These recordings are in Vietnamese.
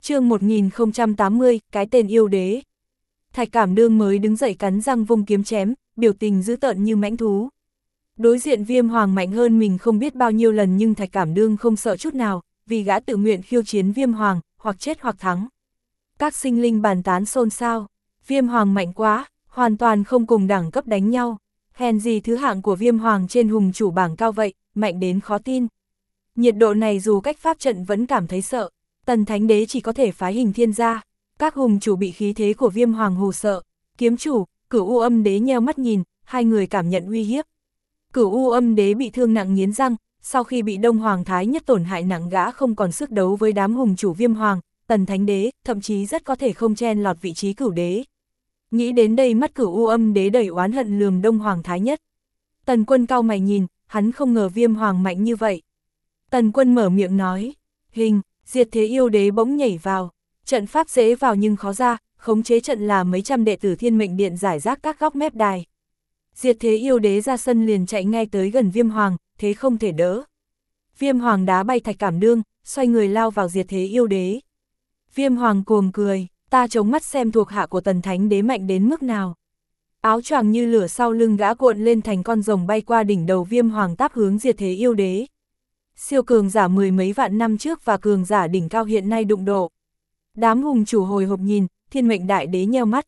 Chương 1080, cái tên yêu đế. Thạch Cảm Đương mới đứng dậy cắn răng vung kiếm chém, biểu tình dữ tợn như mãnh thú. Đối diện Viêm Hoàng mạnh hơn mình không biết bao nhiêu lần nhưng Thạch Cảm Đương không sợ chút nào, vì gã tự nguyện khiêu chiến Viêm Hoàng, hoặc chết hoặc thắng. Các sinh linh bàn tán xôn xao, Viêm Hoàng mạnh quá, hoàn toàn không cùng đẳng cấp đánh nhau. Hèn gì thứ hạng của Viêm Hoàng trên hùng chủ bảng cao vậy, mạnh đến khó tin. Nhiệt độ này dù cách pháp trận vẫn cảm thấy sợ. Tần Thánh Đế chỉ có thể phái Hình Thiên ra. Các hùng chủ bị khí thế của Viêm Hoàng hù sợ. Kiếm chủ, Cửu U Âm Đế nheo mắt nhìn, hai người cảm nhận uy hiếp. Cửu U Âm Đế bị thương nặng nghiến răng, sau khi bị Đông Hoàng Thái Nhất tổn hại nặng gã không còn sức đấu với đám hùng chủ Viêm Hoàng, Tần Thánh Đế, thậm chí rất có thể không chen lọt vị trí Cửu Đế. Nghĩ đến đây mắt Cửu U Âm Đế đầy oán hận lườm Đông Hoàng Thái Nhất. Tần Quân cau mày nhìn, hắn không ngờ Viêm Hoàng mạnh như vậy. Tần Quân mở miệng nói, Diệt Thế Yêu Đế bỗng nhảy vào, trận pháp dễ vào nhưng khó ra, khống chế trận là mấy trăm đệ tử Thiên Mệnh Điện giải rác các góc mép đài. Diệt Thế Yêu Đế ra sân liền chạy ngay tới gần Viêm Hoàng, thế không thể đỡ. Viêm Hoàng đá bay Thạch Cảm Đương, xoay người lao vào Diệt Thế Yêu Đế. Viêm Hoàng cuồng cười, ta chống mắt xem thuộc hạ của Tần Thánh Đế mạnh đến mức nào. Áo choàng như lửa sau lưng gã cuộn lên thành con rồng bay qua đỉnh đầu Viêm Hoàng táp hướng Diệt Thế Yêu Đế. Siêu cường giả mười mấy vạn năm trước và cường giả đỉnh cao hiện nay đụng độ. Đám hùng chủ hồi hộp nhìn, Thiên Mệnh Đại Đế nheo mắt.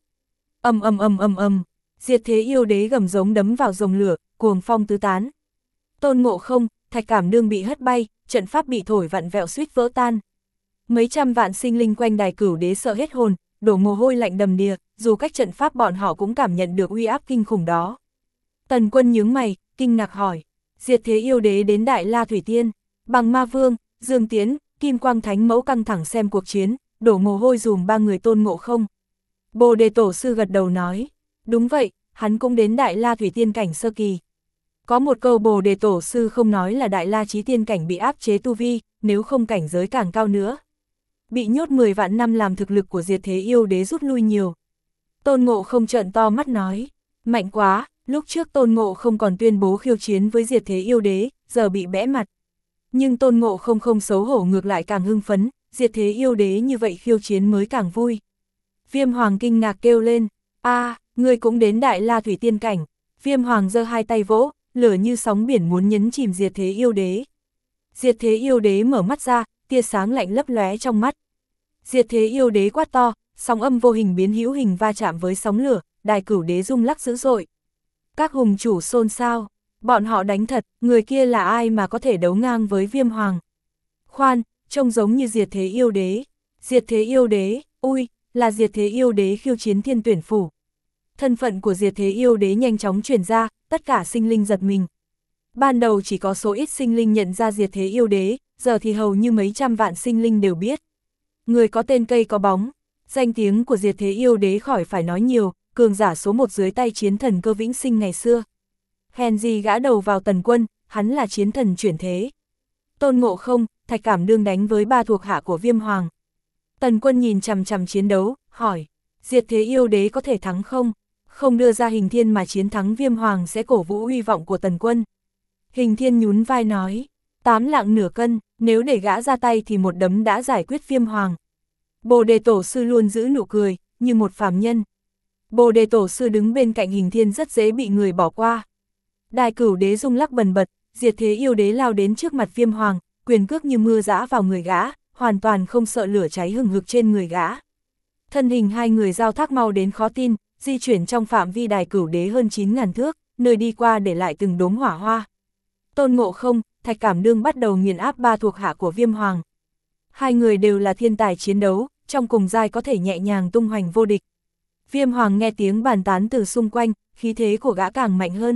Diệt Thế Yêu Đế gầm giống đấm vào rồng lửa, cuồng phong tứ tán. Tôn Ngộ Không, Thạch Cảm Đương bị hất bay, trận pháp bị thổi vặn vẹo suýt vỡ tan. Mấy trăm vạn sinh linh quanh đài Cửu Đế sợ hết hồn, đổ mồ hôi lạnh đầm đìa, dù cách trận pháp bọn họ cũng cảm nhận được uy áp kinh khủng đó. Tần Quân nhướng mày, kinh ngạc hỏi, Diệt Thế Yêu Đế đến Đại La Thủy Tiên, Bằng Ma Vương, Dương Tiến, Kim Quang Thánh Mẫu căng thẳng xem cuộc chiến, đổ mồ hôi dùm ba người Tôn Ngộ Không. Bồ Đề Tổ Sư gật đầu nói, đúng vậy, hắn cũng đến Đại La Thủy Tiên cảnh sơ kỳ. Có một câu Bồ Đề Tổ Sư không nói là Đại La Chí Tiên cảnh bị áp chế tu vi, nếu không cảnh giới càng cao nữa. Bị nhốt 10 vạn năm làm thực lực của Diệt Thế Yêu Đế rút lui nhiều. Tôn Ngộ Không trợn to mắt nói, mạnh quá, lúc trước Tôn Ngộ Không còn tuyên bố khiêu chiến với Diệt Thế Yêu Đế, giờ bị bẽ mặt. Nhưng Tôn Ngộ Không không xấu hổ ngược lại càng hưng phấn, Diệt Thế Yêu Đế như vậy khiêu chiến mới càng vui. Viêm Hoàng kinh ngạc kêu lên, ngươi cũng đến Đại La Thủy Tiên cảnh. Viêm Hoàng giơ hai tay vỗ, lửa như sóng biển muốn nhấn chìm Diệt Thế Yêu Đế. Diệt Thế Yêu Đế mở mắt ra, tia sáng lạnh lấp lóe trong mắt. Diệt Thế Yêu Đế quát to, sóng âm vô hình biến hữu hình va chạm với sóng lửa, đài Cửu Đế rung lắc dữ dội. Các hùng chủ xôn xao, bọn họ đánh thật, người kia là ai mà có thể đấu ngang với Viêm Hoàng. Khoan, trông giống như Diệt Thế Yêu Đế. Diệt Thế Yêu Đế, ui, là Diệt Thế Yêu Đế khiêu chiến Thiên Tuyển Phủ. Thân phận của Diệt Thế Yêu Đế nhanh chóng truyền ra, tất cả sinh linh giật mình. Ban đầu chỉ có số ít sinh linh nhận ra Diệt Thế Yêu Đế, giờ thì hầu như mấy trăm vạn sinh linh đều biết. Người có tên cây có bóng, danh tiếng của Diệt Thế Yêu Đế khỏi phải nói nhiều, cường giả số một dưới tay chiến thần Cơ Vĩnh Sinh ngày xưa. Hèn gì gã đầu vào Tần Quân, hắn là chiến thần chuyển thế. Tôn Ngộ Không, Thạch Cảm Đương đánh với ba thuộc hạ của Viêm Hoàng. Tần Quân nhìn chằm chằm chiến đấu, hỏi, Diệt Thế Yêu Đế có thể thắng không? Không đưa ra Hình Thiên mà chiến thắng Viêm Hoàng sẽ cổ vũ uy vọng của Tần Quân. Hình Thiên nhún vai nói, 8 lạng nửa cân, nếu để gã ra tay thì một đấm đã giải quyết Viêm Hoàng. Bồ Đề Tổ Sư luôn giữ nụ cười, như một phàm nhân. Bồ Đề Tổ Sư đứng bên cạnh Hình Thiên rất dễ bị người bỏ qua. Đài Cửu Đế rung lắc bần bật, Diệt Thế Yêu Đế lao đến trước mặt Viêm Hoàng, quyền cước như mưa rã vào người gã, hoàn toàn không sợ lửa cháy hừng hực trên người gã. Thân hình hai người giao thác mau đến khó tin, di chuyển trong phạm vi Đài Cửu Đế hơn 9.000 thước, nơi đi qua để lại từng đốm hỏa hoa. Tôn Ngộ Không, Thạch Cảm Đương bắt đầu nghiền áp ba thuộc hạ của Viêm Hoàng. Hai người đều là thiên tài chiến đấu, trong cùng giai có thể nhẹ nhàng tung hoành vô địch. Viêm Hoàng nghe tiếng bàn tán từ xung quanh, khí thế của gã càng mạnh hơn.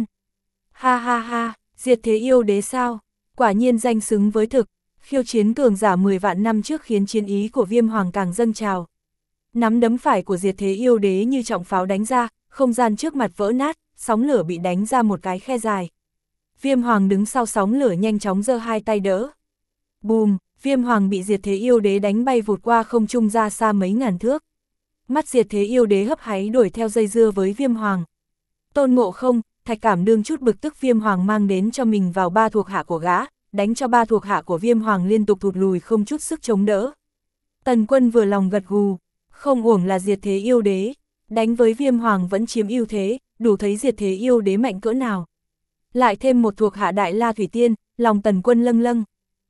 Ha ha ha, Diệt Thế Yêu Đế sao? Quả nhiên danh xứng với thực, khiêu chiến cường giả 10 vạn năm trước khiến chiến ý của Viêm Hoàng càng dâng trào. Nắm đấm phải của Diệt Thế Yêu Đế như trọng pháo đánh ra, không gian trước mặt vỡ nát, sóng lửa bị đánh ra một cái khe dài. Viêm Hoàng đứng sau sóng lửa nhanh chóng giơ hai tay đỡ. Bùm, Viêm Hoàng bị Diệt Thế Yêu Đế đánh bay vụt qua không trung ra xa mấy ngàn thước. Mắt Diệt Thế Yêu Đế hấp háy đuổi theo dây dưa với Viêm Hoàng. Tôn Ngộ Không, Thạch Cảm Đương chút bực tức Viêm Hoàng mang đến cho mình vào ba thuộc hạ của gã, đánh cho ba thuộc hạ của Viêm Hoàng liên tục thụt lùi không chút sức chống đỡ. Tần Quân vừa lòng gật gù, không uổng là diệt thế yêu đế, đánh với Viêm Hoàng vẫn chiếm ưu thế, đủ thấy diệt thế yêu đế mạnh cỡ nào. Lại thêm một thuộc hạ Đại La Thủy Tiên, lòng Tần Quân lâng lâng.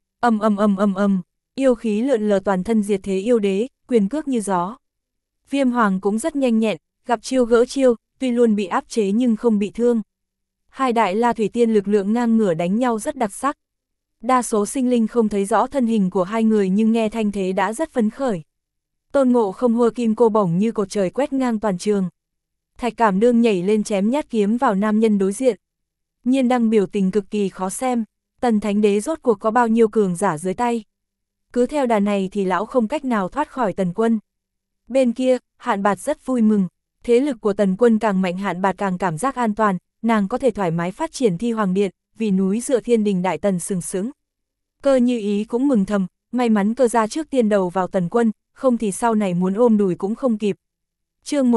Yêu khí lượn lờ toàn thân diệt thế yêu đế, quyền cước như gió. Viêm Hoàng cũng rất nhanh nhẹn, gặp chiêu gỡ chiêu, tuy luôn bị áp chế nhưng không bị thương. Hai Đại La Thủy Tiên lực lượng ngang ngửa đánh nhau rất đặc sắc. Đa số sinh linh không thấy rõ thân hình của hai người nhưng nghe thanh thế đã rất phấn khởi. Tôn Ngộ Không hua kim cô bổng như cột trời quét ngang toàn trường. Thạch Cảm Đương nhảy lên chém nhát kiếm vào nam nhân đối diện. Nhiên Đăng biểu tình cực kỳ khó xem, Tần Thánh Đế rốt cuộc có bao nhiêu cường giả dưới tay. Cứ theo đà này thì lão không cách nào thoát khỏi Tần Quân. Bên kia, Hạn Bạt rất vui mừng, thế lực của Tần Quân càng mạnh Hạn Bạt càng cảm giác an toàn, nàng có thể thoải mái phát triển Thi Hoàng Điện, vì núi dựa Thiên Đình Đại Tần sừng sững. Cơ Như Ý cũng mừng thầm, may mắn Cơ gia trước tiên đầu vào Tần Quân, không thì sau này muốn ôm đùi cũng không kịp. Chương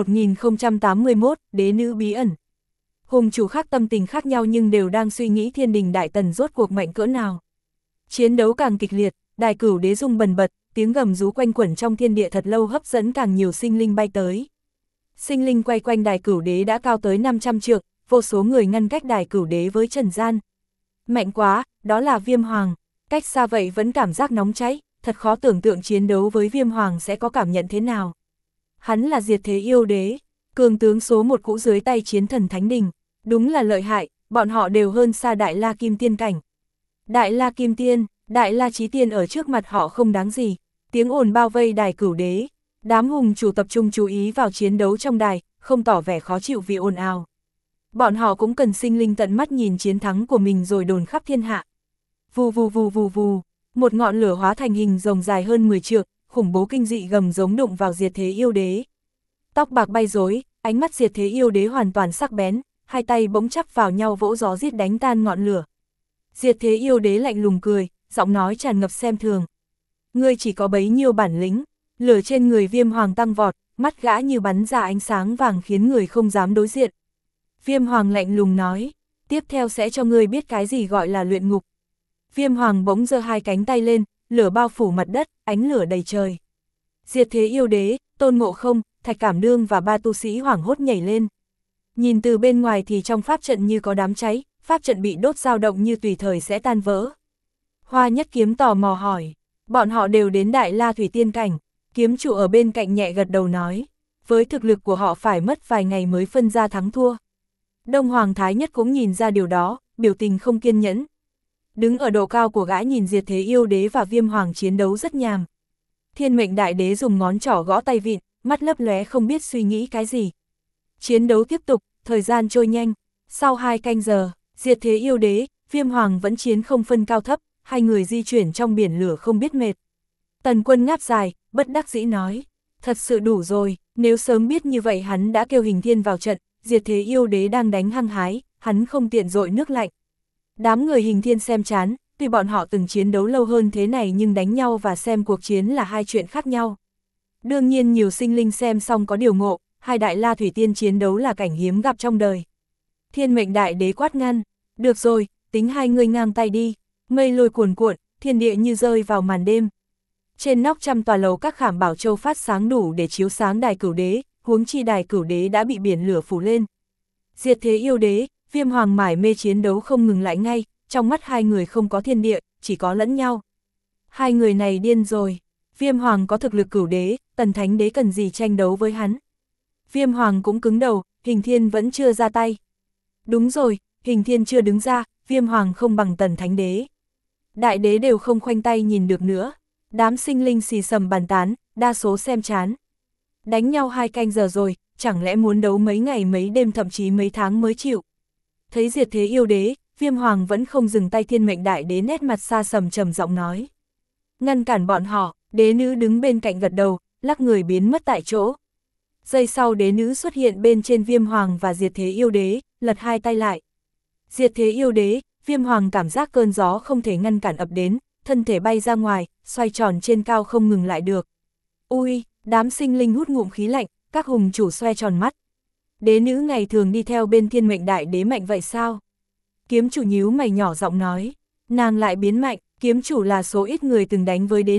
1081, Đế nữ bí ẩn. Hùng chủ khác tâm tình khác nhau nhưng đều đang suy nghĩ Thiên Đình Đại Tần rốt cuộc mạnh cỡ nào. Chiến đấu càng kịch liệt, Đài Cửu Đế rung bần bật, tiếng gầm rú quanh quẩn trong thiên địa thật lâu hấp dẫn càng nhiều sinh linh bay tới. Sinh linh quay quanh Đài Cửu Đế đã cao tới 500 trượng, vô số người ngăn cách Đài Cửu Đế với trần gian. Mạnh quá, đó là Viêm Hoàng, cách xa vậy vẫn cảm giác nóng cháy, thật khó tưởng tượng chiến đấu với Viêm Hoàng sẽ có cảm nhận thế nào. Hắn là diệt thế yêu đế, cường tướng số một cũ dưới tay Chiến Thần Thánh Đình, đúng là lợi hại, bọn họ đều hơn xa Đại La Kim Tiên cảnh. Đại La Kim Tiên, Đại La Chí Tiên ở trước mặt họ không đáng gì, tiếng ồn bao vây Đài Cửu Đế, đám hùng chủ tập trung chú ý vào chiến đấu trong đài, không tỏ vẻ khó chịu vì ồn ào. Bọn họ cũng cần sinh linh tận mắt nhìn chiến thắng của mình rồi đồn khắp thiên hạ. Vù vù vù vù vù, một ngọn lửa hóa thành hình rồng dài hơn 10 trượng, khủng bố kinh dị gầm giống đụng vào diệt thế yêu đế. Tóc bạc bay rối, ánh mắt diệt thế yêu đế hoàn toàn sắc bén, hai tay bỗng chắp vào nhau vỗ gió giết đánh tan ngọn lửa. Diệt thế yêu đế lạnh lùng cười, giọng nói tràn ngập xem thường. Ngươi chỉ có bấy nhiêu bản lĩnh, lửa trên người Viêm Hoàng tăng vọt, mắt gã như bắn ra ánh sáng vàng khiến người không dám đối diện. Viêm Hoàng lạnh lùng nói, tiếp theo sẽ cho ngươi biết cái gì gọi là luyện ngục. Viêm Hoàng bỗng giơ hai cánh tay lên, lửa bao phủ mặt đất, ánh lửa đầy trời. Diệt thế yêu đế, Tôn Ngộ Không, Thạch Cảm Đương và ba tu sĩ hoảng hốt nhảy lên. Nhìn từ bên ngoài thì trong pháp trận như có đám cháy, pháp trận bị đốt dao động như tùy thời sẽ tan vỡ. Hoa Nhất Kiếm tò mò hỏi, bọn họ đều đến Đại La Thủy Tiên cảnh, kiếm chủ ở bên cạnh nhẹ gật đầu nói, với thực lực của họ phải mất vài ngày mới phân ra thắng thua. Đông Hoàng Thái Nhất cũng nhìn ra điều đó, biểu tình không kiên nhẫn. Đứng ở độ cao của gã nhìn diệt thế yêu đế và Viêm Hoàng chiến đấu rất nhàm. Thiên Mệnh Đại Đế dùng ngón trỏ gõ tay vịn, mắt lấp lóe không biết suy nghĩ cái gì. Chiến đấu tiếp tục, thời gian trôi nhanh, sau 2 canh giờ, diệt thế yêu đế, Viêm Hoàng vẫn chiến không phân cao thấp, hai người di chuyển trong biển lửa không biết mệt. Tần Quân ngáp dài, bất đắc dĩ nói, thật sự đủ rồi, nếu sớm biết như vậy hắn đã kêu Hình Thiên vào trận, diệt thế yêu đế đang đánh hăng hái, hắn không tiện dội nước lạnh. Đám người Hình Thiên xem chán, tuy bọn họ từng chiến đấu lâu hơn thế này nhưng đánh nhau và xem cuộc chiến là hai chuyện khác nhau. Đương nhiên nhiều sinh linh xem xong có điều ngộ, hai Đại La Thủy Tiên chiến đấu là cảnh hiếm gặp trong đời. Thiên Mệnh Đại Đế quát ngăn, được rồi, tính hai người ngang tay đi, mây lôi cuồn cuộn, thiên địa như rơi vào màn đêm. Trên nóc trăm tòa lầu các khảm bảo châu phát sáng đủ để chiếu sáng Đài Cửu Đế, huống chi Đài Cửu Đế đã bị biển lửa phủ lên. Diệt thế yêu đế, Viêm Hoàng mải mê chiến đấu không ngừng lại ngay, trong mắt hai người không có thiên địa, chỉ có lẫn nhau. Hai người này điên rồi, Viêm Hoàng có thực lực Cửu Đế, Tần Thánh Đế cần gì tranh đấu với hắn. Viêm Hoàng cũng cứng đầu, Hình Thiên vẫn chưa ra tay. Đúng rồi, Hình Thiên chưa đứng ra, Viêm Hoàng không bằng Tần Thánh Đế. Đại đế đều không khoanh tay nhìn được nữa. Đám sinh linh xì xầm bàn tán, đa số xem chán. Đánh nhau 2 canh giờ rồi, chẳng lẽ muốn đấu mấy ngày mấy đêm thậm chí mấy tháng mới chịu. Thấy diệt thế yêu đế, Viêm Hoàng vẫn không dừng tay. Thiên Mệnh Đại Đế nét mặt xa sầm trầm giọng nói. Ngăn cản bọn họ, đế nữ đứng bên cạnh gật đầu, lắc người biến mất tại chỗ. Giây sau đế nữ xuất hiện bên trên Viêm Hoàng và diệt thế yêu đế, lật hai tay lại. Diệt thế yêu đế, Viêm Hoàng cảm giác cơn gió không thể ngăn cản ập đến, thân thể bay ra ngoài, xoay tròn trên cao không ngừng lại được. Ui, đám sinh linh hút ngụm khí lạnh, các hùng chủ xoe tròn mắt. Đế nữ ngày thường đi theo bên Thiên Mệnh Đại Đế mạnh vậy sao? Kiếm chủ nhíu mày nhỏ giọng nói, nàng lại biến mạnh, kiếm chủ là số ít người từng đánh với đế nữ,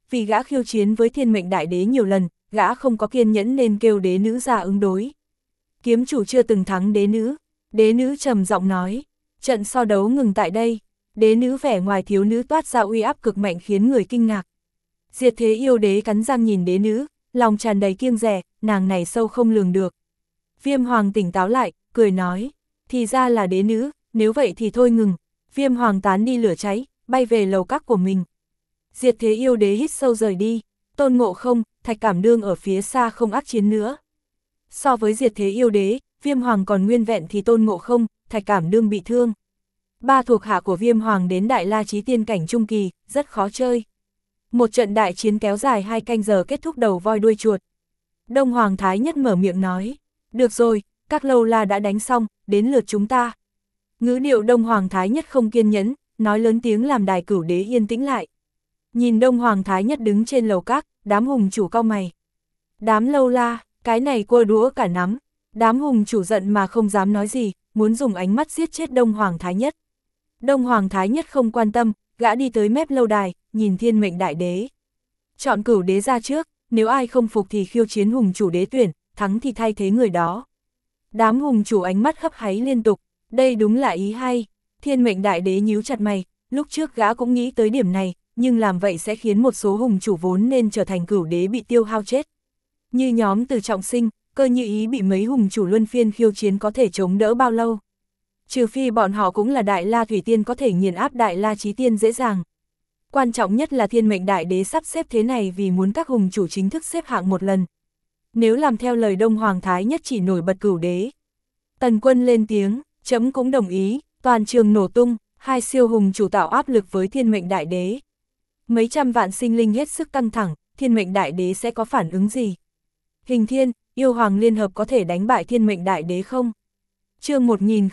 vì gã khiêu chiến với thiên mệnh đại đế nhiều lần, gã không có kiên nhẫn nên kêu đế nữ ra ứng đối. Kiếm chủ chưa từng thắng đế nữ trầm giọng nói, trận so đấu ngừng tại đây. Đế nữ vẻ ngoài thiếu nữ toát ra uy áp cực mạnh khiến người kinh ngạc. Diệt Thế Yêu Đế cắn răng nhìn đế nữ, lòng tràn đầy kiêng dè, nàng này sâu không lường được. Viêm Hoàng tỉnh táo lại, cười nói, thì ra là đế nữ, nếu vậy thì thôi ngừng. Viêm Hoàng tán đi lửa cháy, bay về lầu các của mình. Diệt Thế Yêu Đế hít sâu rời đi, Tôn Ngộ Không, Thạch Cảm Đương ở phía xa không ác chiến nữa. So với Diệt Thế Yêu Đế, Viêm Hoàng còn nguyên vẹn thì Tôn Ngộ Không, Thạch Cảm Đương bị thương. Ba thuộc hạ của Viêm Hoàng đến Đại La Chí Tiên cảnh trung kỳ, rất khó chơi. Một trận đại chiến kéo dài 2 canh giờ kết thúc đầu voi đuôi chuột. Đông Hoàng Thái Nhất mở miệng nói, được rồi, các lâu la đã đánh xong, đến lượt chúng ta. Ngữ điệu Đông Hoàng Thái Nhất không kiên nhẫn, nói lớn tiếng làm Đài Cửu Đế yên tĩnh lại. Nhìn Đông Hoàng Thái Nhất đứng trên lầu các, đám hùng chủ cau mày. Đám lâu la, cái này cua đũa cả nắm. Đám hùng chủ giận mà không dám nói gì, muốn dùng ánh mắt giết chết Đông Hoàng Thái Nhất. Đông Hoàng Thái Nhất không quan tâm, gã đi tới mép lâu đài, nhìn thiên mệnh đại đế. Chọn Cửu Đế ra trước, nếu ai không phục thì khiêu chiến hùng chủ đế tuyển, thắng thì thay thế người đó. Đám hùng chủ ánh mắt hấp háy liên tục, đây đúng là ý hay. Thiên mệnh đại đế nhíu chặt mày, lúc trước gã cũng nghĩ tới điểm này, nhưng làm vậy sẽ khiến một số hùng chủ vốn nên trở thành Cửu Đế bị tiêu hao chết. Như nhóm Từ Trọng Sinh, Cơ Như Ý bị mấy hùng chủ luân phiên khiêu chiến có thể chống đỡ bao lâu. Trừ phi bọn họ cũng là Đại La Thủy Tiên có thể nghiền áp Đại La Chí Tiên dễ dàng. Quan trọng nhất là thiên mệnh đại đế sắp xếp thế này vì muốn các hùng chủ chính thức xếp hạng một lần. Nếu làm theo lời Đông Hoàng Thái Nhất chỉ nổi bật Cửu Đế. Tần Quân lên tiếng, chấm cũng đồng ý, toàn trường nổ tung, hai siêu hùng chủ tạo áp lực với thiên mệnh đại đế. Mấy trăm vạn sinh linh hết sức căng thẳng, thiên mệnh đại đế sẽ có phản ứng gì? Hình Thiên, Yêu Hoàng liên hợp có thể đánh bại thiên mệnh đại đế không? Chương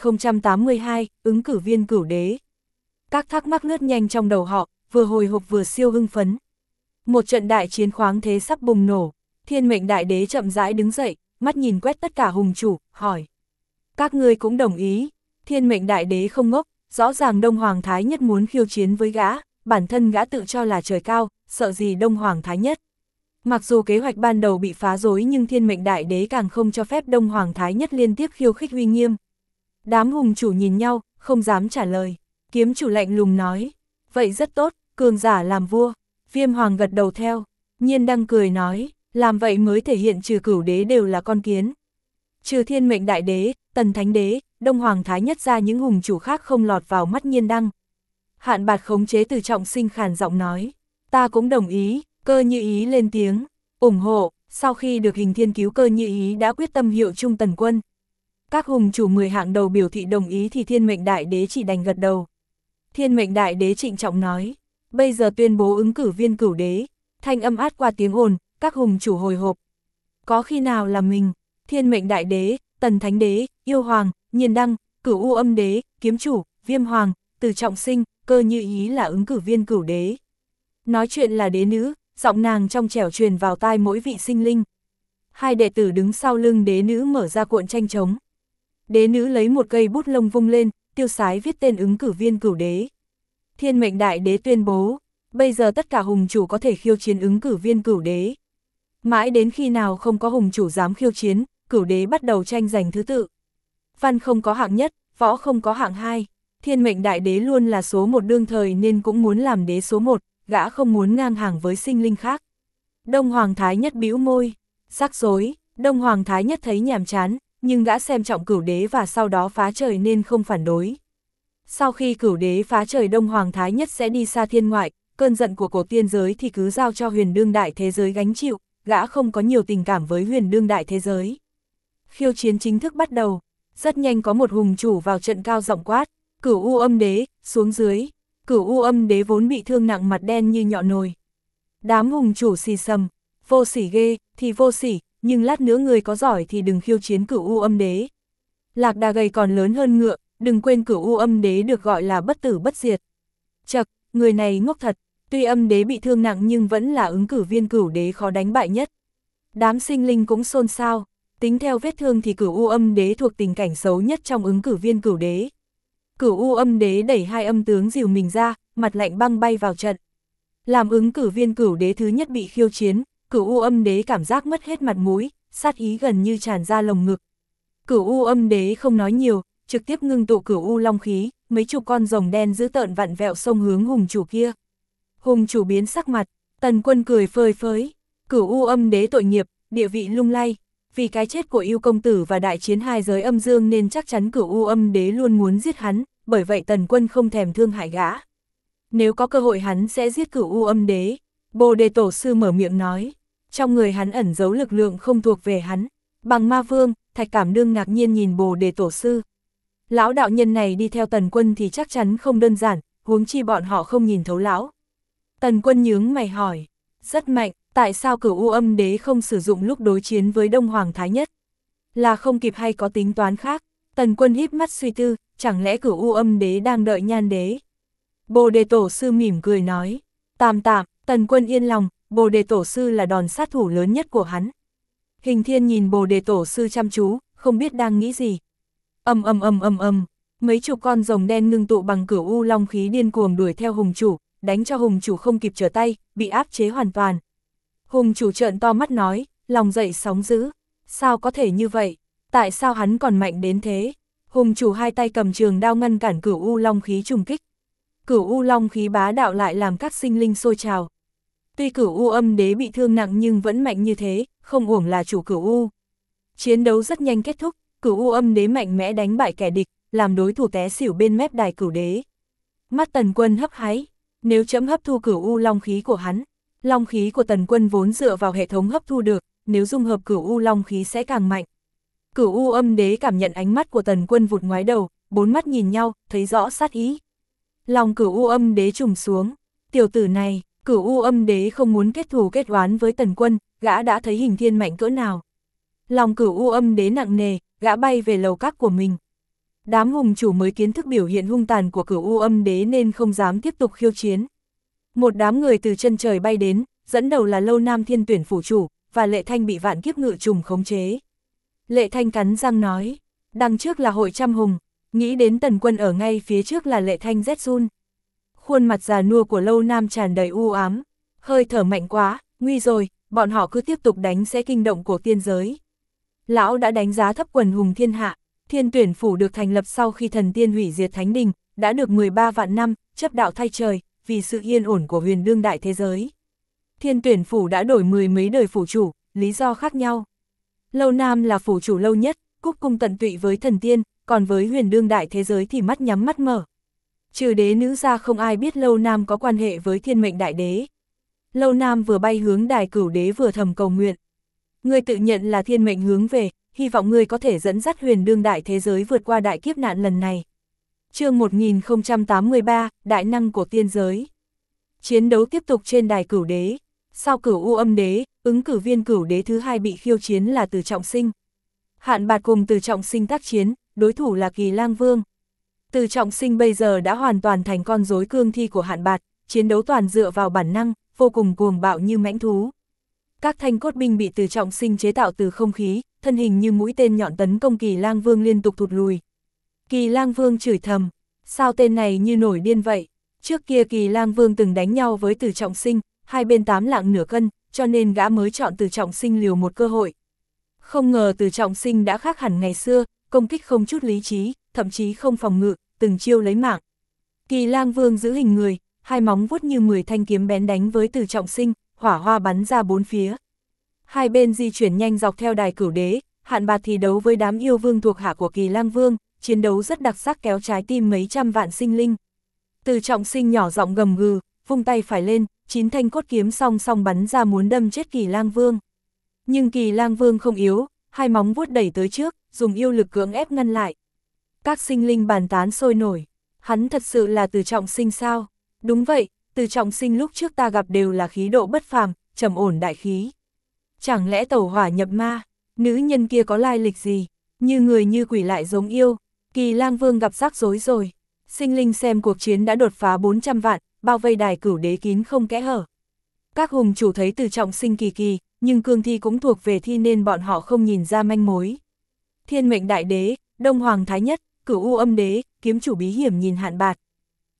1082, ứng cử viên Cửu Đế. Các thắc mắc lướt nhanh trong đầu họ, vừa hồi hộp vừa siêu hưng phấn. Một trận đại chiến khoáng thế sắp bùng nổ, thiên mệnh đại đế chậm rãi đứng dậy, mắt nhìn quét tất cả hùng chủ, hỏi. Các ngươi cũng đồng ý, thiên mệnh đại đế không ngốc, rõ ràng Đông Hoàng Thái Nhất muốn khiêu chiến với gã, bản thân gã tự cho là trời cao, sợ gì Đông Hoàng Thái Nhất. Mặc dù kế hoạch ban đầu bị phá rối nhưng thiên mệnh đại đế càng không cho phép Đông Hoàng Thái Nhất liên tiếp khiêu khích uy nghiêm. Đám hùng chủ nhìn nhau, không dám trả lời. Kiếm chủ lạnh lùng nói, vậy rất tốt, cường giả làm vua. Viêm Hoàng gật đầu theo, Nhiên Đăng cười nói, làm vậy mới thể hiện trừ Cửu Đế đều là con kiến. Trừ thiên mệnh đại đế, Tần Thánh Đế, Đông Hoàng Thái Nhất ra những hùng chủ khác không lọt vào mắt Nhiên Đăng. Hạn Bạt khống chế Từ Trọng Sinh khàn giọng nói, ta cũng đồng ý. Cơ Như Ý lên tiếng, ủng hộ. Sau khi được Hình Thiên cứu, Cơ Như Ý đã quyết tâm hiệu chung Tần Quân. Các hùng chủ 10 hạng đầu biểu thị đồng ý thì thiên mệnh đại đế chỉ đành gật đầu. Thiên mệnh đại đế trịnh trọng nói, bây giờ tuyên bố ứng cử viên Cửu Đế. Thanh âm át qua tiếng ồn, các hùng chủ hồi hộp. Có khi nào là mình? Thiên mệnh đại đế, Tần Thánh Đế, Yêu Hoàng, Nhiên Đăng, Cửu U Âm Đế, Kiếm Chủ, Viêm Hoàng, Từ Trọng Sinh, Cơ Như Ý là ứng cử viên Cửu Đế. Nói chuyện là đế nữ, giọng nàng trong trẻo truyền vào tai mỗi vị sinh linh. Hai đệ tử đứng sau lưng đế nữ mở ra cuộn tranh trống. Đế nữ lấy một cây bút lông vung lên, tiêu sái viết tên ứng cử viên Cửu Đế. Thiên mệnh đại đế tuyên bố, bây giờ tất cả hùng chủ có thể khiêu chiến ứng cử viên Cửu Đế. Mãi đến khi nào không có hùng chủ dám khiêu chiến, Cửu Đế bắt đầu tranh giành thứ tự. Văn không có hạng nhất, võ không có hạng hai. Thiên mệnh đại đế luôn là số một đương thời nên cũng muốn làm đế số một, gã không muốn ngang hàng với sinh linh khác. Đông Hoàng Thái Nhất bĩu môi, rắc rối. Đông Hoàng Thái Nhất thấy nhàm chán, nhưng gã xem trọng Cửu Đế và sau đó phá trời nên không phản đối. Sau khi Cửu Đế phá trời, Đông Hoàng Thái Nhất sẽ đi xa thiên ngoại, cơn giận của cổ tiên giới thì cứ giao cho huyền đương đại thế giới gánh chịu, gã không có nhiều tình cảm với huyền đương đại thế giới. Khiêu chiến chính thức bắt đầu, rất nhanh có một hùng chủ vào trận cao giọng quát, Cửu U Âm Đế, xuống dưới. Cửu U Âm Đế vốn bị thương nặng, mặt đen như nhọ nồi. Đám hùng chủ xì xầm, vô sỉ ghê, thì vô sỉ, nhưng lát nữa người có giỏi thì đừng khiêu chiến Cửu U Âm Đế. Lạc đà gầy còn lớn hơn ngựa, đừng quên Cửu U Âm Đế được gọi là bất tử bất diệt. Chậc, người này ngốc thật, tuy Âm Đế bị thương nặng nhưng vẫn là ứng cử viên Cửu Đế khó đánh bại nhất. Đám sinh linh cũng xôn xao, tính theo vết thương thì Cửu U Âm Đế thuộc tình cảnh xấu nhất trong ứng cử viên Cửu Đế. Cửu U Âm Đế đẩy hai âm tướng dìu mình ra, mặt lạnh băng bay vào trận. Làm ứng cử viên cửu đế thứ nhất bị khiêu chiến, Cửu U Âm Đế cảm giác mất hết mặt mũi, sát ý gần như tràn ra lồng ngực. Cửu U Âm Đế không nói nhiều, trực tiếp ngưng tụ Cửu U Long khí, mấy chục con rồng đen dữ tợn vặn vẹo xông hướng hùng chủ kia. Hùng chủ biến sắc mặt, Tần Quân cười phơi phới, Cửu U Âm Đế tội nghiệp, địa vị lung lay, vì cái chết của yêu công tử và đại chiến hai giới âm dương nên chắc chắn Cửu U Âm Đế luôn muốn giết hắn, bởi vậy Tần Quân không thèm thương hại gã. Nếu có cơ hội hắn sẽ giết Cửu U Âm Đế. Bồ Đề Tổ sư mở miệng nói, trong người hắn ẩn giấu lực lượng không thuộc về hắn. Bằng Ma Vương, Thạch Cảm Đương ngạc nhiên nhìn Bồ Đề Tổ sư. Lão đạo nhân này đi theo Tần Quân thì chắc chắn không đơn giản, huống chi bọn họ không nhìn thấu lão. Tần Quân nhướng mày hỏi, rất mạnh, tại sao Cửu U Âm Đế không sử dụng lúc đối chiến với Đông Hoàng Thái Nhất? Là không kịp hay có tính toán khác? Tần Quân híp mắt suy tư, chẳng lẽ Cửu U Âm Đế đang đợi Nhan Đế? Bồ Đề Tổ sư mỉm cười nói, tạm, Tần Quân yên lòng, Bồ Đề Tổ sư là đòn sát thủ lớn nhất của hắn. Hình Thiên nhìn Bồ Đề Tổ sư chăm chú, không biết đang nghĩ gì. Ầm, mấy chục con rồng đen ngưng tụ bằng Cửu U Long khí điên cuồng đuổi theo hùng chủ, đánh cho hùng chủ không kịp trở tay, bị áp chế hoàn toàn. Hùng chủ trợn to mắt nói, lòng dậy sóng dữ, sao có thể như vậy, tại sao hắn còn mạnh đến thế? Hùng chủ hai tay cầm trường đao ngăn cản Cửu U Long khí trùng kích. Cửu U Long khí bá đạo lại làm các sinh linh sôi trào. Tuy Cửu U Âm Đế bị thương nặng nhưng vẫn mạnh như thế, không uổng là chủ Cửu U. Chiến đấu rất nhanh kết thúc, Cửu U Âm Đế mạnh mẽ đánh bại kẻ địch, làm đối thủ té xỉu bên mép đài Cửu Đế. Mắt Tần Quân hấp háy, nếu chấm hấp thu Cửu U Long khí của hắn, Long khí của Tần Quân vốn dựa vào hệ thống hấp thu được, nếu dung hợp Cửu U Long khí sẽ càng mạnh. Cửu U Âm Đế cảm nhận ánh mắt của Tần Quân vụt ngoái đầu, bốn mắt nhìn nhau, thấy rõ sát ý. Lòng Cửu U Âm Đế trùng xuống, tiểu tử này, Cửu U Âm Đế không muốn kết thù kết oán với Tần Quân, gã đã thấy Hình Thiên mạnh cỡ nào. Lòng Cửu U Âm Đế nặng nề, gã bay về lầu các của mình. Đám hùng chủ mới kiến thức biểu hiện hung tàn của Cửu U Âm Đế nên không dám tiếp tục khiêu chiến. Một đám người từ chân trời bay đến, dẫn đầu là Lâu Nam Thiên Tuyển phủ chủ, và Lệ Thanh bị Vạn Kiếp Ngự Trùng khống chế. Lệ Thanh cắn răng nói, đằng trước là hội trăm hùng, nghĩ đến Tần Quân ở ngay phía trước là Lệ Thanh rét run. Khuôn mặt già nua của Lâu Nam tràn đầy u ám, hơi thở mạnh quá, nguy rồi, bọn họ cứ tiếp tục đánh sẽ kinh động của tiên giới. Lão đã đánh giá thấp quần hùng thiên hạ, Thiên Tuyển phủ được thành lập sau khi thần tiên hủy diệt thánh đình, đã được 13 vạn năm, chấp đạo thay trời, vì sự yên ổn của huyền đương đại thế giới. Thiên Tuyển phủ đã đổi mười mấy đời phủ chủ, lý do khác nhau. Lâu Nam là phủ chủ lâu nhất, cúc cung tận tụy với thần tiên, còn với huyền đương đại thế giới thì mắt nhắm mắt mở. Trừ đế nữ ra không ai biết Lâu Nam có quan hệ với Thiên Mệnh Đại Đế. Lâu Nam vừa bay hướng đài Cửu Đế vừa thầm cầu nguyện. Ngươi tự nhận là thiên mệnh hướng về, hy vọng ngươi có thể dẫn dắt huyền đương đại thế giới vượt qua đại kiếp nạn lần này. Chương 1083, Đại năng của tiên giới. Chiến đấu tiếp tục trên đài Cửu Đế. Sau Cửu U Âm Đế, ứng cử viên Cửu Đế thứ hai bị khiêu chiến là Từ Trọng Sinh. Hạn Bạt cùng Từ Trọng Sinh tác chiến, đối thủ là Kỳ Lang Vương. Từ Trọng Sinh bây giờ đã hoàn toàn thành con rối cương thi của Hạn Bạt, chiến đấu toàn dựa vào bản năng, vô cùng cuồng bạo như mãnh thú. Các thanh cốt binh bị Từ Trọng Sinh chế tạo từ không khí, thân hình như mũi tên nhọn tấn công Kỳ Lang Vương liên tục thụt lùi. Kỳ Lang Vương chửi thầm, sao tên này như nổi điên vậy? Trước kia Kỳ Lang Vương từng đánh nhau với Từ Trọng Sinh, hai bên 8 lạng nửa cân, cho nên gã mới chọn Từ Trọng Sinh liều một cơ hội. Không ngờ Từ Trọng Sinh đã khác hẳn ngày xưa, công kích không chút lý trí, thậm chí không phòng ngự, từng chiêu lấy mạng. Kỳ Lang Vương giữ hình người, hai móng vuốt như 10 thanh kiếm bén đánh với Từ Trọng Sinh, hỏa hoa bắn ra bốn phía. Hai bên di chuyển nhanh dọc theo đài Cửu Đế, Hạn Bạt thì đấu với đám yêu vương thuộc hạ của Kỳ Lang Vương, chiến đấu rất đặc sắc kéo trái tim mấy trăm vạn sinh linh. Từ Trọng Sinh nhỏ giọng gầm gừ, vung tay phải lên, 9 thanh cốt kiếm song song bắn ra muốn đâm chết Kỳ Lang Vương. Nhưng Kỳ Lang Vương không yếu, hai móng vuốt đẩy tới trước, dùng yêu lực cưỡng ép ngăn lại. Các sinh linh bàn tán sôi nổi, hắn thật sự là Từ Trọng Sinh sao? Đúng vậy, Từ Trọng Sinh lúc trước ta gặp đều là khí độ bất phàm, trầm ổn đại khí. Chẳng lẽ tẩu hỏa nhập ma, nữ nhân kia có lai lịch gì, như người như quỷ lại giống yêu, Kỳ Lang Vương gặp rắc rối rồi. Sinh linh xem cuộc chiến đã đột phá 400 vạn, bao vây đài Cửu Đế kín không kẽ hở. Các hùng chủ thấy Từ Trọng Sinh kỳ kỳ, nhưng cương thi cũng thuộc về thi nên bọn họ không nhìn ra manh mối. Thiên Mệnh Đại Đế, Đông Hoàng Thái Nhất, Cửu U Âm Đế, kiếm chủ bí hiểm nhìn Hạn Bạt.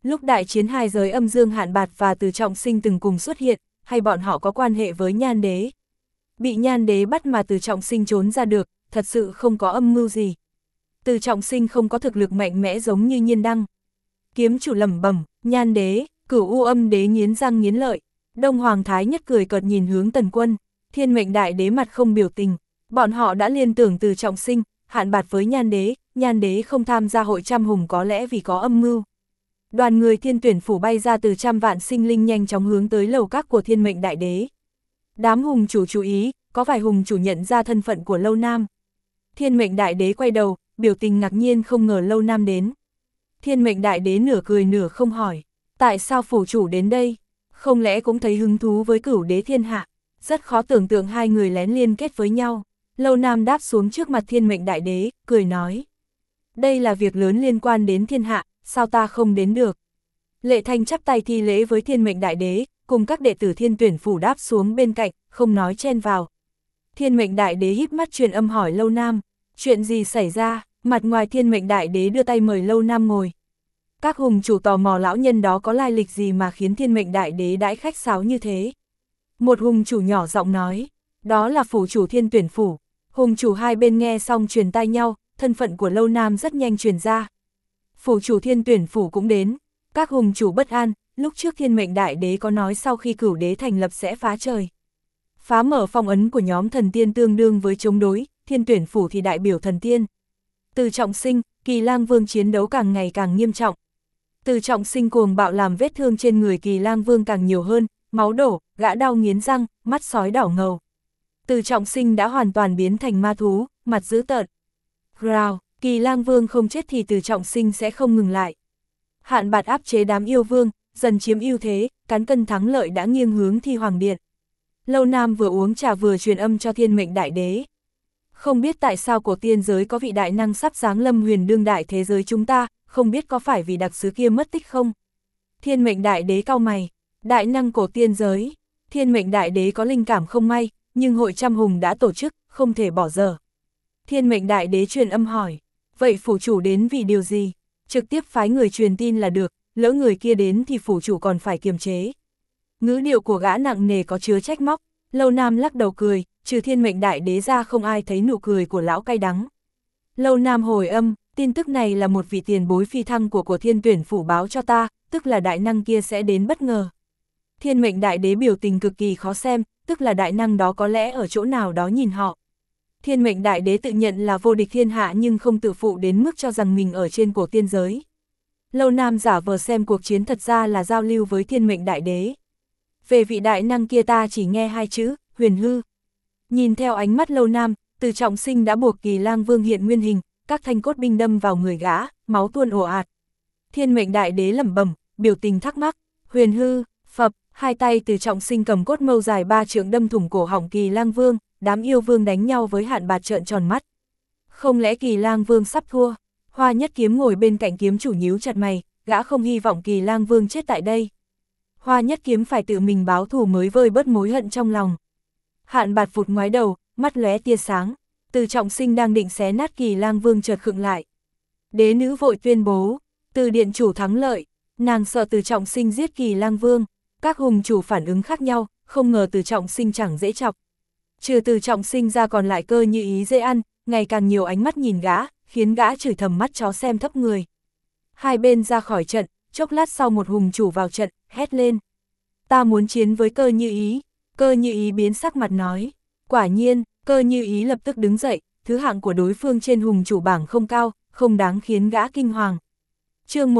Lúc đại chiến hai giới âm dương Hạn Bạt và Từ Trọng Sinh từng cùng xuất hiện, hay bọn họ có quan hệ với Nhan Đế? Bị Nhan Đế bắt mà Từ Trọng Sinh trốn ra được, thật sự không có âm mưu gì. Từ Trọng Sinh không có thực lực mạnh mẽ giống như Nhiên Đăng. Kiếm chủ lẩm bẩm, Nhan Đế, Cửu U Âm Đế nghiến răng nghiến lợi. Đông Hoàng Thái Nhất cười cợt nhìn hướng Tần Quân, Thiên Mệnh Đại Đế mặt không biểu tình. Bọn họ đã liên tưởng Từ Trọng Sinh, Hạn Bạt với Nhan Đế không tham gia hội trăm hùng có lẽ vì có âm mưu. Đoàn người Thiên Tuyển Phủ bay ra từ trăm vạn sinh linh nhanh chóng hướng tới lầu các của Thiên Mệnh Đại Đế. Đám hùng chủ chú ý, có vài hùng chủ nhận ra thân phận của Lâu Nam. Thiên Mệnh Đại Đế quay đầu, biểu tình ngạc nhiên không ngờ Lâu Nam đến. Thiên Mệnh Đại Đế nửa cười nửa không hỏi, tại sao phủ chủ đến đây? Không lẽ cũng thấy hứng thú với Cửu Đế thiên hạ? Rất khó tưởng tượng hai người lén liên kết với nhau. Lâu Nam đáp xuống trước mặt Thiên Mệnh Đại Đế, cười nói. Đây là việc lớn liên quan đến thiên hạ, sao ta không đến được? Lệ Thanh chắp tay thi lễ với Thiên Mệnh Đại Đế, cùng các đệ tử Thiên Tuyển Phủ đáp xuống bên cạnh, không nói chen vào. Thiên Mệnh Đại Đế híp mắt truyền âm hỏi Lâu Nam, chuyện gì xảy ra? Mặt ngoài Thiên Mệnh Đại Đế đưa tay mời Lâu Nam ngồi. Các hùng chủ tò mò lão nhân đó có lai lịch gì mà khiến Thiên Mệnh Đại Đế đãi khách sáo như thế. Một hùng chủ nhỏ giọng nói, đó là phủ chủ Thiên Tuyển Phủ. Hùng chủ hai bên nghe xong truyền tai nhau, thân phận của Lâu Nam rất nhanh truyền ra. Phủ chủ Thiên Tuyển Phủ cũng đến. Các hùng chủ bất an, lúc trước Thiên Mệnh Đại Đế có nói sau khi Cửu Đế thành lập sẽ phá trời. Phá mở phong ấn của nhóm thần tiên tương đương với chống đối, Thiên Tuyển Phủ thì đại biểu thần tiên. Từ Trọng Sinh, Kỳ Lang Vương chiến đấu càng ngày càng nghiêm trọng. Từ Trọng Sinh cuồng bạo làm vết thương trên người Kỳ Lang Vương càng nhiều hơn, máu đổ, gã đau nghiến răng, mắt sói đỏ ngầu. Từ Trọng Sinh đã hoàn toàn biến thành ma thú, mặt dữ tợn. Growl, Kỳ Lang Vương không chết thì Từ Trọng Sinh sẽ không ngừng lại. Hạn Bạt áp chế đám yêu vương, dần chiếm ưu thế, cán cân thắng lợi đã nghiêng hướng Thi Hoàng Điện. Lâu Nam vừa uống trà vừa truyền âm cho Thiên Mệnh Đại Đế. Không biết tại sao cổ tiên giới có vị đại năng sắp giáng lâm huyền đương đại thế giới chúng ta, không biết có phải vì đặc sứ kia mất tích không? Thiên Mệnh Đại Đế cau mày, đại năng cổ tiên giới. Thiên Mệnh Đại Đế có linh cảm không may, nhưng hội trăm hùng đã tổ chức, không thể bỏ dở. Thiên Mệnh Đại Đế truyền âm hỏi, vậy phủ chủ đến vì điều gì? Trực tiếp phái người truyền tin là được, lỡ người kia đến thì phủ chủ còn phải kiềm chế. Ngữ điệu của gã nặng nề có chứa trách móc. Lâu Nam lắc đầu cười, trừ Thiên Mệnh Đại Đế ra không ai thấy nụ cười của lão cay đắng. Lâu Nam hồi âm, tin tức này là một vị tiền bối phi thăng của Thiên Tuyển Phủ báo cho ta, tức là đại năng kia sẽ đến bất ngờ. Thiên Mệnh Đại Đế biểu tình cực kỳ khó xem, tức là đại năng đó có lẽ ở chỗ nào đó nhìn họ. Thiên Mệnh Đại Đế tự nhận là vô địch thiên hạ nhưng không tự phụ đến mức cho rằng mình ở trên cổ tiên giới. Lâu Nam giả vờ xem cuộc chiến thật ra là giao lưu với Thiên Mệnh Đại Đế. Về vị đại năng kia ta chỉ nghe hai chữ, huyền hư. Nhìn theo ánh mắt Lâu Nam, Từ Trọng Sinh đã buộc Kỳ Lang Vương hiện nguyên hình, các thanh cốt binh đâm vào người gã, máu tuôn ồ ạt. Thiên Mệnh Đại Đế lẩm bẩm, biểu tình thắc mắc, huyền hư, phập, hai tay Từ Trọng Sinh cầm cốt mâu dài 3 trượng đâm thủng cổ họng Kỳ Lang Vương, đám yêu vương đánh nhau với Hạn Bạt trợn tròn mắt. Không lẽ Kỳ Lang Vương sắp thua? Hoa Nhất Kiếm ngồi bên cạnh kiếm chủ nhíu chặt mày, gã không hy vọng Kỳ Lang Vương chết tại đây. Hoa Nhất Kiếm phải tự mình báo thù mới vơi bớt mối hận trong lòng. Hạn Bạt vụt ngoái đầu, mắt lóe tia sáng. Từ Trọng Sinh đang định xé nát Kỳ Lang Vương chợt khựng lại. Đế nữ vội tuyên bố, Từ điện chủ thắng lợi. Nàng sợ Từ Trọng Sinh giết Kỳ Lang Vương. Các hùng chủ phản ứng khác nhau, không ngờ Từ Trọng Sinh chẳng dễ chọc. Trừ Từ Trọng Sinh ra còn lại Cơ Như Ý dễ ăn, ngày càng nhiều ánh mắt nhìn gã, khiến gã chửi thầm mắt chó xem thấp người. Hai bên ra khỏi trận, chốc lát sau một hùng chủ vào trận, hét lên. Ta muốn chiến với Cơ Như Ý. Cơ Như Ý biến sắc mặt nói. Quả nhiên, Cơ Như Ý lập tức đứng dậy, thứ hạng của đối phương trên hùng chủ bảng không cao, không đáng khiến gã kinh hoàng. Chương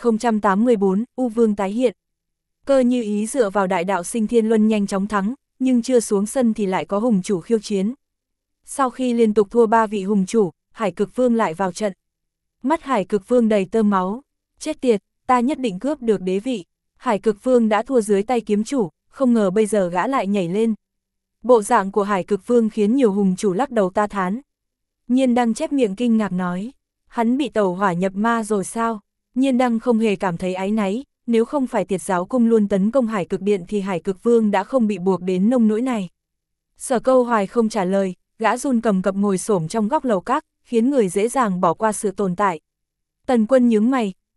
1084, U Vương tái hiện. Cơ Như Ý dựa vào đại đạo Sinh Thiên Luân nhanh chóng thắng, nhưng chưa xuống sân thì lại có hùng chủ khiêu chiến. Sau khi liên tục thua 3 vị hùng chủ, Hải Cực Vương lại vào trận. Mắt Hải Cực Vương đầy tơ máu. Chết tiệt, ta nhất định cướp được đế vị. Hải Cực Vương đã thua dưới tay kiếm chủ, không ngờ bây giờ gã lại nhảy lên. Bộ dạng của Hải Cực Vương khiến nhiều hùng chủ lắc đầu ta thán. Nhiên Đăng chép miệng kinh ngạc nói, hắn bị tẩu hỏa nhập ma rồi sao? Nhiên Đăng không hề cảm thấy áy náy, nếu không phải Tiệt Giáo Cung luôn tấn công Hải Cực Điện thì Hải Cực Vương đã không bị buộc đến nông nỗi này. Sở Câu Hoài không trả lời, gã run cầm cập ngồi xổm trong góc lầu các, khiến người dễ dàng bỏ qua sự tồn tại. Tần Quân nhướng mày,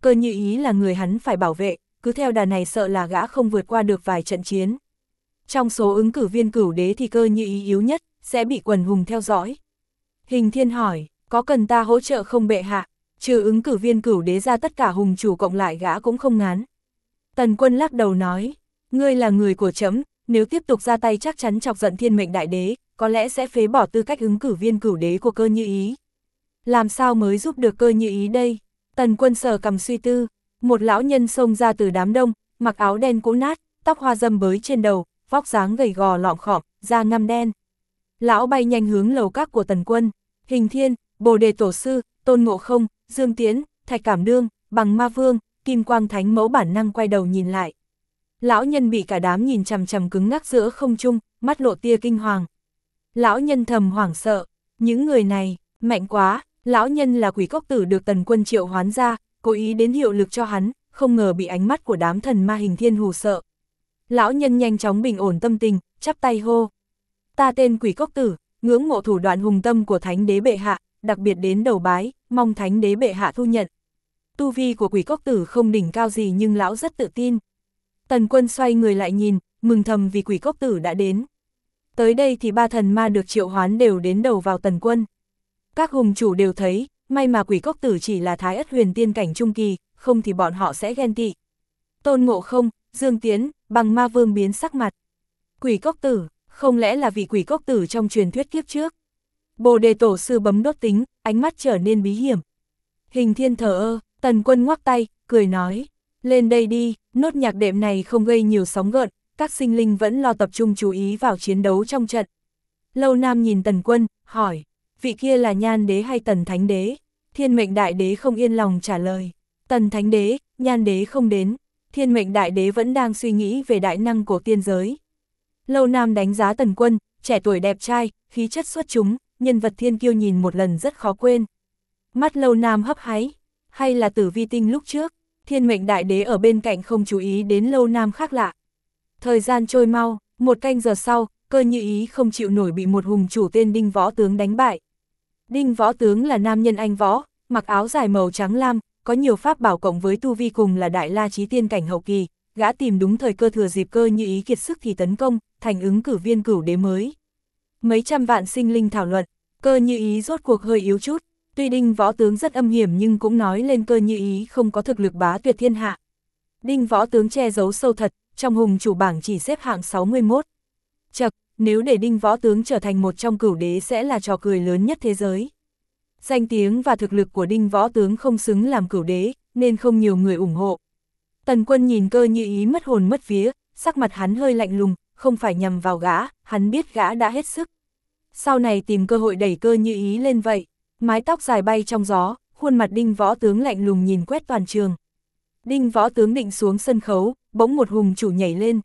Cơ Như Ý là người hắn phải bảo vệ, cứ theo đà này sợ là gã không vượt qua được vài trận chiến. Trong số ứng cử viên Cửu Đế thì Cơ Như Ý yếu nhất, sẽ bị quần hùng theo dõi. Hình Thiên hỏi, có cần ta hỗ trợ không bệ hạ? Trừ ứng cử viên Cửu Đế ra tất cả hùng chủ cộng lại gã cũng không ngán. Tần Quân lắc đầu nói, ngươi là người của trẫm, nếu tiếp tục ra tay chắc chắn chọc giận Thiên Mệnh Đại Đế, có lẽ sẽ phế bỏ tư cách ứng cử viên Cửu Đế của Cơ Như Ý. Làm sao mới giúp được Cơ Như Ý đây? Tần Quân sờ cằm suy tư, một lão nhân xông ra từ đám đông, mặc áo đen cũ nát, tóc hoa râm bới trên đầu, vóc dáng gầy gò lọm khọm, da ngăm đen. Lão bay nhanh hướng lầu các của Tần Quân, Hình Thiên, Bồ Đề Tổ Sư, Tôn Ngộ Không, Dương Tiễn, Thạch Cảm Đương, Bằng Ma Vương, Kim Quang Thánh Mẫu bản năng quay đầu nhìn lại. Lão nhân bị cả đám nhìn chằm chằm cứng ngắc giữa không trung, mắt lộ tia kinh hoàng. Lão nhân thầm hoảng sợ, những người này, mạnh quá, lão nhân là Quỷ Cốc Tử được Tần Quân triệu hoán ra, cố ý đến hiệu lực cho hắn, không ngờ bị ánh mắt của đám thần ma Hình Thiên hù sợ. Lão nhân nhanh chóng bình ổn tâm tình, chắp tay hô. Ta tên Quỷ Cốc Tử, ngưỡng mộ thủ đoạn hùng tâm của Thánh Đế bệ hạ, đặc biệt đến đầu bái, mong Thánh Đế bệ hạ thu nhận. Tu vi của Quỷ Cốc Tử không đỉnh cao gì nhưng lão rất tự tin. Tần Quân xoay người lại nhìn, mừng thầm vì Quỷ Cốc Tử đã đến. Tới đây thì ba thần ma được triệu hoán đều đến đầu vào Tần Quân. Các hùng chủ đều thấy, may mà Quỷ Cốc Tử chỉ là Thái Ất Huyền Tiên cảnh trung kỳ, không thì bọn họ sẽ ghen tị. Tôn Ngộ Không, Dương Tiễn, Bằng Ma Vương biến sắc mặt. Quỷ Cốc Tử, không lẽ là vị Quỷ Cốc Tử trong truyền thuyết kiếp trước? Bồ Đề Tổ Sư bấm đốt tính, ánh mắt trở nên bí hiểm. Hình Thiên thờ ơ, Tần Quân ngoắc tay, cười nói, lên đây đi, nốt nhạc đệm này không gây nhiều sóng gợn, các sinh linh vẫn lo tập trung chú ý vào chiến đấu trong trận. Lâu Nam nhìn Tần Quân, hỏi, vị kia là Nhan Đế hay Tần Thánh Đế? Thiên Mệnh Đại Đế không yên lòng trả lời, Tần Thánh Đế, Nhan Đế không đến, Thiên Mệnh Đại Đế vẫn đang suy nghĩ về đại năng của tiên giới. Lâu Nam đánh giá Tần Quân, trẻ tuổi đẹp trai, khí chất xuất chúng, nhân vật thiên kiêu nhìn một lần rất khó quên. Mắt Lâu Nam hấp háy, hay là Tử Vi Tinh lúc trước, Thiên Mệnh Đại Đế ở bên cạnh không chú ý đến Lâu Nam khác lạ. Thời gian trôi mau, một canh giờ sau, Cơ Như Ý không chịu nổi bị một hùng chủ tên Đinh Võ Tướng đánh bại. Đinh Võ Tướng là nam nhân anh võ, mặc áo dài màu trắng lam, có nhiều pháp bảo cộng với tu vi cùng là Đại La Chí Tiên cảnh hậu kỳ, gã tìm đúng thời cơ thừa dịp Cơ Như Ý kiệt sức thì tấn công, thành ứng cử viên Cửu Đế mới. Mấy trăm vạn sinh linh thảo luận, Cơ Như Ý rốt cuộc hơi yếu chút, tuy Đinh Võ Tướng rất âm hiểm nhưng cũng nói lên Cơ Như Ý không có thực lực bá tuyệt thiên hạ. Đinh Võ Tướng che giấu sâu thật, trong hùng chủ bảng chỉ xếp hạng 61. Chậc, nếu để Đinh Võ Tướng trở thành một trong Cửu Đế sẽ là trò cười lớn nhất thế giới. Danh tiếng và thực lực của Đinh Võ Tướng không xứng làm Cửu Đế, nên không nhiều người ủng hộ. Tần Quân nhìn Cơ Như Ý mất hồn mất vía, sắc mặt hắn hơi lạnh lùng, không phải nhằm vào gã, hắn biết gã đã hết sức. Sau này tìm cơ hội đẩy Cơ Như Ý lên vậy. Mái tóc dài bay trong gió, khuôn mặt Đinh Võ Tướng lạnh lùng nhìn quét toàn trường. Đinh Võ Tướng định xuống sân khấu, bỗng một hùng chủ nhảy lên.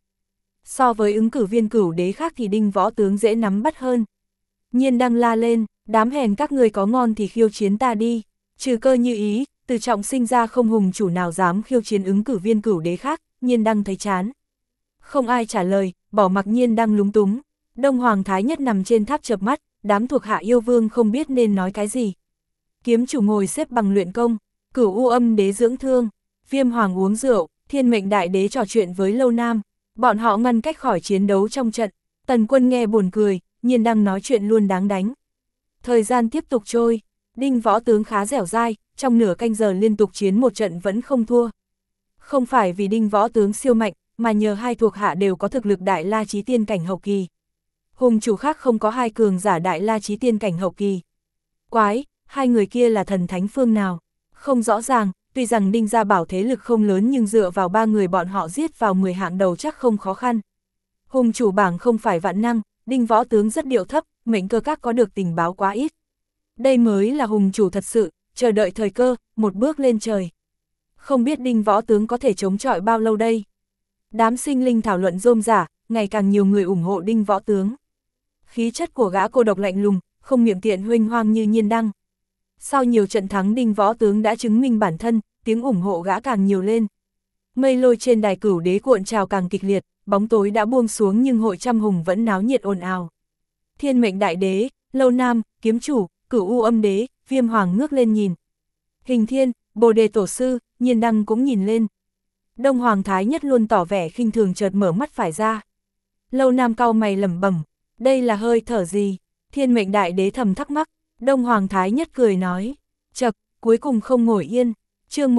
So với ứng cử viên Cửu Đế khác thì Đinh Võ Tướng dễ nắm bắt hơn. Nhiên Đăng la lên, đám hèn các người có ngon thì khiêu chiến ta đi. Trừ Cơ Như Ý, từ trọng sinh ra không hùng chủ nào dám khiêu chiến ứng cử viên Cửu Đế khác, Nhiên Đăng thấy chán. Không ai trả lời, bỏ mặc Nhiên Đăng lúng túng. Đông Hoàng Thái Nhất nằm trên tháp chợp mắt, đám thuộc hạ yêu vương không biết nên nói cái gì. Kiếm chủ ngồi xếp bằng luyện công, Cửu U Âm Đế dưỡng thương, Viêm Hoàng uống rượu, Thiên Mệnh Đại Đế trò chuyện với Lâu Nam. Bọn họ ngăn cách khỏi chiến đấu trong trận. Tần Quân nghe buồn cười, Nhiên Đăng nói chuyện luôn đáng đánh. Thời gian tiếp tục trôi, Đinh Võ Tướng khá dẻo dai, trong nửa canh giờ liên tục chiến một trận vẫn không thua. Không phải vì Đinh Võ Tướng siêu mạnh, mà nhờ hai thuộc hạ đều có thực lực Đại La Chí Tiên cảnh hậu kỳ. Hùng chủ khác không có hai cường giả Đại La Chí Tiên cảnh hậu kỳ. Quái, hai người kia là thần thánh phương nào? Không rõ ràng, tuy rằng Đinh gia bảo thế lực không lớn nhưng dựa vào ba người bọn họ giết vào 10 hạng đầu chắc không khó khăn. Hùng chủ bảng không phải vạn năng, Đinh Võ Tướng rất điệu thấp, mệnh cơ các có được tình báo quá ít. Đây mới là hùng chủ thật sự, chờ đợi thời cơ, một bước lên trời. Không biết Đinh Võ Tướng có thể chống chọi bao lâu đây? Đám sinh linh thảo luận rôm rả, ngày càng nhiều người ủng hộ Đinh Võ Tướng. Khí chất của gã cô độc lạnh lùng, không miệng tiện huênh hoang như Nhiên Đăng. Sau nhiều trận thắng Đinh Võ Tướng đã chứng minh bản thân, tiếng ủng hộ gã càng nhiều lên. Mây lôi trên đài Cửu Đế cuộn trào càng kịch liệt, bóng tối đã buông xuống nhưng hội trăm hùng vẫn náo nhiệt ồn ào. Thiên Mệnh Đại Đế, Lâu Nam, Kiếm Chủ, Cửu U Âm Đế, Viêm Hoàng ngước lên nhìn. Hình Thiên, Bồ Đề Tổ Sư, Nhiên Đăng cũng nhìn lên. Đông Hoàng Thái Nhất luôn tỏ vẻ khinh thường chợt mở mắt phải ra. Lâu Nam cau mày lẩm bẩm, đây là hơi thở gì? Thiên Mệnh Đại Đế thầm thắc mắc. Đông Hoàng Thái Nhất cười nói, chậc, cuối cùng không ngồi yên. Chương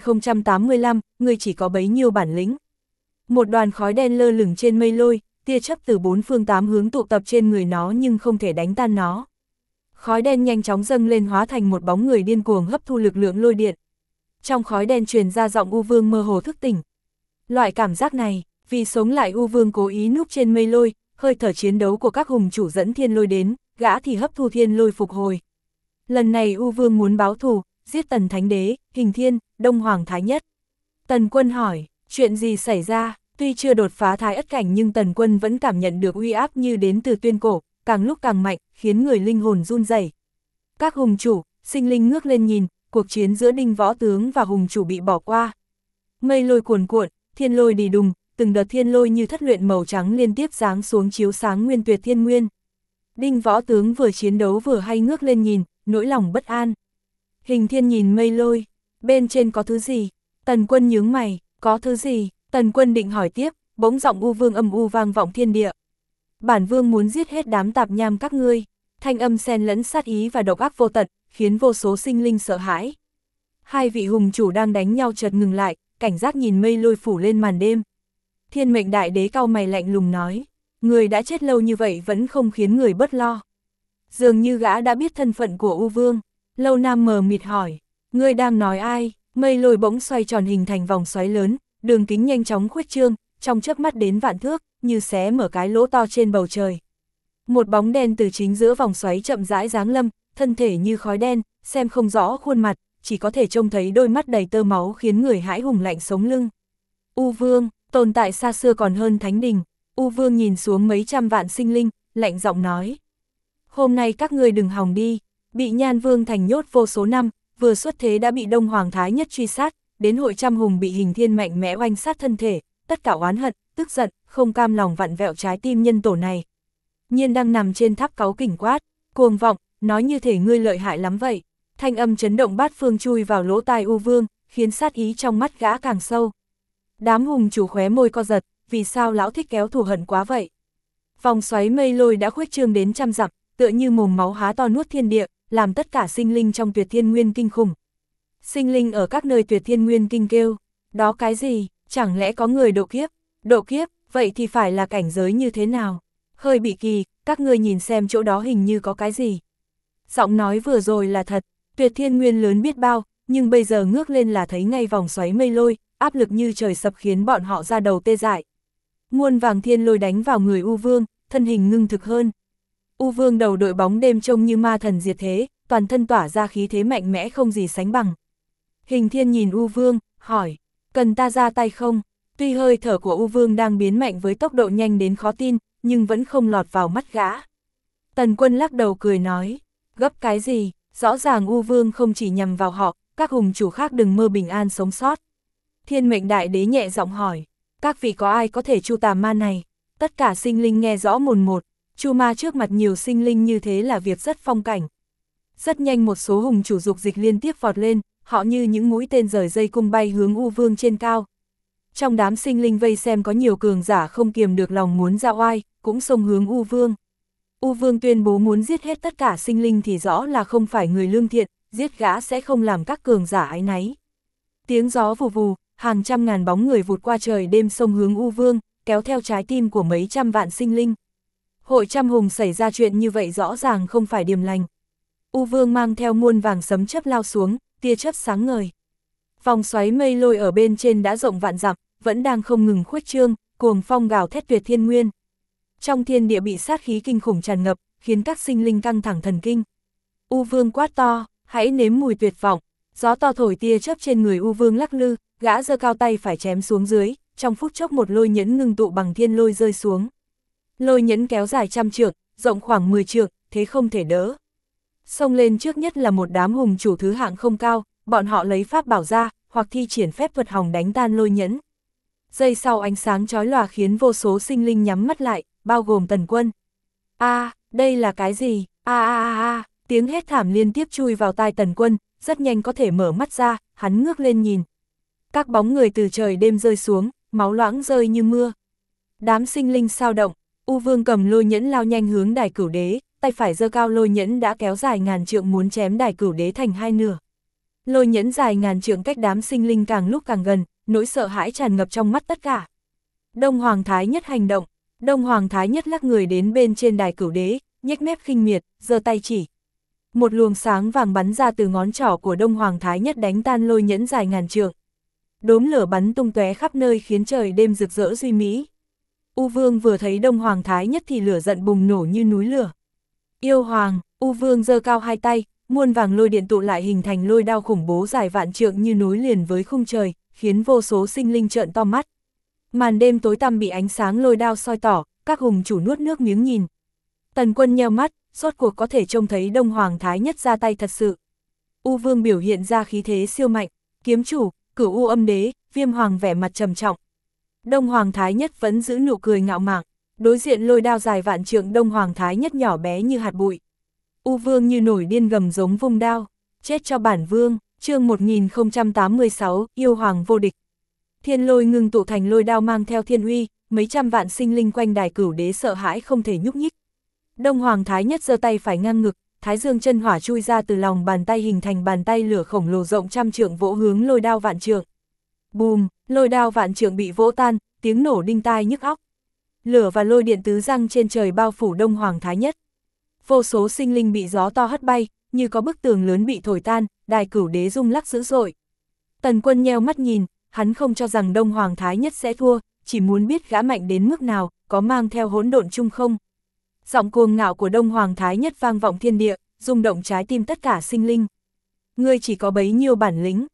1085, ngươi chỉ có bấy nhiêu bản lĩnh. Một đoàn khói đen lơ lửng trên mây lôi, tia chớp từ bốn phương tám hướng tụ tập trên người nó nhưng không thể đánh tan nó. Khói đen nhanh chóng dâng lên hóa thành một bóng người điên cuồng hấp thu lực lượng lôi điện. Trong khói đen truyền ra giọng U Vương mơ hồ thức tỉnh. Loại cảm giác này, vì sống lại U Vương cố ý núp trên mây lôi, hơi thở chiến đấu của các hùng chủ dẫn thiên lôi đến, gã thì hấp thu thiên lôi phục hồi. Lần này U Vương muốn báo thù, giết Tần Thánh Đế, Hình Thiên, Đông Hoàng Thái Nhất. Tần Quân hỏi, chuyện gì xảy ra? Tuy chưa đột phá Thái Ất cảnh nhưng Tần Quân vẫn cảm nhận được uy áp như đến từ tuyên cổ, càng lúc càng mạnh, khiến người linh hồn run rẩy. Các hùng chủ, sinh linh ngước lên nhìn, cuộc chiến giữa Đinh Võ Tướng và hùng chủ bị bỏ qua. Mây lôi cuồn cuộn, thiên lôi đì đùng, từng đợt thiên lôi như thất luyện màu trắng liên tiếp giáng xuống chiếu sáng nguyên tuyệt thiên nguyên. Đinh Võ Tướng vừa chiến đấu vừa hay ngước lên nhìn, nỗi lòng bất an. Hình Thiên nhìn mây lôi, bên trên có thứ gì? Tần Quân nhướng mày, có thứ gì? Tần Quân định hỏi tiếp, bỗng giọng U Vương âm u vang vọng thiên địa. Bản Vương muốn giết hết đám tạp nham các ngươi. Thanh âm xen lẫn sát ý và độc ác vô tận, khiến vô số sinh linh sợ hãi. Hai vị hùng chủ đang đánh nhau chợt ngừng lại, cảnh giác nhìn mây lôi phủ lên màn đêm. Thiên Mệnh Đại Đế cau mày lạnh lùng nói, người đã chết lâu như vậy vẫn không khiến người bớt lo. Dường như gã đã biết thân phận của U Vương. Lâu Nam mờ mịt hỏi, ngươi đang nói ai? Mây lôi bỗng xoay tròn hình thành vòng xoáy lớn, đường kính nhanh chóng khuếch trương, trong chớp mắt đến vạn thước, như xé mở cái lỗ to trên bầu trời. Một bóng đen từ chính giữa vòng xoáy chậm rãi giáng lâm, thân thể như khói đen, xem không rõ khuôn mặt, chỉ có thể trông thấy đôi mắt đầy tơ máu khiến người hãi hùng lạnh sống lưng. U Vương, tồn tại xa xưa còn hơn Thánh Đình. U Vương nhìn xuống mấy trăm vạn sinh linh, lạnh giọng nói. Hôm nay các ngươi đừng hòng đi, bị Nhan Vương thành nhốt vô số năm, vừa xuất thế đã bị Đông Hoàng Thái Nhất truy sát, đến hội trăm hùng bị Hình Thiên mạnh mẽ oanh sát thân thể, tất cả oán hận, tức giận, không cam lòng vặn vẹo trái tim nhân tổ này. Nhiên đang nằm trên tháp cáu kỉnh quát, cuồng vọng, nói như thể ngươi lợi hại lắm vậy. Thanh âm chấn động bát phương chui vào lỗ tai U Vương, khiến sát ý trong mắt gã càng sâu. Đám hùng chủ khóe môi co giật, vì sao lão thích kéo thù hận quá vậy? Vòng xoáy mây lôi đã khuếch trương đến trăm dặm, tựa như mồm máu há to nuốt thiên địa, làm tất cả sinh linh trong Tuyệt Thiên Nguyên kinh khủng. Sinh linh ở các nơi Tuyệt Thiên Nguyên kinh kêu, đó cái gì, chẳng lẽ có người độ kiếp? Độ kiếp, vậy thì phải là cảnh giới như thế nào? Hơi bị kỳ, các ngươi nhìn xem chỗ đó hình như có cái gì. Giọng nói vừa rồi là thật, Tuyệt Thiên Nguyên lớn biết bao, nhưng bây giờ ngước lên là thấy ngay vòng xoáy mây lôi, áp lực như trời sập khiến bọn họ ra đầu tê dại. Muôn vàng thiên lôi đánh vào người U Vương, thân hình ngưng thực hơn. U Vương đầu đội bóng đêm trông như ma thần diệt thế, toàn thân tỏa ra khí thế mạnh mẽ không gì sánh bằng. Hình Thiên nhìn U Vương, hỏi, cần ta ra tay không? Tuy hơi thở của U Vương đang biến mạnh với tốc độ nhanh đến khó tin, nhưng vẫn không lọt vào mắt gã. Tần Quân lắc đầu cười nói, gấp cái gì, rõ ràng U Vương không chỉ nhằm vào họ, các hùng chủ khác đừng mơ bình an sống sót. Thiên Mệnh Đại Đế nhẹ giọng hỏi, các vị có ai có thể tru tà ma này? Tất cả sinh linh nghe rõ mồn một, tru ma trước mặt nhiều sinh linh như thế là việc rất phong cảnh. Rất nhanh một số hùng chủ dục dịch liên tiếp vọt lên, họ như những mũi tên rời dây cung bay hướng U Vương trên cao. Trong đám sinh linh vây xem có nhiều cường giả không kiềm được lòng muốn ra oai, cũng xông hướng U Vương. U Vương tuyên bố muốn giết hết tất cả sinh linh thì rõ là không phải người lương thiện, giết gã sẽ không làm các cường giả áy náy. Tiếng gió vù vù, hàng trăm ngàn bóng người vụt qua trời đêm xông hướng U Vương, kéo theo trái tim của mấy trăm vạn sinh linh. Hội trăm hùng xảy ra chuyện như vậy rõ ràng không phải điềm lành. U Vương mang theo muôn vàng sấm chớp lao xuống, tia chớp sáng ngời. Vòng xoáy mây lôi ở bên trên đã rộng vạn dặm, vẫn đang không ngừng khuếch trương, cuồng phong gào thét Tuyệt Thiên Nguyên. Trong thiên địa bị sát khí kinh khủng tràn ngập, khiến các sinh linh căng thẳng thần kinh. U Vương quát to, hãy nếm mùi tuyệt vọng. Gió to thổi tia chớp trên người U Vương lắc lư, gã giơ cao tay phải chém xuống dưới, trong phút chốc một lôi nhẫn ngưng tụ bằng thiên lôi rơi xuống. Lôi nhẫn kéo dài trăm trượng, rộng khoảng 10 trượng, thế không thể đỡ. Xông lên trước nhất là một đám hùng chủ thứ hạng không cao, bọn họ lấy pháp bảo ra, hoặc thi triển phép thuật hòng đánh tan lôi nhẫn. Giây sau ánh sáng chói lòa khiến vô số sinh linh nhắm mắt lại, bao gồm Tần Quân. Đây là cái gì? Tiếng hét thảm liên tiếp chui vào tai Tần Quân, rất nhanh có thể mở mắt ra, hắn ngước lên nhìn. Các bóng người từ trời đêm rơi xuống, máu loãng rơi như mưa. Đám sinh linh sao động, U Vương cầm lôi nhẫn lao nhanh hướng Đài Cửu Đế, tay phải giơ cao lôi nhẫn đã kéo dài ngàn trượng muốn chém Đài Cửu Đế thành hai nửa. Lôi nhẫn dài ngàn trượng cách đám sinh linh càng lúc càng gần, nỗi sợ hãi tràn ngập trong mắt tất cả. Đông Hoàng Thái Nhất hành động, Đông Hoàng Thái Nhất lắc người đến bên trên Đài Cửu Đế, nhếch mép khinh miệt, giơ tay chỉ. Một luồng sáng vàng bắn ra từ ngón trỏ của Đông Hoàng Thái Nhất đánh tan lôi nhẫn dài ngàn trượng. Đốm lửa bắn tung tóe khắp nơi khiến trời đêm rực rỡ duy mỹ. U Vương vừa thấy Đông Hoàng Thái Nhất thì lửa giận bùng nổ như núi lửa. Yêu Hoàng, U Vương giơ cao hai tay, muôn vàng lôi điện tụ lại hình thành lôi đao khủng bố dài vạn trượng như nối liền với khung trời, khiến vô số sinh linh trợn to mắt. Màn đêm tối tăm bị ánh sáng lôi đao soi tỏ, các hùng chủ nuốt nước miếng nhìn. Tần Quân nheo mắt, rốt cuộc có thể trông thấy Đông Hoàng Thái Nhất ra tay thật sự. U Vương biểu hiện ra khí thế siêu mạnh, kiếm chủ, Cửu U Âm Đế, Viêm Hoàng vẻ mặt trầm trọng. Đông Hoàng Thái Nhất vẫn giữ nụ cười ngạo mạn, đối diện lôi đao dài vạn trượng Đông Hoàng Thái Nhất nhỏ bé như hạt bụi. U Vương như nổi điên gầm giống vung đao, chết cho bản vương, chương 1086, yêu hoàng vô địch. Thiên lôi ngưng tụ thành lôi đao mang theo thiên uy, mấy trăm vạn sinh linh quanh Đài Cửu Đế sợ hãi không thể nhúc nhích. Đông Hoàng Thái Nhất giơ tay phải ngang ngực, Thái Dương chân hỏa chui ra từ lòng bàn tay hình thành bàn tay lửa khổng lồ rộng trăm trượng vỗ hướng lôi đao vạn trượng. Bùm, lôi đao vạn trượng bị vỗ tan, tiếng nổ đinh tai nhức óc. Lửa và lôi điện tứ răng trên trời bao phủ Đông Hoàng Thái Nhất. Vô số sinh linh bị gió to hất bay, như có bức tường lớn bị thổi tan, Đài Cửu Đế rung lắc dữ dội. Tần Quân nheo mắt nhìn, hắn không cho rằng Đông Hoàng Thái Nhất sẽ thua, chỉ muốn biết gã mạnh đến mức nào, có mang theo hỗn độn chung không. Giọng cuồng ngạo của Đông Hoàng Thái Nhất vang vọng thiên địa, rung động trái tim tất cả sinh linh. Ngươi chỉ có bấy nhiêu bản lĩnh,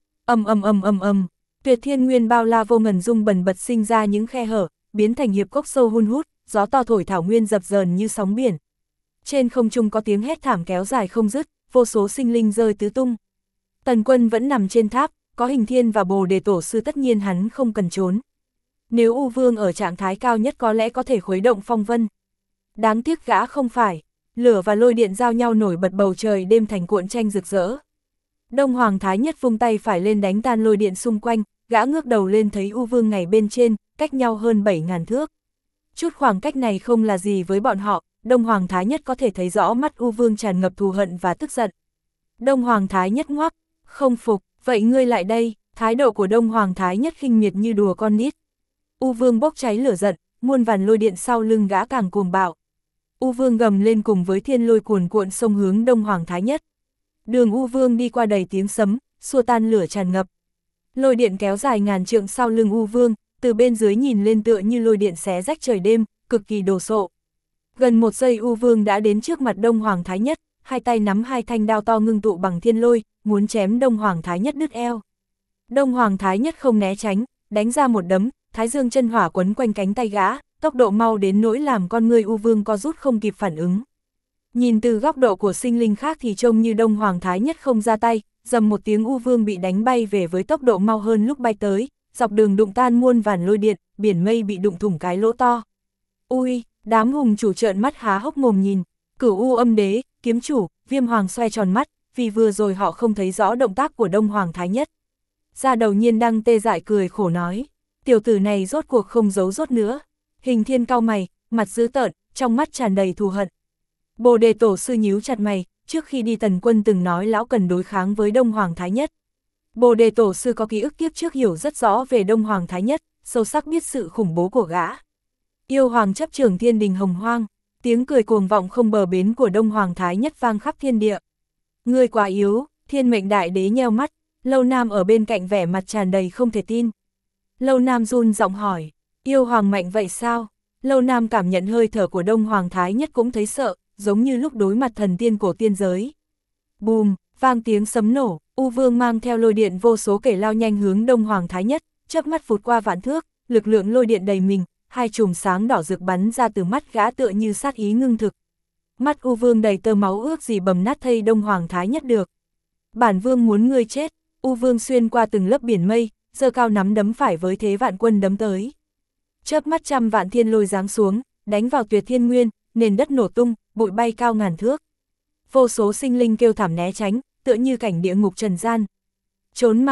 Tuyệt Thiên Nguyên bao la vô ngần rung bần bật sinh ra những khe hở, biến thành hiệp cốc sâu hun hút, gió to thổi thảo nguyên dập dờn như sóng biển. Trên không trung có tiếng hét thảm kéo dài không dứt, vô số sinh linh rơi tứ tung. Tần Quân vẫn nằm trên tháp, có Hình Thiên và Bồ Đề Tổ sư tất nhiên hắn không cần trốn. Nếu U Vương ở trạng thái cao nhất có lẽ có thể khuấy động phong vân. Đáng tiếc gã không phải, lửa và lôi điện giao nhau nổi bật bầu trời đêm thành cuộn tranh rực rỡ. Đông Hoàng Thái Nhất vung tay phải lên đánh tan lôi điện xung quanh, gã ngước đầu lên thấy U Vương ngày bên trên, cách nhau hơn 7.000 thước. Chút khoảng cách này không là gì với bọn họ, Đông Hoàng Thái Nhất có thể thấy rõ mắt U Vương tràn ngập thù hận và tức giận. Đông Hoàng Thái Nhất ngoắc, không phục, vậy ngươi lại đây, thái độ của Đông Hoàng Thái Nhất khinh miệt như đùa con nít. U Vương bốc cháy lửa giận, muôn vàn lôi điện sau lưng gã càng cuồng bạo. U Vương gầm lên cùng với thiên lôi cuồn cuộn xông hướng Đông Hoàng Thái Nhất. Đường U Vương đi qua đầy tiếng sấm, xua tan lửa tràn ngập. Lôi điện kéo dài ngàn trượng sau lưng U Vương, từ bên dưới nhìn lên tựa như lôi điện xé rách trời đêm, cực kỳ đồ sộ. Gần một giây U Vương đã đến trước mặt Đông Hoàng Thái Nhất, hai tay nắm hai thanh đao to ngưng tụ bằng thiên lôi, muốn chém Đông Hoàng Thái Nhất đứt eo. Đông Hoàng Thái Nhất không né tránh, đánh ra một đấm, Thái Dương chân hỏa quấn quanh cánh tay gã, tốc độ mau đến nỗi làm con người U Vương co rút không kịp phản ứng. Nhìn từ góc độ của sinh linh khác thì trông như Đông Hoàng Thái Nhất không ra tay, dầm một tiếng U Vương bị đánh bay về với tốc độ mau hơn lúc bay tới, dọc đường đụng tan muôn vàn lôi điện, biển mây bị đụng thủng cái lỗ to. Ui, đám hùng chủ trợn mắt há hốc mồm nhìn, Cửu U Âm Đế, kiếm chủ, Viêm Hoàng xoay tròn mắt, vì vừa rồi họ không thấy rõ động tác của Đông Hoàng Thái Nhất. Ra đầu Nhiên đang tê dại cười khổ nói, tiểu tử này rốt cuộc không giấu rốt nữa. Hình Thiên cau mày, mặt dữ tợn, trong mắt tràn đầy thù hận. Bồ Đề Tổ sư nhíu chặt mày, trước khi đi Tần Quân từng nói lão cần đối kháng với Đông Hoàng Thái Nhất. Bồ Đề Tổ sư có ký ức kiếp trước hiểu rất rõ về Đông Hoàng Thái Nhất, sâu sắc biết sự khủng bố của gã. Yêu Hoàng chấp trưởng thiên đình hồng hoang, tiếng cười cuồng vọng không bờ bến của Đông Hoàng Thái Nhất vang khắp thiên địa. Ngươi quá yếu, Thiên Mệnh Đại Đế nheo mắt, Lâu Nam ở bên cạnh vẻ mặt tràn đầy không thể tin. Lâu Nam run giọng hỏi, Yêu Hoàng mạnh vậy sao? Lâu Nam cảm nhận hơi thở của Đông Hoàng Thái Nhất cũng thấy sợ, giống như lúc đối mặt thần tiên cổ tiên giới. Bùm, vang tiếng sấm nổ, U Vương mang theo lôi điện vô số kể lao nhanh hướng Đông Hoàng Thái Nhất, chớp mắt vụt qua vạn thước, lực lượng lôi điện đầy mình, hai chùm sáng đỏ rực bắn ra từ mắt gã tựa như sát ý ngưng thực. Mắt U Vương đầy tơ máu ước gì bầm nát thây Đông Hoàng Thái Nhất được. Bản vương muốn ngươi chết. U Vương xuyên qua từng lớp biển mây, giơ cao nắm đấm phải với thế vạn quân đấm tới. Chớp mắt trăm vạn thiên lôi giáng xuống, đánh vào Tuyệt Thiên Nguyên, nền đất nổ tung, bụi bay cao ngàn thước. Vô số sinh linh kêu thảm né tránh, tựa như cảnh địa ngục trần gian. Trốn mau,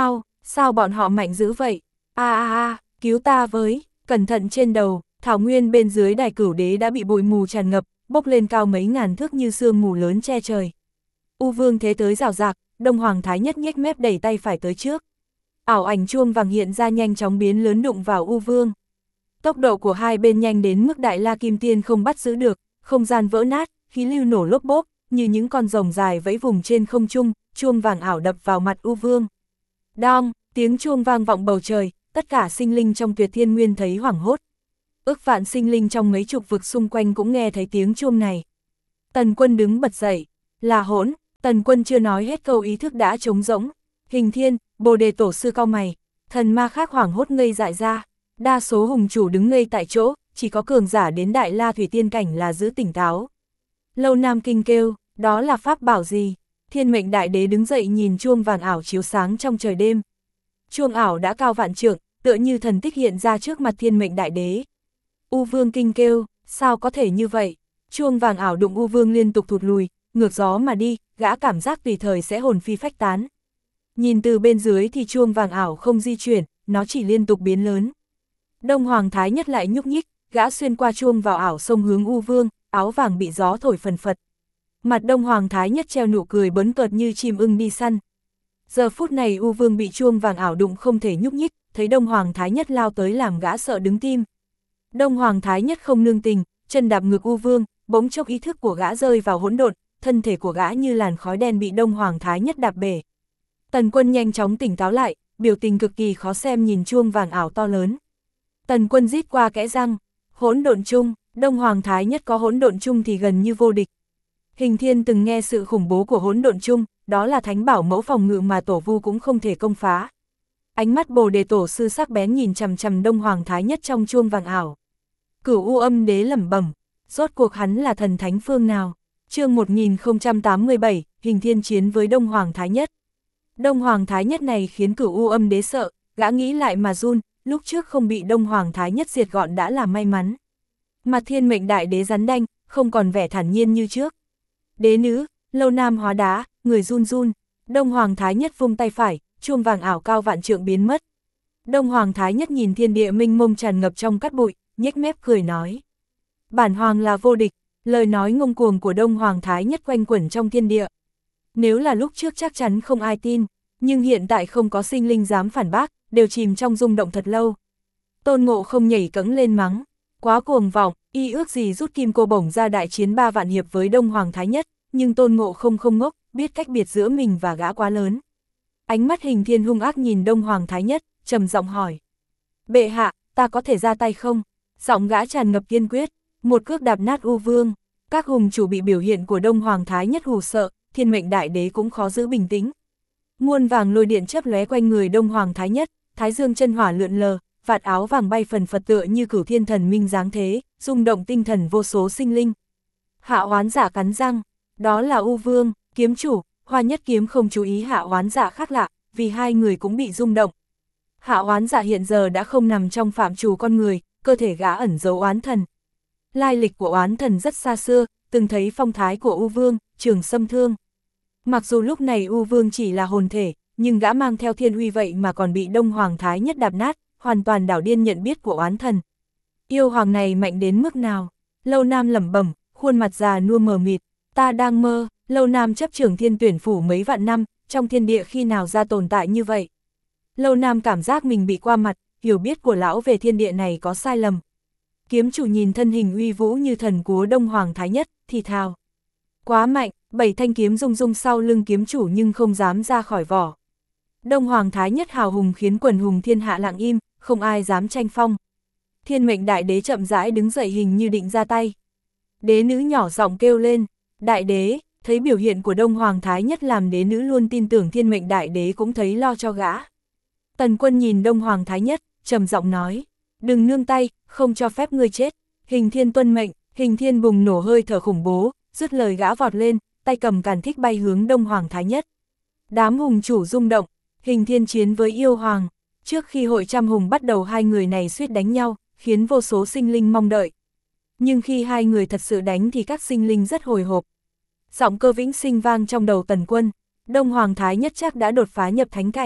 Sao bọn họ mạnh dữ vậy? Cứu ta với, cẩn thận trên đầu, thảo nguyên bên dưới đài cửu đế đã bị bụi mù tràn ngập, bốc lên cao mấy ngàn thước như sương mù lớn che trời. U Vương thế tới rào rạc, Đông Hoàng Thái Nhất nhếch mép đẩy tay phải tới trước. Ảo ảnh chuông vàng hiện ra nhanh chóng biến lớn đụng vào U Vương. Tốc độ của hai bên nhanh đến mức Đại La Kim Tiên không bắt giữ được, không gian vỡ nát, khí lưu nổ lốp bốp, như những con rồng dài vẫy vùng trên không trung, chuông vàng ảo đập vào mặt U Vương. Đong, tiếng chuông vang vọng bầu trời, tất cả sinh linh trong Tuyệt Thiên Nguyên thấy hoảng hốt. Ước vạn sinh linh trong mấy chục vực xung quanh cũng nghe thấy tiếng chuông này. Tần Quân đứng bật dậy, là hỗn, Tần Quân chưa nói hết câu ý thức đã trống rỗng. Hình Thiên, Bồ Đề Tổ sư cau mày, thần ma khác hoảng hốt ngây dại ra. Đa số hùng chủ đứng ngây tại chỗ, chỉ có cường giả đến Đại La Thủy Tiên cảnh là giữ tỉnh táo. Lâu Nam kinh kêu, đó là pháp bảo gì? Thiên Mệnh Đại Đế đứng dậy nhìn chuông vàng ảo chiếu sáng trong trời đêm. Chuông ảo đã cao vạn trượng, tựa như thần tích hiện ra trước mặt Thiên Mệnh Đại Đế. U Vương kinh kêu, sao có thể như vậy? Chuông vàng ảo đụng U Vương liên tục thụt lùi, ngược gió mà đi, gã cảm giác tùy thời sẽ hồn phi phách tán. Nhìn từ bên dưới thì chuông vàng ảo không di chuyển, nó chỉ liên tục biến lớn. Đông Hoàng Thái Nhất lại nhúc nhích, gã xuyên qua chuông vào ảo xông hướng U Vương, áo vàng bị gió thổi phần phật. Mặt Đông Hoàng Thái Nhất treo nụ cười bấn cợt như chim ưng đi săn. Giờ phút này U Vương bị chuông vàng ảo đụng không thể nhúc nhích, thấy Đông Hoàng Thái Nhất lao tới làm gã sợ đứng tim. Đông Hoàng Thái Nhất không nương tình, chân đạp ngực U Vương, bỗng chốc ý thức của gã rơi vào hỗn độn, thân thể của gã như làn khói đen bị Đông Hoàng Thái Nhất đạp bể. Tần Quân nhanh chóng tỉnh táo lại, biểu tình cực kỳ khó xem nhìn chuông vàng ảo to lớn. Tần Quân rít qua kẽ răng, hỗn độn chung, Đông Hoàng Thái Nhất có hỗn độn chung thì gần như vô địch. Hình Thiên từng nghe sự khủng bố của hỗn độn chung, đó là thánh bảo mẫu phòng ngự mà tổ vu cũng không thể công phá. Ánh mắt Bồ Đề Tổ sư sắc bén nhìn chằm chằm Đông Hoàng Thái Nhất trong chuông vàng ảo. Cửu U Âm Đế lẩm bẩm, rốt cuộc hắn là thần thánh phương nào? Chương 1087, Hình Thiên chiến với Đông Hoàng Thái Nhất. Đông Hoàng Thái Nhất này khiến Cửu U Âm Đế sợ, gã nghĩ lại mà run, lúc trước không bị Đông Hoàng Thái Nhất diệt gọn đã là may mắn. Mặt Thiên Mệnh Đại Đế rắn đanh, không còn vẻ thản nhiên như trước. Đế nữ, Lâu Nam hóa đá, người run run. Đông Hoàng Thái Nhất vung tay phải, chuông vàng ảo cao vạn trượng biến mất. Đông Hoàng Thái Nhất nhìn thiên địa mênh mông tràn ngập trong cát bụi, nhếch mép cười nói. Bản hoàng là vô địch, lời nói ngông cuồng của Đông Hoàng Thái Nhất quanh quẩn trong thiên địa. Nếu là lúc trước chắc chắn không ai tin, nhưng hiện tại không có sinh linh dám phản bác, đều chìm trong rung động thật lâu. Tôn Ngộ không nhảy cẫng lên mắng, quá cuồng vọng, y ước gì rút kim cô bổng ra đại chiến 3 vạn hiệp với Đông Hoàng Thái Nhất, nhưng Tôn Ngộ không không ngốc, biết cách biệt giữa mình và gã quá lớn. Ánh mắt Hình Thiên hung ác nhìn Đông Hoàng Thái Nhất, trầm giọng hỏi. Bệ hạ, ta có thể ra tay không? Giọng gã tràn ngập kiên quyết, một cước đạp nát U Vương. Các hùng chủ bị biểu hiện của Đông Hoàng Thái Nhất hù sợ, Thiên Mệnh Đại Đế cũng khó giữ bình tĩnh. Muôn vàng lôi điện chớp lóe quanh người Đông Hoàng Thái Nhất, thái dương chân hỏa lượn lờ, vạt áo vàng bay phần phật tựa như Cửu Thiên Thần Minh giáng thế, rung động tinh thần vô số sinh linh. Hạ Oán Giả cắn răng, đó là U Vương, kiếm chủ. Hoa Nhất Kiếm không chú ý Hạ Oán Giả khác lạ, vì hai người cũng bị rung động. Hạ Oán Giả hiện giờ đã không nằm trong phạm trù con người, cơ thể gã ẩn giấu oán thần. Lai lịch của oán thần rất xa xưa, từng thấy phong thái của U Vương, Trường Sâm Thương. Mặc dù lúc này U Vương chỉ là hồn thể, nhưng gã mang theo thiên uy vậy mà còn bị Đông Hoàng Thái Nhất đạp nát, hoàn toàn đảo điên nhận biết của oán thần. Yêu hoàng này mạnh đến mức nào? Lâu Nam lẩm bẩm, khuôn mặt già nua mờ mịt, ta đang mơ. Lâu Nam chấp trưởng Thiên Tuyển Phủ mấy vạn năm, trong thiên địa khi nào ra tồn tại như vậy. Lâu Nam cảm giác mình bị qua mặt, hiểu biết của lão về thiên địa này có sai lầm. Kiếm chủ nhìn thân hình uy vũ như thần của Đông Hoàng Thái Nhất, thì thào. Quá mạnh, 7 thanh kiếm rung rung sau lưng kiếm chủ nhưng không dám ra khỏi vỏ. Đông Hoàng Thái Nhất hào hùng khiến quần hùng thiên hạ lặng im, không ai dám tranh phong. Thiên Mệnh Đại Đế chậm rãi đứng dậy hình như định ra tay. Đế nữ nhỏ giọng kêu lên, Đại Đế. Thấy biểu hiện của Đông Hoàng Thái Nhất làm đế nữ luôn tin tưởng Thiên Mệnh Đại Đế cũng thấy lo cho gã. Tần Quân nhìn Đông Hoàng Thái Nhất, trầm giọng nói, đừng nương tay, không cho phép ngươi chết. Hình Thiên tuân mệnh. Hình Thiên bùng nổ hơi thở khủng bố, dứt lời gã vọt lên, tay cầm càn thích bay hướng Đông Hoàng Thái Nhất. Đám hùng chủ rung động, Hình Thiên chiến với yêu hoàng. Trước khi hội trăm hùng bắt đầu hai người này suýt đánh nhau, khiến vô số sinh linh mong đợi. Nhưng khi hai người thật sự đánh thì các sinh linh rất hồi hộp. Giọng Cơ Vĩnh Sinh vang trong đầu Tần Quân, Đông Hoàng Thái Nhất chắc đã đột phá nhập thánh cảnh.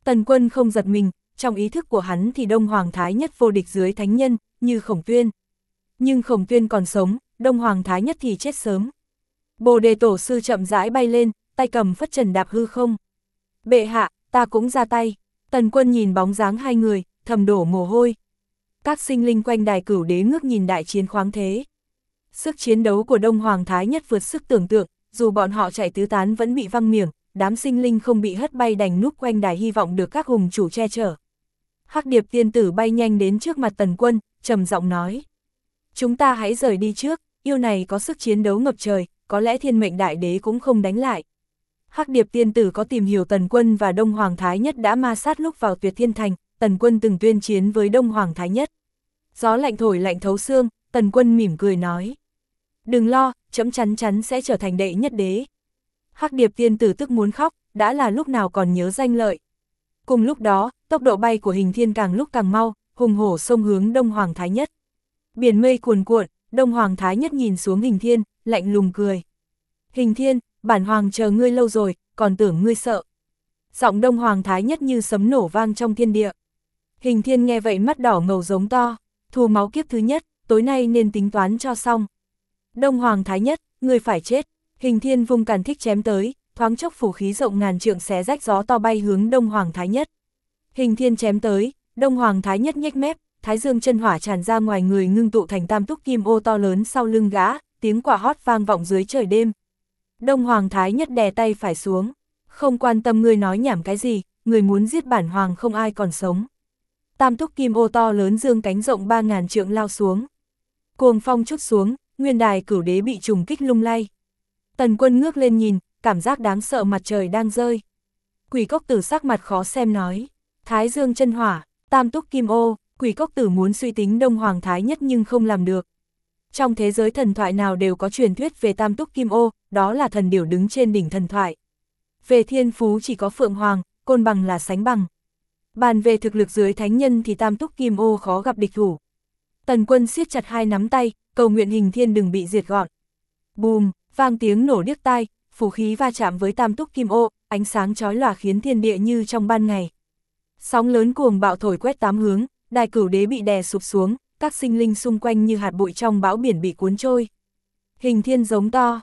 Tần Quân không giật mình, trong ý thức của hắn thì Đông Hoàng Thái Nhất vô địch dưới thánh nhân, như Khổng Tuyên. Nhưng Khổng Tuyên còn sống, Đông Hoàng Thái Nhất thì chết sớm. Bồ Đề Tổ sư chậm rãi bay lên, tay cầm phất trần đạp hư không. Bệ hạ, ta cũng ra tay. Tần Quân nhìn bóng dáng hai người, thầm đổ mồ hôi. Các sinh linh quanh đài Cửu Đế ngước nhìn đại chiến khoáng thế. Sức chiến đấu của Đông Hoàng Thái Nhất vượt sức tưởng tượng, dù bọn họ chạy tứ tán vẫn bị văng miệng, đám sinh linh không bị hất bay đành núp quanh đài hy vọng được các hùng chủ che chở. Hắc Điệp tiên tử bay nhanh đến trước mặt Tần Quân, trầm giọng nói. Chúng ta hãy rời đi trước, yêu này có sức chiến đấu ngập trời, có lẽ Thiên Mệnh Đại Đế cũng không đánh lại. Hắc Điệp tiên tử có tìm hiểu Tần Quân và Đông Hoàng Thái Nhất đã ma sát lúc vào Tuyệt Thiên Thành, Tần Quân từng tuyên chiến với Đông Hoàng Thái Nhất. Gió lạnh thổi lạnh thấu xương, Tần Quân mỉm cười nói. Đừng lo, trẫm chắn chắn sẽ trở thành đệ nhất đế. Hắc Điệp tiên tử tức muốn khóc, đã là lúc nào còn nhớ danh lợi. Cùng lúc đó, tốc độ bay của Hình Thiên càng lúc càng mau, hùng hổ xông hướng Đông Hoàng Thái Nhất. Biển mây cuồn cuộn, Đông Hoàng Thái Nhất nhìn xuống Hình Thiên, lạnh lùng cười. Hình Thiên, bản hoàng chờ ngươi lâu rồi, còn tưởng ngươi sợ. Giọng Đông Hoàng Thái Nhất như sấm nổ vang trong thiên địa. Hình Thiên nghe vậy mắt đỏ ngầu giống to, thù máu kiếp thứ nhất, tối nay nên tính toán cho xong. Đông Hoàng Thái Nhất, ngươi phải chết. Hình Thiên vung càn thích chém tới, thoáng chốc phủ khí rộng ngàn trượng xé rách gió to bay hướng Đông Hoàng Thái Nhất. Hình Thiên chém tới, Đông Hoàng Thái Nhất nhếch mép, thái dương chân hỏa tràn ra ngoài người ngưng tụ thành tam túc kim ô to lớn sau lưng gã, tiếng quả hót vang vọng dưới trời đêm. Đông Hoàng Thái Nhất đè tay phải xuống, không quan tâm ngươi nói nhảm cái gì, người muốn giết bản hoàng không ai còn sống. Tam túc kim ô to lớn dương cánh rộng 3000 trượng lao xuống. Cuồng phong trút xuống, nguyên đài Cửu Đế bị trùng kích lung lay. Tần Quân ngước lên nhìn, cảm giác đáng sợ mặt trời đang rơi. Quỷ Cốc Tử sắc mặt khó xem nói, thái dương chân hỏa, tam túc kim ô. Quỷ Cốc Tử muốn suy tính Đông Hoàng Thái Nhất nhưng không làm được. Trong thế giới thần thoại nào đều có truyền thuyết về tam túc kim ô, đó là thần điểu đứng trên đỉnh thần thoại. Về thiên phú chỉ có Phượng Hoàng, Côn Bằng là sánh bằng. Bàn về thực lực dưới thánh nhân thì tam túc kim ô khó gặp địch thủ. Tần Quân siết chặt hai nắm tay, cầu nguyện Hình Thiên đừng bị diệt gọn. Bùm, vang tiếng nổ điếc tai, phù khí va chạm với tam túc kim ô, ánh sáng chói lòa khiến thiên địa như trong ban ngày. Sóng lớn cuồng bạo thổi quét tám hướng, đài Cửu Đế bị đè sụp xuống, các sinh linh xung quanh như hạt bụi trong bão biển bị cuốn trôi. Hình Thiên giống to,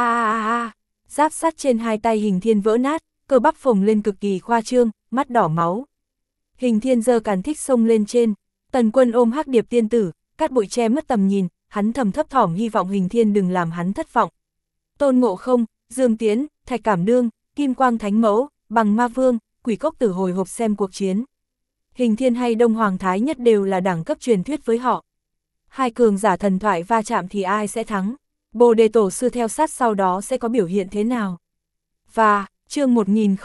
giáp sắt trên hai tay Hình Thiên vỡ nát, cơ bắp phồng lên cực kỳ khoa trương, mắt đỏ máu. Hình Thiên giơ càn thích xông lên trên, Tần Quân ôm Hắc Điệp tiên tử, cát bụi che mất tầm nhìn, hắn thầm thấp thỏm hy vọng Hình Thiên đừng làm hắn thất vọng. Tôn Ngộ Không, Dương Tiễn, Thạch Cảm Đương, Kim Quang Thánh Mẫu, Bằng Ma Vương, Quỷ Cốc Tử hồi hộp xem cuộc chiến. Hình Thiên hay Đông Hoàng Thái Nhất đều là đẳng cấp truyền thuyết với họ. Hai cường giả thần thoại va chạm thì ai sẽ thắng? Bồ Đề Tổ sư theo sát sau đó sẽ có biểu hiện thế nào? Và, chương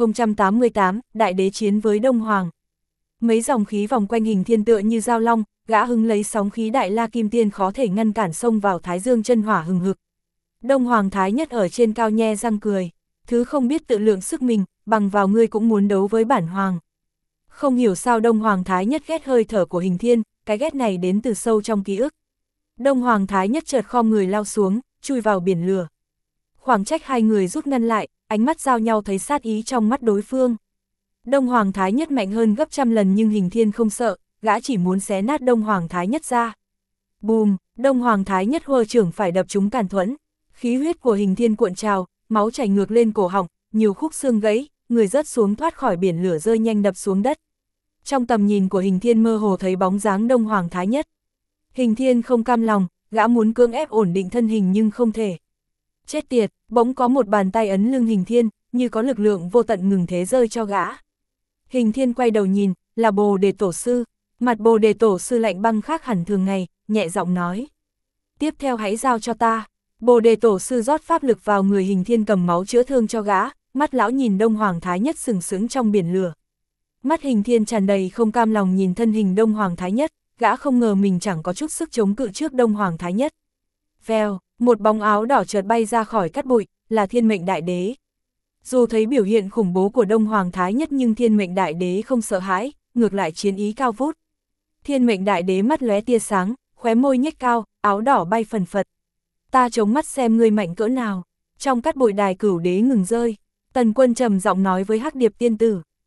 1088, Đại Đế chiến với Đông Hoàng. Mấy dòng khí vòng quanh Hình Thiên tựa như dao long, gã hứng lấy sóng khí Đại La Kim Tiên khó thể ngăn cản xông vào thái dương chân hỏa hừng hực. Đông Hoàng Thái Nhất ở trên cao nhe răng cười, thứ không biết tự lượng sức mình, bằng vào ngươi cũng muốn đấu với bản hoàng. Không hiểu sao Đông Hoàng Thái Nhất ghét hơi thở của Hình Thiên, cái ghét này đến từ sâu trong ký ức. Đông Hoàng Thái Nhất chợt khom người lao xuống, chui vào biển lửa. Khoảng trách hai người rút ngăn lại, ánh mắt giao nhau thấy sát ý trong mắt đối phương. Đông Hoàng Thái Nhất mạnh hơn gấp trăm lần nhưng Hình Thiên không sợ, gã chỉ muốn xé nát Đông Hoàng Thái Nhất ra. Bùm, Đông Hoàng Thái Nhất hô trưởng phải đập trúng càn thuẫn. Khí huyết của Hình Thiên cuộn trào, máu chảy ngược lên cổ họng, nhiều khúc xương gãy, người rớt xuống thoát khỏi biển lửa rơi nhanh đập xuống đất. Trong tầm nhìn của Hình Thiên mơ hồ thấy bóng dáng Đông Hoàng Thái Nhất. Hình Thiên không cam lòng, gã muốn cưỡng ép ổn định thân hình nhưng không thể. Chết tiệt, bỗng có một bàn tay ấn lưng Hình Thiên, như có lực lượng vô tận ngừng thế rơi cho gã. Hình Thiên quay đầu nhìn, là Bồ Đề Tổ sư, mặt Bồ Đề Tổ sư lạnh băng khác hẳn thường ngày, nhẹ giọng nói. Tiếp theo hãy giao cho ta. Bồ Đề Tổ sư rót pháp lực vào người Hình Thiên cầm máu chữa thương cho gã, mắt lão nhìn Đông Hoàng Thái Nhất sừng sững trong biển lửa. Mắt Hình Thiên tràn đầy không cam lòng nhìn thân hình Đông Hoàng Thái Nhất, gã không ngờ mình chẳng có chút sức chống cự trước Đông Hoàng Thái Nhất. Vèo, một bóng áo đỏ chợt bay ra khỏi cát bụi, là Thiên Mệnh Đại Đế. Dù thấy biểu hiện khủng bố của Đông Hoàng Thái Nhất nhưng Thiên Mệnh Đại Đế không sợ hãi, ngược lại chiến ý cao vút. Thiên Mệnh Đại Đế mắt lóe tia sáng, khóe môi nhếch cao, áo đỏ bay phần phật. Ta chống mắt xem ngươi mạnh cỡ nào. Trong cát bụi đài Cửu Đế ngừng rơi, Tần Quân trầm giọng nói với Hắc Điệp tiên tử.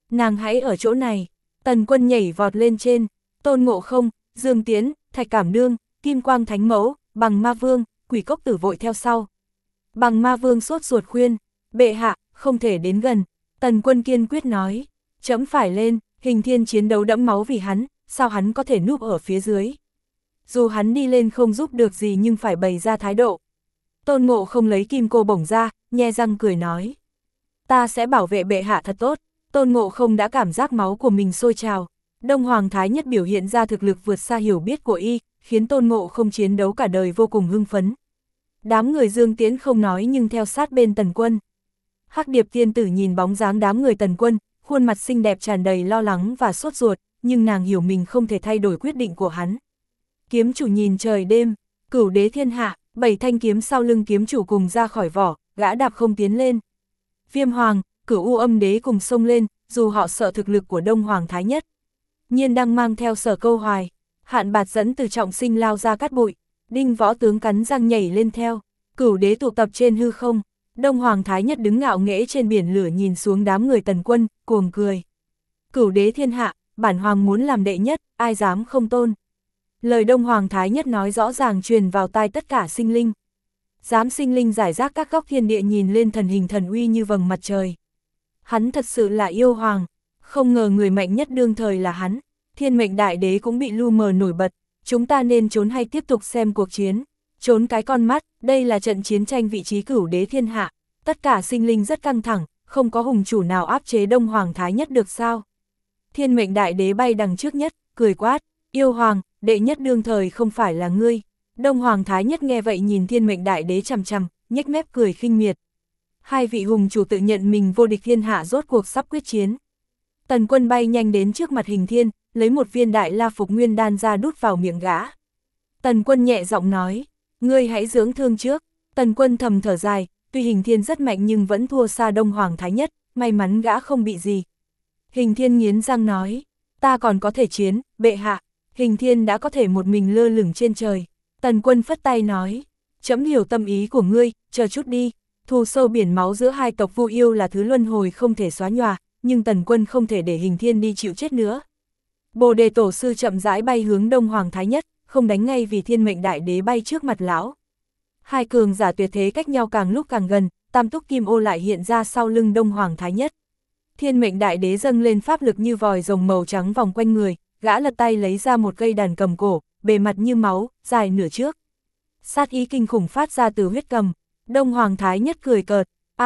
Nàng hãy ở chỗ này. Tần Quân nhảy vọt lên trên, Tôn Ngộ Không, Dương Tiễn, Thạch Cảm Nương, Kim Quang Thánh Mẫu, Bằng Ma Vương, Quỷ Cốc Tử vội theo sau. Bằng Ma Vương sốt ruột khuyên, bệ hạ, không thể đến gần. Tần Quân kiên quyết nói, trẫm phải lên. Hình Thiên chiến đấu đẫm máu vì hắn, sao hắn có thể núp ở phía dưới. Dù hắn đi lên không giúp được gì nhưng phải bày ra thái độ. Tôn Ngộ Không lấy kim cô bổng ra, nhe răng cười nói. Ta sẽ bảo vệ bệ hạ thật tốt. Tôn Ngộ Không đã cảm giác máu của mình sôi trào. Đông Hoàng Thái Nhất biểu hiện ra thực lực vượt xa hiểu biết của y, khiến Tôn Ngộ Không chiến đấu cả đời vô cùng hưng phấn. Đám người Dương Tiễn không nói nhưng theo sát bên Tần Quân. Hắc Điệp tiên tử nhìn bóng dáng đám người Tần Quân, khuôn mặt xinh đẹp tràn đầy lo lắng và sốt ruột, nhưng nàng hiểu mình không thể thay đổi quyết định của hắn. Kiếm chủ nhìn trời đêm, Cửu Đế thiên hạ, 7 thanh kiếm sau lưng kiếm chủ cùng ra khỏi vỏ, gã đạp không tiến lên. Viêm Hoàng, Cửu U Âm Đế cùng xông lên, dù họ sợ thực lực của Đông Hoàng Thái Nhất. Nhiên đang mang theo Sở Câu Hoài, Hạn Bạt dẫn từ trọng sinh lao ra cát bụi, Đinh Võ tướng cắn răng nhảy lên theo, Cửu Đế tụ tập trên hư không. Đông Hoàng Thái Nhất đứng ngạo nghễ trên biển lửa nhìn xuống đám người Tần Quân, cuồng cười. Cửu Đế thiên hạ, bản hoàng muốn làm đệ nhất, ai dám không tôn. Lời Đông Hoàng Thái Nhất nói rõ ràng truyền vào tai tất cả sinh linh. Dám sinh linh giải rác các góc thiên địa nhìn lên thần hình thần uy như vầng mặt trời. Hắn thật sự là yêu hoàng, không ngờ người mạnh nhất đương thời là hắn. Thiên Mệnh Đại Đế cũng bị lu mờ nổi bật, chúng ta nên trốn hay tiếp tục xem cuộc chiến. Trốn cái con mắt, đây là trận chiến tranh vị trí Cửu Đế thiên hạ. Tất cả sinh linh rất căng thẳng, không có hùng chủ nào áp chế Đông Hoàng Thái Nhất được sao. Thiên Mệnh Đại Đế bay đằng trước nhất, cười quát, yêu hoàng, đệ nhất đương thời không phải là ngươi. Đông Hoàng Thái Nhất nghe vậy nhìn Thiên Mệnh Đại Đế chằm chằm, nhếch mép cười khinh miệt. Hai vị hùng chủ tự nhận mình vô địch thiên hạ rốt cuộc sắp quyết chiến. Tần Quân bay nhanh đến trước mặt Hình Thiên, lấy một viên Đại La Phục Nguyên đan ra đút vào miệng gã. Tần Quân nhẹ giọng nói, ngươi hãy dưỡng thương trước. Tần Quân thầm thở dài, tuy Hình Thiên rất mạnh nhưng vẫn thua xa Đông Hoàng Thái Nhất, may mắn gã không bị gì. Hình Thiên nghiến răng nói, ta còn có thể chiến, bệ hạ. Hình Thiên đã có thể một mình lơ lửng trên trời. Tần Quân phất tay nói, trẫm hiểu tâm ý của ngươi, chờ chút đi. Thù sâu biển máu giữa hai tộc Vu Yêu là thứ luân hồi không thể xóa nhòa, nhưng Tần Quân không thể để Hình Thiên đi chịu chết nữa. Bồ Đề Tổ sư chậm rãi bay hướng Đông Hoàng Thái Nhất, không đánh ngay vì Thiên Mệnh Đại Đế bay trước mặt lão. Hai cường giả tuyệt thế cách nhau càng lúc càng gần, Tam Túc Kim Ô lại hiện ra sau lưng Đông Hoàng Thái Nhất. Thiên Mệnh Đại Đế dâng lên pháp lực như vòi rồng màu trắng vòng quanh người, gã lật tay lấy ra một cây đàn cầm cổ, bề mặt như máu, dài nửa trước. Sát ý kinh khủng phát ra từ huyết cầm. Đông Hoàng Thái Nhất cười cợt,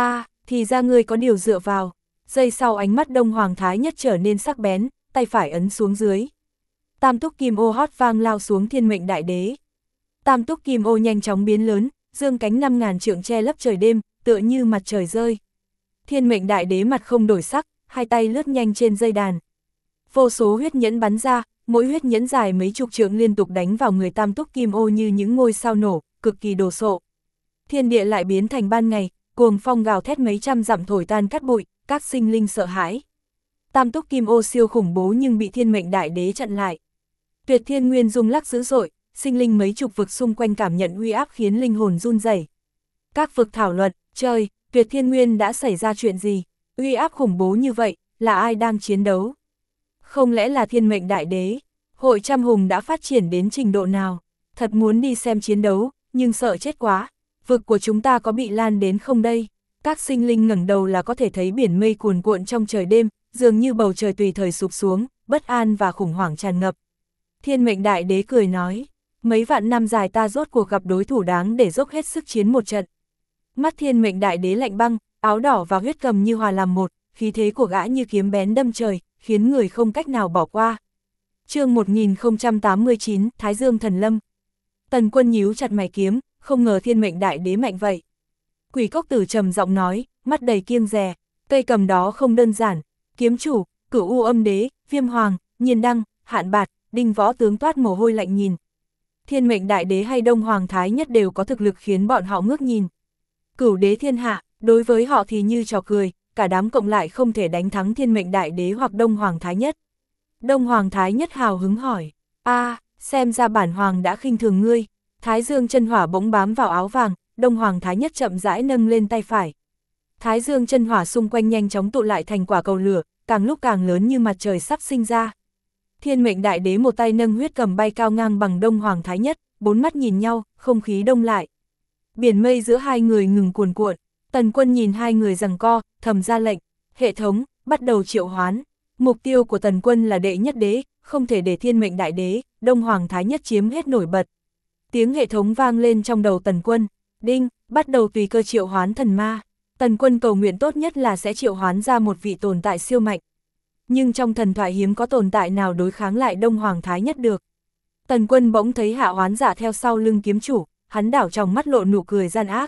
thì ra ngươi có điều dựa vào. Giây sau ánh mắt Đông Hoàng Thái Nhất trở nên sắc bén, tay phải ấn xuống dưới. Tam Túc Kim Ô hót vang lao xuống Thiên Mệnh Đại Đế. Tam Túc Kim Ô nhanh chóng biến lớn, dương cánh 5.000 trượng che lấp trời đêm, tựa như mặt trời rơi. Thiên Mệnh Đại Đế mặt không đổi sắc, hai tay lướt nhanh trên dây đàn. Vô số huyết nhẫn bắn ra, mỗi huyết nhẫn dài mấy chục trượng liên tục đánh vào người Tam Túc Kim Ô như những ngôi sao nổ, cực kỳ đồ sộ. Thiên địa lại biến thành ban ngày, cuồng phong gào thét mấy trăm dặm thổi tan cát bụi, các sinh linh sợ hãi. Tam Túc Kim Ô siêu khủng bố nhưng bị Thiên Mệnh Đại Đế chặn lại. Tuyệt Thiên Nguyên rung lắc dữ dội, sinh linh mấy chục vực xung quanh cảm nhận uy áp khiến linh hồn run rẩy. Các vực thảo luận, trời, Tuyệt Thiên Nguyên đã xảy ra chuyện gì? Uy áp khủng bố như vậy, là ai đang chiến đấu? Không lẽ là Thiên Mệnh Đại Đế? Hội Trăm Hùng đã phát triển đến trình độ nào? Thật muốn đi xem chiến đấu, nhưng sợ chết quá. Vực của chúng ta có bị lan đến không đây? Các sinh linh ngẩng đầu là có thể thấy biển mây cuồn cuộn trong trời đêm, dường như bầu trời tùy thời sụp xuống, bất an và khủng hoảng tràn ngập. Thiên Mệnh Đại Đế cười nói, mấy vạn năm dài ta rốt cuộc gặp đối thủ đáng để dốc hết sức chiến một trận. Mắt Thiên Mệnh Đại Đế lạnh băng, áo đỏ và huyết cầm như hòa làm một, khí thế của gã như kiếm bén đâm trời, khiến người không cách nào bỏ qua. Chương 1089, Thái Dương Thần Lâm. Tần Quân nhíu chặt mày kiếm, không ngờ Thiên Mệnh Đại Đế mạnh vậy. Quỷ Cốc Tử trầm giọng nói, mắt đầy kiêng dè, cây cầm đó không đơn giản. Kiếm chủ, Cửu U Âm Đế, Viêm Hoàng, Nhiên Đăng, Hạn Bạt, Đinh Võ tướng toát mồ hôi lạnh nhìn. Thiên Mệnh Đại Đế hay Đông Hoàng Thái Nhất đều có thực lực khiến bọn họ ngước nhìn. Cửu Đế thiên hạ, đối với họ thì như trò cười, cả đám cộng lại không thể đánh thắng Thiên Mệnh Đại Đế hoặc Đông Hoàng Thái Nhất. Đông Hoàng Thái Nhất hào hứng hỏi, xem ra bản hoàng đã khinh thường ngươi. Thái Dương chân hỏa bỗng bám vào áo vàng, Đông Hoàng Thái Nhất chậm rãi nâng lên tay phải. Thái Dương chân hỏa xung quanh nhanh chóng tụ lại thành quả cầu lửa, càng lúc càng lớn như mặt trời sắp sinh ra. Thiên mệnh đại đế một tay nâng huyết cầm bay cao ngang bằng Đông Hoàng Thái Nhất, bốn mắt nhìn nhau, không khí đông lại. Biển mây giữa hai người ngừng cuồn cuộn, Tần Quân nhìn hai người giằng co, thầm ra lệnh, hệ thống, bắt đầu triệu hoán. Mục tiêu của Tần Quân là đệ nhất đế, không thể để thiên mệnh đại đế, Đông Hoàng Thái Nhất chiếm hết nổi bật. Tiếng hệ thống vang lên trong đầu Tần Quân, đinh, bắt đầu tùy cơ triệu hoán thần ma. Tần Quân cầu nguyện tốt nhất là sẽ triệu hoán ra một vị tồn tại siêu mạnh. Nhưng trong thần thoại hiếm có tồn tại nào đối kháng lại Đông Hoàng Thái Nhất được. Tần Quân bỗng thấy Hạ Hoán Dạ theo sau lưng kiếm chủ, hắn đảo trong mắt lộ nụ cười gian ác.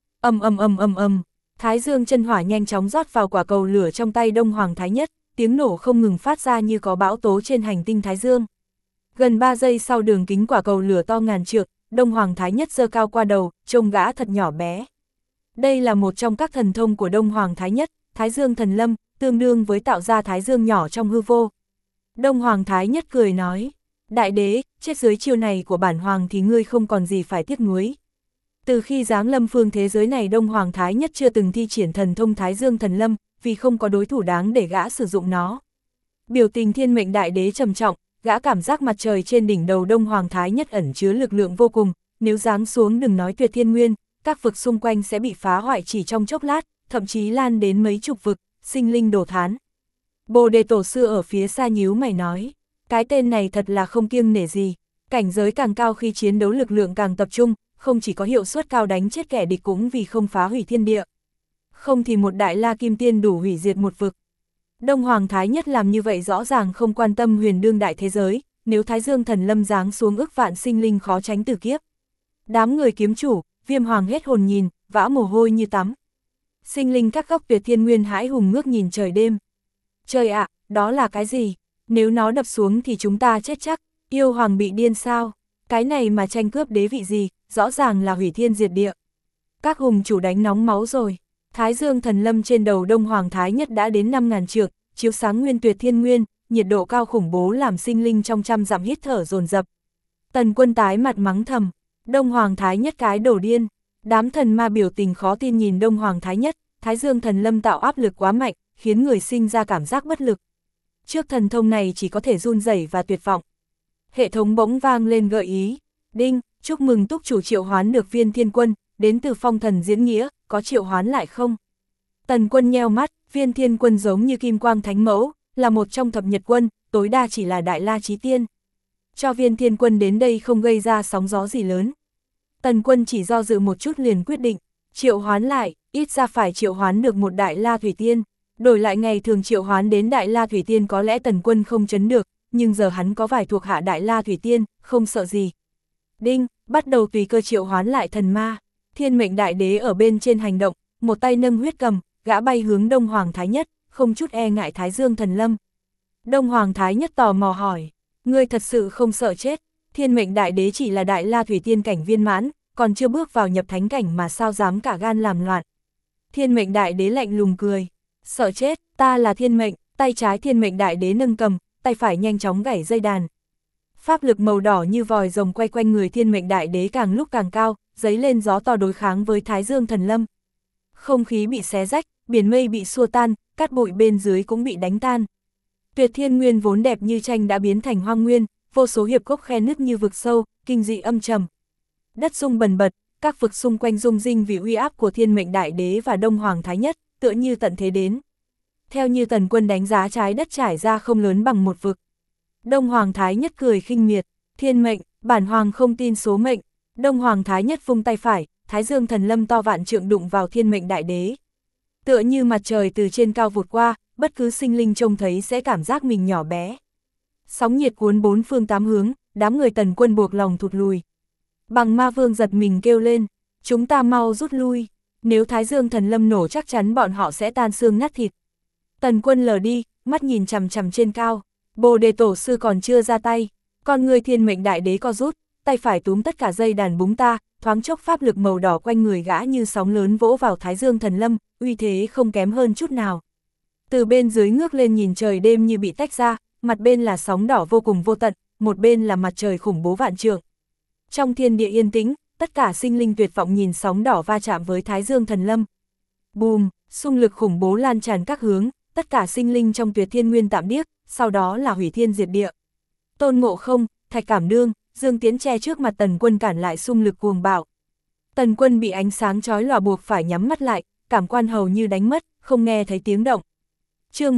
Thái dương chân hỏa nhanh chóng rót vào quả cầu lửa trong tay Đông Hoàng Thái Nhất, tiếng nổ không ngừng phát ra như có bão tố trên hành tinh Thái Dương. Gần 3 giây sau đường kính quả cầu lửa to ngàn trượng, Đông Hoàng Thái Nhất giơ cao qua đầu, trông gã thật nhỏ bé. Đây là một trong các thần thông của Đông Hoàng Thái Nhất, Thái Dương Thần Lâm, tương đương với tạo ra Thái Dương nhỏ trong hư vô. Đông Hoàng Thái Nhất cười nói, đại đế, chết dưới chiêu này của bản hoàng thì ngươi không còn gì phải tiếc nuối. Từ khi giáng lâm phương thế giới này Đông Hoàng Thái Nhất chưa từng thi triển thần thông Thái Dương Thần Lâm, vì không có đối thủ đáng để gã sử dụng nó. Biểu tình thiên mệnh đại đế trầm trọng, gã cảm giác mặt trời trên đỉnh đầu Đông Hoàng Thái Nhất ẩn chứa lực lượng vô cùng, nếu giáng xuống đừng nói tuyệt thiên nguyên, các vực xung quanh sẽ bị phá hoại chỉ trong chốc lát, thậm chí lan đến mấy chục vực, sinh linh đổ thán. Bồ Đề Tổ Sư ở phía xa nhíu mày nói, cái tên này thật là không kiêng nể gì, cảnh giới càng cao khi chiến đấu lực lượng càng tập trung, không chỉ có hiệu suất cao đánh chết kẻ địch cũng vì không phá hủy thiên địa. Không thì một đại la kim tiên đủ hủy diệt một vực. Đông Hoàng Thái Nhất làm như vậy rõ ràng không quan tâm huyền đương đại thế giới, nếu Thái Dương Thần Lâm giáng xuống ức vạn sinh linh khó tránh tử kiếp. Đám người kiếm chủ, Viêm Hoàng hết hồn nhìn, vã mồ hôi như tắm. Sinh linh các góc tuyệt thiên nguyên hãi hùng ngước nhìn trời đêm. Trời ạ, đó là cái gì? Nếu nó đập xuống thì chúng ta chết chắc, yêu hoàng bị điên sao? Cái này mà tranh cướp đế vị gì, rõ ràng là hủy thiên diệt địa. Các hùng chủ đánh nóng máu rồi. Thái Dương Thần Lâm trên đầu Đông Hoàng Thái Nhất đã đến 5.000 trượng, chiếu sáng nguyên tuyệt thiên nguyên, nhiệt độ cao khủng bố làm sinh linh trong trăm dặm hít thở dồn dập. Tần Quân tái mặt mắng thầm, Đông Hoàng Thái Nhất cái đổ điên. Đám thần ma biểu tình khó tin nhìn Đông Hoàng Thái Nhất, Thái Dương Thần Lâm tạo áp lực quá mạnh, khiến người sinh ra cảm giác bất lực. Trước thần thông này chỉ có thể run rẩy và tuyệt vọng. Hệ thống bỗng vang lên gợi ý, đinh, chúc mừng túc chủ triệu hoán được Viên Thiên Quân, đến từ Phong Thần Diễn Nghĩa, có triệu hoán lại không? Tần Quân nheo mắt, Viên Thiên Quân giống như Kim Quang Thánh Mẫu, là một trong thập nhật quân, tối đa chỉ là Đại La Chí Tiên. Cho Viên Thiên Quân đến đây không gây ra sóng gió gì lớn. Tần Quân chỉ do dự một chút liền quyết định, triệu hoán lại, ít ra phải triệu hoán được một Đại La Thủy Tiên. Đổi lại ngày thường triệu hoán đến Đại La Thủy Tiên có lẽ Tần Quân không chấn được, nhưng giờ hắn có vài thuộc hạ Đại La Thủy Tiên, không sợ gì. Đinh, bắt đầu tùy cơ triệu hoán lại thần ma. Thiên mệnh đại đế ở bên trên hành động, một tay nâng huyết cầm, gã bay hướng Đông Hoàng Thái Nhất, không chút e ngại Thái Dương Thần Lâm. Đông Hoàng Thái Nhất tò mò hỏi, ngươi thật sự không sợ chết? Thiên mệnh đại đế chỉ là Đại La Thủy Tiên cảnh viên mãn, còn chưa bước vào nhập thánh cảnh mà sao dám cả gan làm loạn. Thiên mệnh đại đế lạnh lùng cười, sợ chết, ta là thiên mệnh. Tay trái thiên mệnh đại đế nâng cầm, tay phải nhanh chóng gảy dây đàn. Pháp lực màu đỏ như vòi rồng quay quanh người thiên mệnh đại đế càng lúc càng cao, dấy lên gió to đối kháng với Thái Dương Thần Lâm. Không khí bị xé rách, biển mây bị xua tan, cát bụi bên dưới cũng bị đánh tan. Tuyệt thiên nguyên vốn đẹp như tranh đã biến thành hoang nguyên, vô số hiệp cốc khe nứt như vực sâu, kinh dị âm trầm. Đất rung bần bật, các vực xung quanh rung rinh vì uy áp của thiên mệnh đại đế và Đông Hoàng Thái Nhất, tựa như tận thế đến. Theo như Tần Quân đánh giá trái đất trải ra không lớn bằng một vực. Đông Hoàng Thái Nhất cười khinh miệt, thiên mệnh, bản hoàng không tin số mệnh. Đông Hoàng Thái Nhất vung tay phải, Thái Dương Thần Lâm to vạn trượng đụng vào thiên mệnh đại đế. Tựa như mặt trời từ trên cao vụt qua, bất cứ sinh linh trông thấy sẽ cảm giác mình nhỏ bé. Sóng nhiệt cuốn bốn phương tám hướng, đám người Tần Quân buộc lòng thụt lùi. Bằng Ma Vương giật mình kêu lên, chúng ta mau rút lui, nếu Thái Dương Thần Lâm nổ chắc chắn bọn họ sẽ tan xương nát thịt. Tần Quân lờ đi, mắt nhìn chằm chằm trên cao, Bồ Đề Tổ Sư còn chưa ra tay, con người thiên mệnh đại đế co rút, tay phải túm tất cả dây đàn búng ta, thoáng chốc pháp lực màu đỏ quanh người gã như sóng lớn vỗ vào Thái Dương Thần Lâm, uy thế không kém hơn chút nào. Từ bên dưới ngước lên nhìn trời đêm như bị tách ra, mặt bên là sóng đỏ vô cùng vô tận, một bên là mặt trời khủng bố vạn trượng. Trong thiên địa yên tĩnh, tất cả sinh linh tuyệt vọng nhìn sóng đỏ va chạm với Thái Dương Thần Lâm. Bùm, xung lực khủng bố lan tràn các hướng, tất cả sinh linh trong Tuyệt Thiên Nguyên tạm điếc, sau đó là hủy thiên diệt địa. Tôn Ngộ Không, Thạch Cảm Đương, Dương Tiến che trước mặt Tần Quân cản lại xung lực cuồng bạo. Tần Quân bị ánh sáng chói lòa buộc phải nhắm mắt lại, cảm quan hầu như đánh mất, không nghe thấy tiếng động. Chương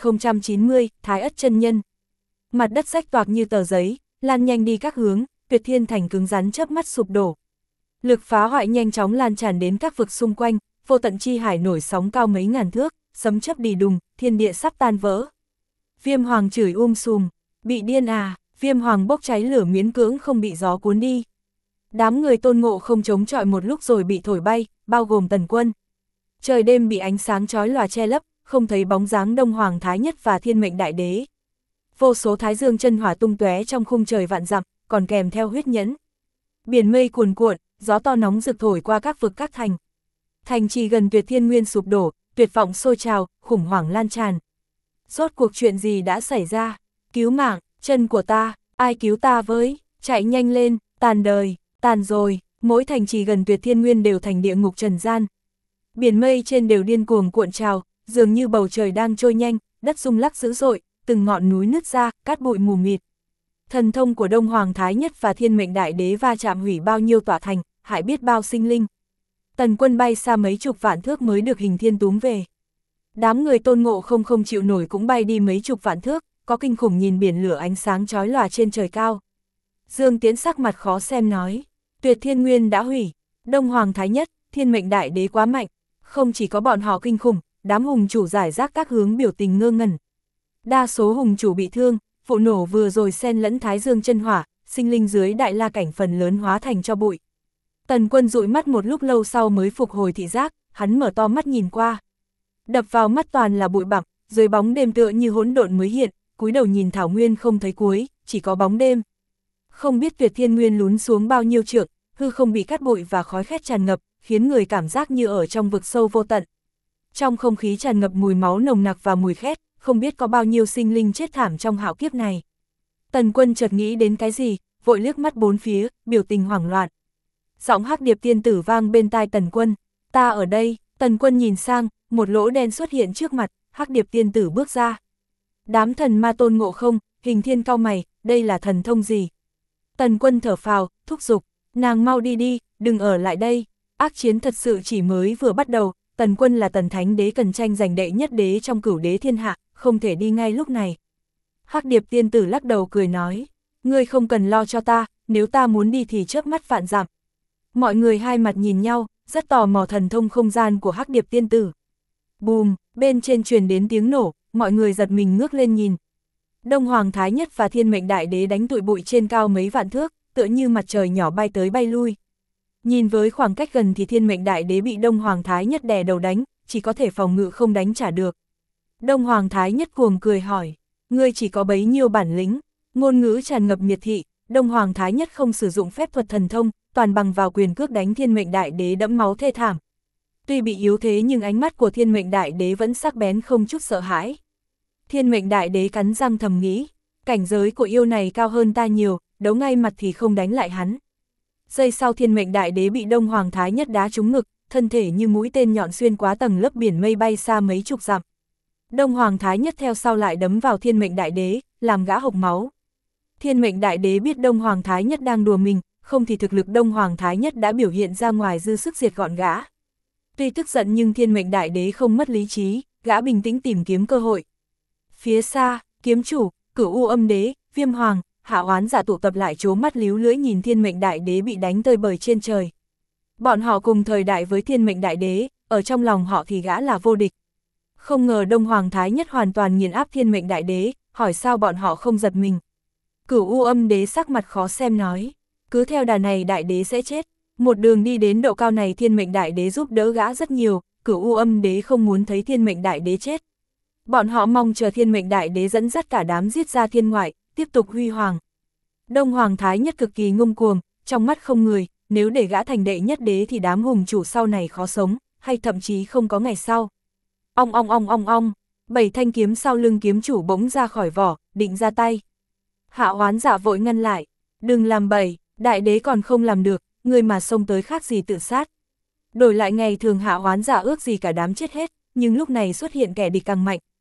1090, Thái Ất chân nhân. Mặt đất rách toạc như tờ giấy, lan nhanh đi các hướng, Tuyệt Thiên Thành cứng rắn chớp mắt sụp đổ. Lực phá hoại nhanh chóng lan tràn đến các vực xung quanh, vô tận chi hải nổi sóng cao mấy ngàn thước, sấm chớp đì đùng, thiên địa sắp tan vỡ. Viêm Hoàng chửi sùm, bị điên à, Viêm Hoàng bốc cháy lửa miễn cưỡng không bị gió cuốn đi. Đám người Tôn Ngộ Không chống chọi một lúc rồi bị thổi bay, bao gồm Tần Quân. Trời đêm bị ánh sáng chói lòa che lấp, không thấy bóng dáng Đông Hoàng Thái Nhất và Thiên Mệnh Đại Đế. Vô số thái dương chân hỏa tung tóe trong khung trời vạn dặm, còn kèm theo huyết nhẫn. Biển mây cuồn cuộn, gió to nóng rực thổi qua các vực các thành. Thành trì gần Tuyệt Thiên Nguyên sụp đổ, tuyệt vọng sôi trào, khủng hoảng lan tràn. Rốt cuộc chuyện gì đã xảy ra? Cứu mạng, chân của ta, ai cứu ta với? Chạy nhanh lên, tàn đời, tàn rồi. Mỗi thành trì gần Tuyệt Thiên Nguyên đều thành địa ngục trần gian. Biển mây trên đều điên cuồng cuộn trào, dường như bầu trời đang trôi nhanh, đất rung lắc dữ dội, từng ngọn núi nứt ra, cát bụi mù mịt. Thần thông của Đông Hoàng Thái Nhất và Thiên Mệnh Đại Đế va chạm hủy bao nhiêu tòa thành, hại biết bao sinh linh. Tần Quân bay xa mấy chục vạn thước mới được Hình Thiên túm về. Đám người Tôn Ngộ Không không chịu nổi cũng bay đi mấy chục vạn thước, có kinh khủng nhìn biển lửa ánh sáng chói lòa trên trời cao. Dương Tiến sắc mặt khó xem nói, Tuyệt Thiên Nguyên đã hủy, Đông Hoàng Thái Nhất, Thiên Mệnh Đại Đế quá mạnh, không chỉ có bọn họ kinh khủng, đám hùng chủ giải rác các hướng biểu tình ngơ ngẩn. Đa số hùng chủ bị thương, vụ nổ vừa rồi xen lẫn thái dương chân hỏa, sinh linh dưới đại la cảnh phần lớn hóa thành cho bụi. Tần Quân dụi mắt một lúc lâu sau mới phục hồi thị giác, hắn mở to mắt nhìn qua. Đập vào mắt toàn là bụi bặm, dưới bóng đêm tựa như hỗn độn mới hiện, cúi đầu nhìn thảo nguyên không thấy cuối, chỉ có bóng đêm. Không biết Tuyệt Thiên Nguyên lún xuống bao nhiêu trượng, hư không bị cát bụi và khói khét tràn ngập, khiến người cảm giác như ở trong vực sâu vô tận. Trong không khí tràn ngập mùi máu nồng nặc và mùi khét, không biết có bao nhiêu sinh linh chết thảm trong hạo kiếp này. Tần Quân chợt nghĩ đến cái gì, vội liếc mắt bốn phía, biểu tình hoảng loạn. Giọng Hắc Điệp Tiên Tử vang bên tai Tần Quân, ta ở đây. Tần Quân nhìn sang, một lỗ đen xuất hiện trước mặt, Hắc Điệp Tiên Tử bước ra. Đám thần ma Tôn Ngộ Không, Hình Thiên cau mày, đây là thần thông gì? Tần Quân thở phào, thúc giục, nàng mau đi đi, đừng ở lại đây. Ác chiến thật sự chỉ mới vừa bắt đầu, Tần Quân là Tần Thánh Đế cần tranh giành đệ nhất đế trong cửu đế thiên hạ, không thể đi ngay lúc này. Hắc Điệp Tiên Tử lắc đầu cười nói, ngươi không cần lo cho ta, nếu ta muốn đi thì chớp mắt vạn dặm. Mọi người hai mặt nhìn nhau, rất tò mò thần thông không gian của Hắc Điệp Tiên Tử. Bùm, bên trên truyền đến tiếng nổ, mọi người giật mình ngước lên nhìn. Đông Hoàng Thái Nhất và Thiên Mệnh Đại Đế đánh tụi bụi trên cao mấy vạn thước, tựa như mặt trời nhỏ bay tới bay lui. Nhìn với khoảng cách gần thì Thiên Mệnh Đại Đế bị Đông Hoàng Thái Nhất đè đầu đánh, chỉ có thể phòng ngự không đánh trả được. Đông Hoàng Thái Nhất cuồng cười hỏi, ngươi chỉ có bấy nhiêu bản lĩnh? Ngôn ngữ tràn ngập miệt thị, Đông Hoàng Thái Nhất không sử dụng phép thuật thần thông, toàn bằng vào quyền cước đánh Thiên Mệnh Đại Đế đẫm máu thê thảm. Tuy bị yếu thế nhưng ánh mắt của Thiên Mệnh Đại Đế vẫn sắc bén không chút sợ hãi. Thiên Mệnh Đại Đế cắn răng thầm nghĩ, cảnh giới của yêu này cao hơn ta nhiều, đấu ngay mặt thì không đánh lại hắn. Giây sau Thiên Mệnh Đại Đế bị Đông Hoàng Thái Nhất đá trúng ngực, thân thể như mũi tên nhọn xuyên quá tầng lớp biển mây bay xa mấy chục dặm. Đông Hoàng Thái Nhất theo sau lại đấm vào Thiên Mệnh Đại Đế, làm gã hộc máu. Thiên Mệnh Đại Đế biết Đông Hoàng Thái Nhất đang đùa mình, không thì thực lực Đông Hoàng Thái Nhất đã biểu hiện ra ngoài dư sức diệt gọn gã. Tuy tức giận nhưng Thiên Mệnh Đại Đế không mất lý trí, gã bình tĩnh tìm kiếm cơ hội. Phía xa, Kiếm Chủ, Cửu U Âm Đế, Viêm Hoàng, Hạ Oán Giả tụ tập lại trố mắt líu lưỡi nhìn Thiên Mệnh Đại Đế bị đánh tơi bời trên trời. Bọn họ cùng thời đại với Thiên Mệnh Đại Đế, ở trong lòng họ thì gã là vô địch. Không ngờ Đông Hoàng Thái Nhất hoàn toàn nghiền áp Thiên Mệnh Đại Đế, hỏi sao bọn họ không giật mình. Cửu U Âm Đế sắc mặt khó xem nói, cứ theo đà này Đại Đế sẽ chết. Một đường đi đến độ cao này Thiên Mệnh Đại Đế giúp đỡ gã rất nhiều, Cửu U Âm Đế không muốn thấy Thiên Mệnh Đại Đế chết. Bọn họ mong chờ Thiên Mệnh Đại Đế dẫn dắt cả đám giết ra thiên ngoại, tiếp tục huy hoàng. Đông Hoàng Thái Nhất cực kỳ ngông cuồng, trong mắt không người, nếu để gã thành đệ nhất đế thì đám hùng chủ sau này khó sống, hay thậm chí không có ngày sau. Ong ong ong ong ong, 7 thanh kiếm sau lưng kiếm chủ bỗng ra khỏi vỏ, định ra tay. Hạ Oán Giả vội ngăn lại, đừng làm bậy, Đại Đế còn không làm được, người mà xông tới khác gì tự sát. Đổi lại ngày thường Hạ Oán Giả ước gì cả đám chết hết, nhưng lúc này xuất hiện kẻ địch càng mạnh,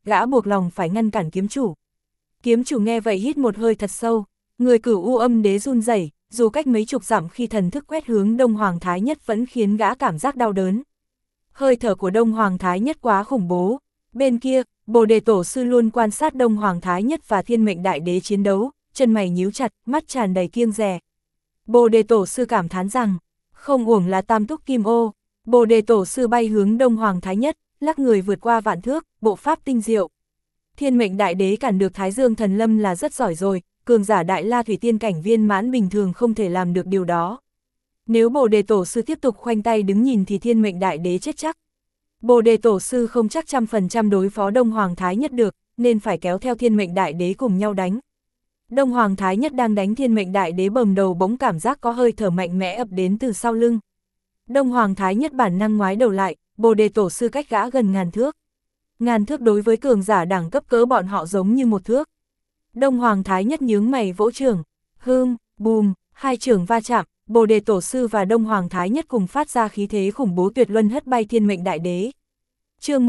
gã buộc lòng phải ngăn cản kiếm chủ. Kiếm chủ nghe vậy hít một hơi thật sâu, người Cửu U Âm Đế run rẩy, dù cách mấy chục dặm khi thần thức quét hướng Đông Hoàng Thái Nhất vẫn khiến gã cảm giác đau đớn. Hơi thở của Đông Hoàng Thái Nhất quá khủng bố. Bên kia, Bồ Đề Tổ sư luôn quan sát Đông Hoàng Thái Nhất và Thiên Mệnh Đại Đế chiến đấu, chân mày nhíu chặt, mắt tràn đầy kiêng dè. Bồ Đề Tổ sư cảm thán rằng, không uổng là tam túc kim ô. Bồ Đề Tổ sư bay hướng Đông Hoàng Thái Nhất, lắc người vượt qua vạn thước, bộ pháp tinh diệu. Thiên Mệnh Đại Đế cản được Thái Dương Thần Lâm là rất giỏi rồi, cường giả Đại La Thủy Tiên cảnh viên mãn bình thường không thể làm được điều đó. Nếu Bồ Đề Tổ sư tiếp tục khoanh tay đứng nhìn thì Thiên Mệnh Đại Đế chết chắc. Bồ Đề Tổ sư không chắc 100% đối phó Đông Hoàng Thái Nhất được, nên phải kéo theo Thiên Mệnh Đại Đế cùng nhau đánh. Đông Hoàng Thái Nhất đang đánh Thiên Mệnh Đại Đế bầm đầu bỗng cảm giác có hơi thở mạnh mẽ ập đến từ sau lưng. Đông Hoàng Thái Nhất bản năng ngoái đầu lại, Bồ Đề Tổ sư cách gã gần ngàn thước. Ngàn thước đối với cường giả đẳng cấp cỡ bọn họ giống như một thước. Đông Hoàng Thái Nhất nhướng mày vỗ chưởng, bùm, hai chưởng va chạm, Bồ Đề Tổ sư và Đông Hoàng Thái Nhất cùng phát ra khí thế khủng bố tuyệt luân hất bay Thiên Mệnh Đại Đế. Chương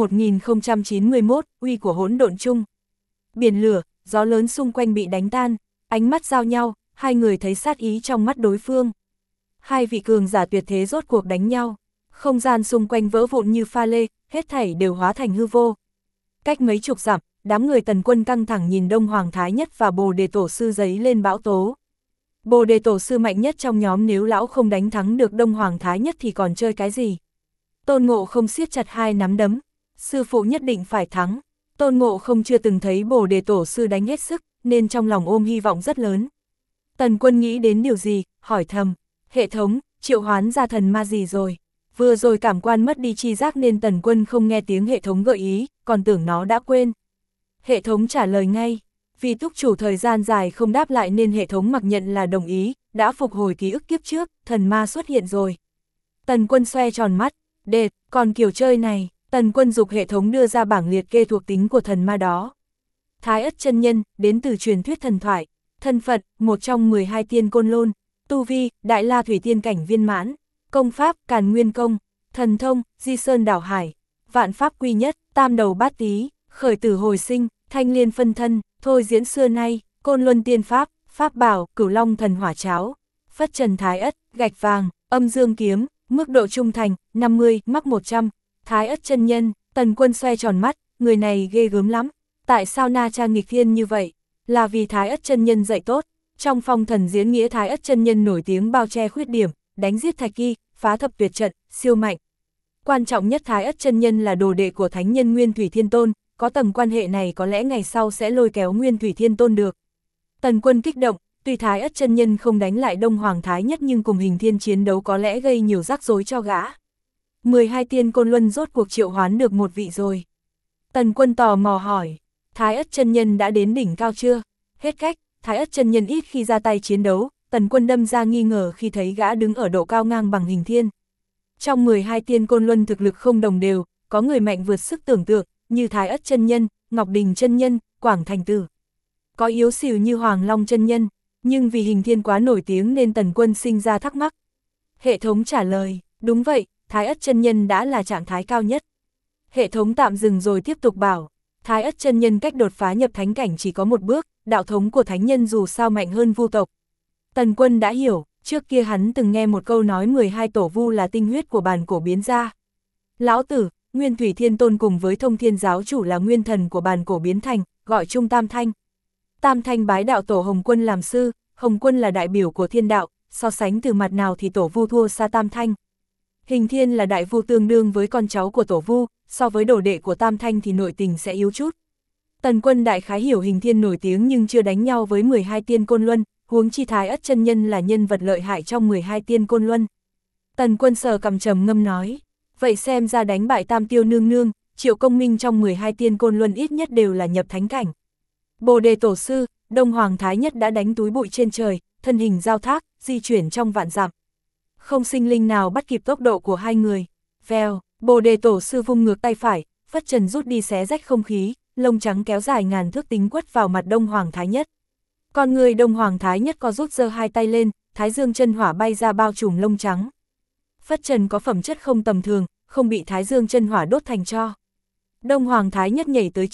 1091, uy của hỗn độn chung. Biển lửa, gió lớn xung quanh bị đánh tan, ánh mắt giao nhau, hai người thấy sát ý trong mắt đối phương. Hai vị cường giả tuyệt thế rốt cuộc đánh nhau, không gian xung quanh vỡ vụn như pha lê, hết thảy đều hóa thành hư vô. Cách mấy chục dặm, đám người Tần Quân căng thẳng nhìn Đông Hoàng Thái Nhất và Bồ Đề Tổ sư giấy lên bão tố. Bồ Đề Tổ sư mạnh nhất trong nhóm, nếu lão không đánh thắng được Đông Hoàng Thái Nhất thì còn chơi cái gì? Tôn Ngộ Không siết chặt hai nắm đấm, sư phụ nhất định phải thắng. Tôn Ngộ Không chưa từng thấy Bồ Đề Tổ sư đánh hết sức, nên trong lòng ôm hy vọng rất lớn. Tần Quân nghĩ đến điều gì, hỏi thầm, hệ thống, triệu hoán ra thần ma gì rồi? Vừa rồi cảm quan mất đi chi giác nên Tần Quân không nghe tiếng hệ thống gợi ý, còn tưởng nó đã quên. Hệ thống trả lời ngay, vì túc chủ thời gian dài không đáp lại nên hệ thống mặc nhận là đồng ý, đã phục hồi ký ức kiếp trước, thần ma xuất hiện rồi. Tần Quân xoe tròn mắt, đệt, còn kiểu chơi này, Tần Quân dục hệ thống đưa ra bảng liệt kê thuộc tính của thần ma đó. Thái Ất chân nhân, đến từ truyền thuyết thần thoại, thân phận, một trong 12 tiên côn lôn, tu vi, Đại La Thủy Tiên cảnh viên mãn, công pháp, Càn Nguyên công, thần thông, Di Sơn đảo hải, vạn pháp quy nhất, tam đầu bát tý, khởi tử hồi sinh, thanh liên phân thân, thôi diễn xưa nay, côn luân tiên pháp, pháp bảo, cửu long thần hỏa cháo, phất trần Thái Ất, gạch vàng, âm dương kiếm, mức độ trung thành, 50, mắc 100, Thái Ất chân nhân. Tần Quân xoe tròn mắt, người này ghê gớm lắm, tại sao na cha nghịch thiên như vậy? Là vì Thái Ất chân nhân dạy tốt. Trong phong thần diễn nghĩa Thái Ất chân nhân nổi tiếng bao che khuyết điểm, đánh giết thạch kỳ, phá thập tuyệt trận, siêu mạnh. Quan trọng nhất, Thái Ất chân nhân là đồ đệ của thánh nhân Nguyên Thủy Thiên Tôn, có tầng quan hệ này có lẽ ngày sau sẽ lôi kéo Nguyên Thủy Thiên Tôn được. Tần Quân kích động, tuy Thái Ất chân nhân không đánh lại Đông Hoàng Thái Nhất nhưng cùng hình thiên chiến đấu có lẽ gây nhiều rắc rối cho gã. 12 tiên côn luân rốt cuộc triệu hoán được một vị rồi. Tần Quân tò mò hỏi, Thái Ất chân nhân đã đến đỉnh cao chưa? Hết cách, Thái Ất chân nhân ít khi ra tay chiến đấu, Tần Quân đâm ra nghi ngờ khi thấy gã đứng ở độ cao ngang bằng hình thiên. Trong 12 tiên côn luân thực lực không đồng đều, có người mạnh vượt sức tưởng tượng, như Thái Ất chân nhân, Ngọc Đình chân nhân, Quảng Thành Tử. Có yếu xìu như Hoàng Long chân nhân, nhưng vì hình thiên quá nổi tiếng nên Tần Quân sinh ra thắc mắc. Hệ thống trả lời, đúng vậy, Thái Ất chân nhân đã là trạng thái cao nhất. Hệ thống tạm dừng rồi tiếp tục bảo, Thái Ất chân nhân cách đột phá nhập thánh cảnh chỉ có một bước, đạo thống của thánh nhân dù sao mạnh hơn vu tộc. Tần Quân đã hiểu, trước kia hắn từng nghe một câu nói 12 tổ vu là tinh huyết của bàn cổ biến ra. Lão tử, Nguyên Thủy Thiên Tôn cùng với Thông Thiên giáo chủ là nguyên thần của bàn cổ biến thành, gọi chung Tam Thanh. Tam Thanh bái đạo tổ Hồng Quân làm sư, Hồng Quân là đại biểu của thiên đạo, so sánh từ mặt nào thì tổ vu thua xa Tam Thanh. Hình thiên là đại vu tương đương với con cháu của tổ vu, so với đồ đệ của Tam Thanh thì nội tình sẽ yếu chút. Tần Quân đại khái hiểu hình thiên nổi tiếng nhưng chưa đánh nhau với 12 tiên côn luân, huống chi Thái Ất chân nhân là nhân vật lợi hại trong 12 tiên côn luân. Tần Quân sờ cằm trầm ngâm nói, vậy xem ra đánh bại Tam Tiêu nương nương, Triệu Công Minh trong 12 tiên côn luân ít nhất đều là nhập thánh cảnh. Bồ Đề Tổ sư, Đông Hoàng Thái Nhất đã đánh túi bụi trên trời, thân hình giao thác, di chuyển trong vạn dặm. Không sinh linh nào bắt kịp tốc độ của hai người. Vèo, Bồ Đề Tổ sư vung ngược tay phải, phất trần rút đi xé rách không khí, lông trắng kéo dài ngàn thước tính quất vào mặt Đông Hoàng Thái Nhất. Con người Đông Hoàng Thái Nhất có rút giơ hai tay lên, Thái Dương chân hỏa bay ra bao trùm lông trắng. Phất trần có phẩm chất không tầm thường, không bị Thái Dương chân hỏa đốt thành tro. Đông Hoàng Thái Nhất nhảy tới trước,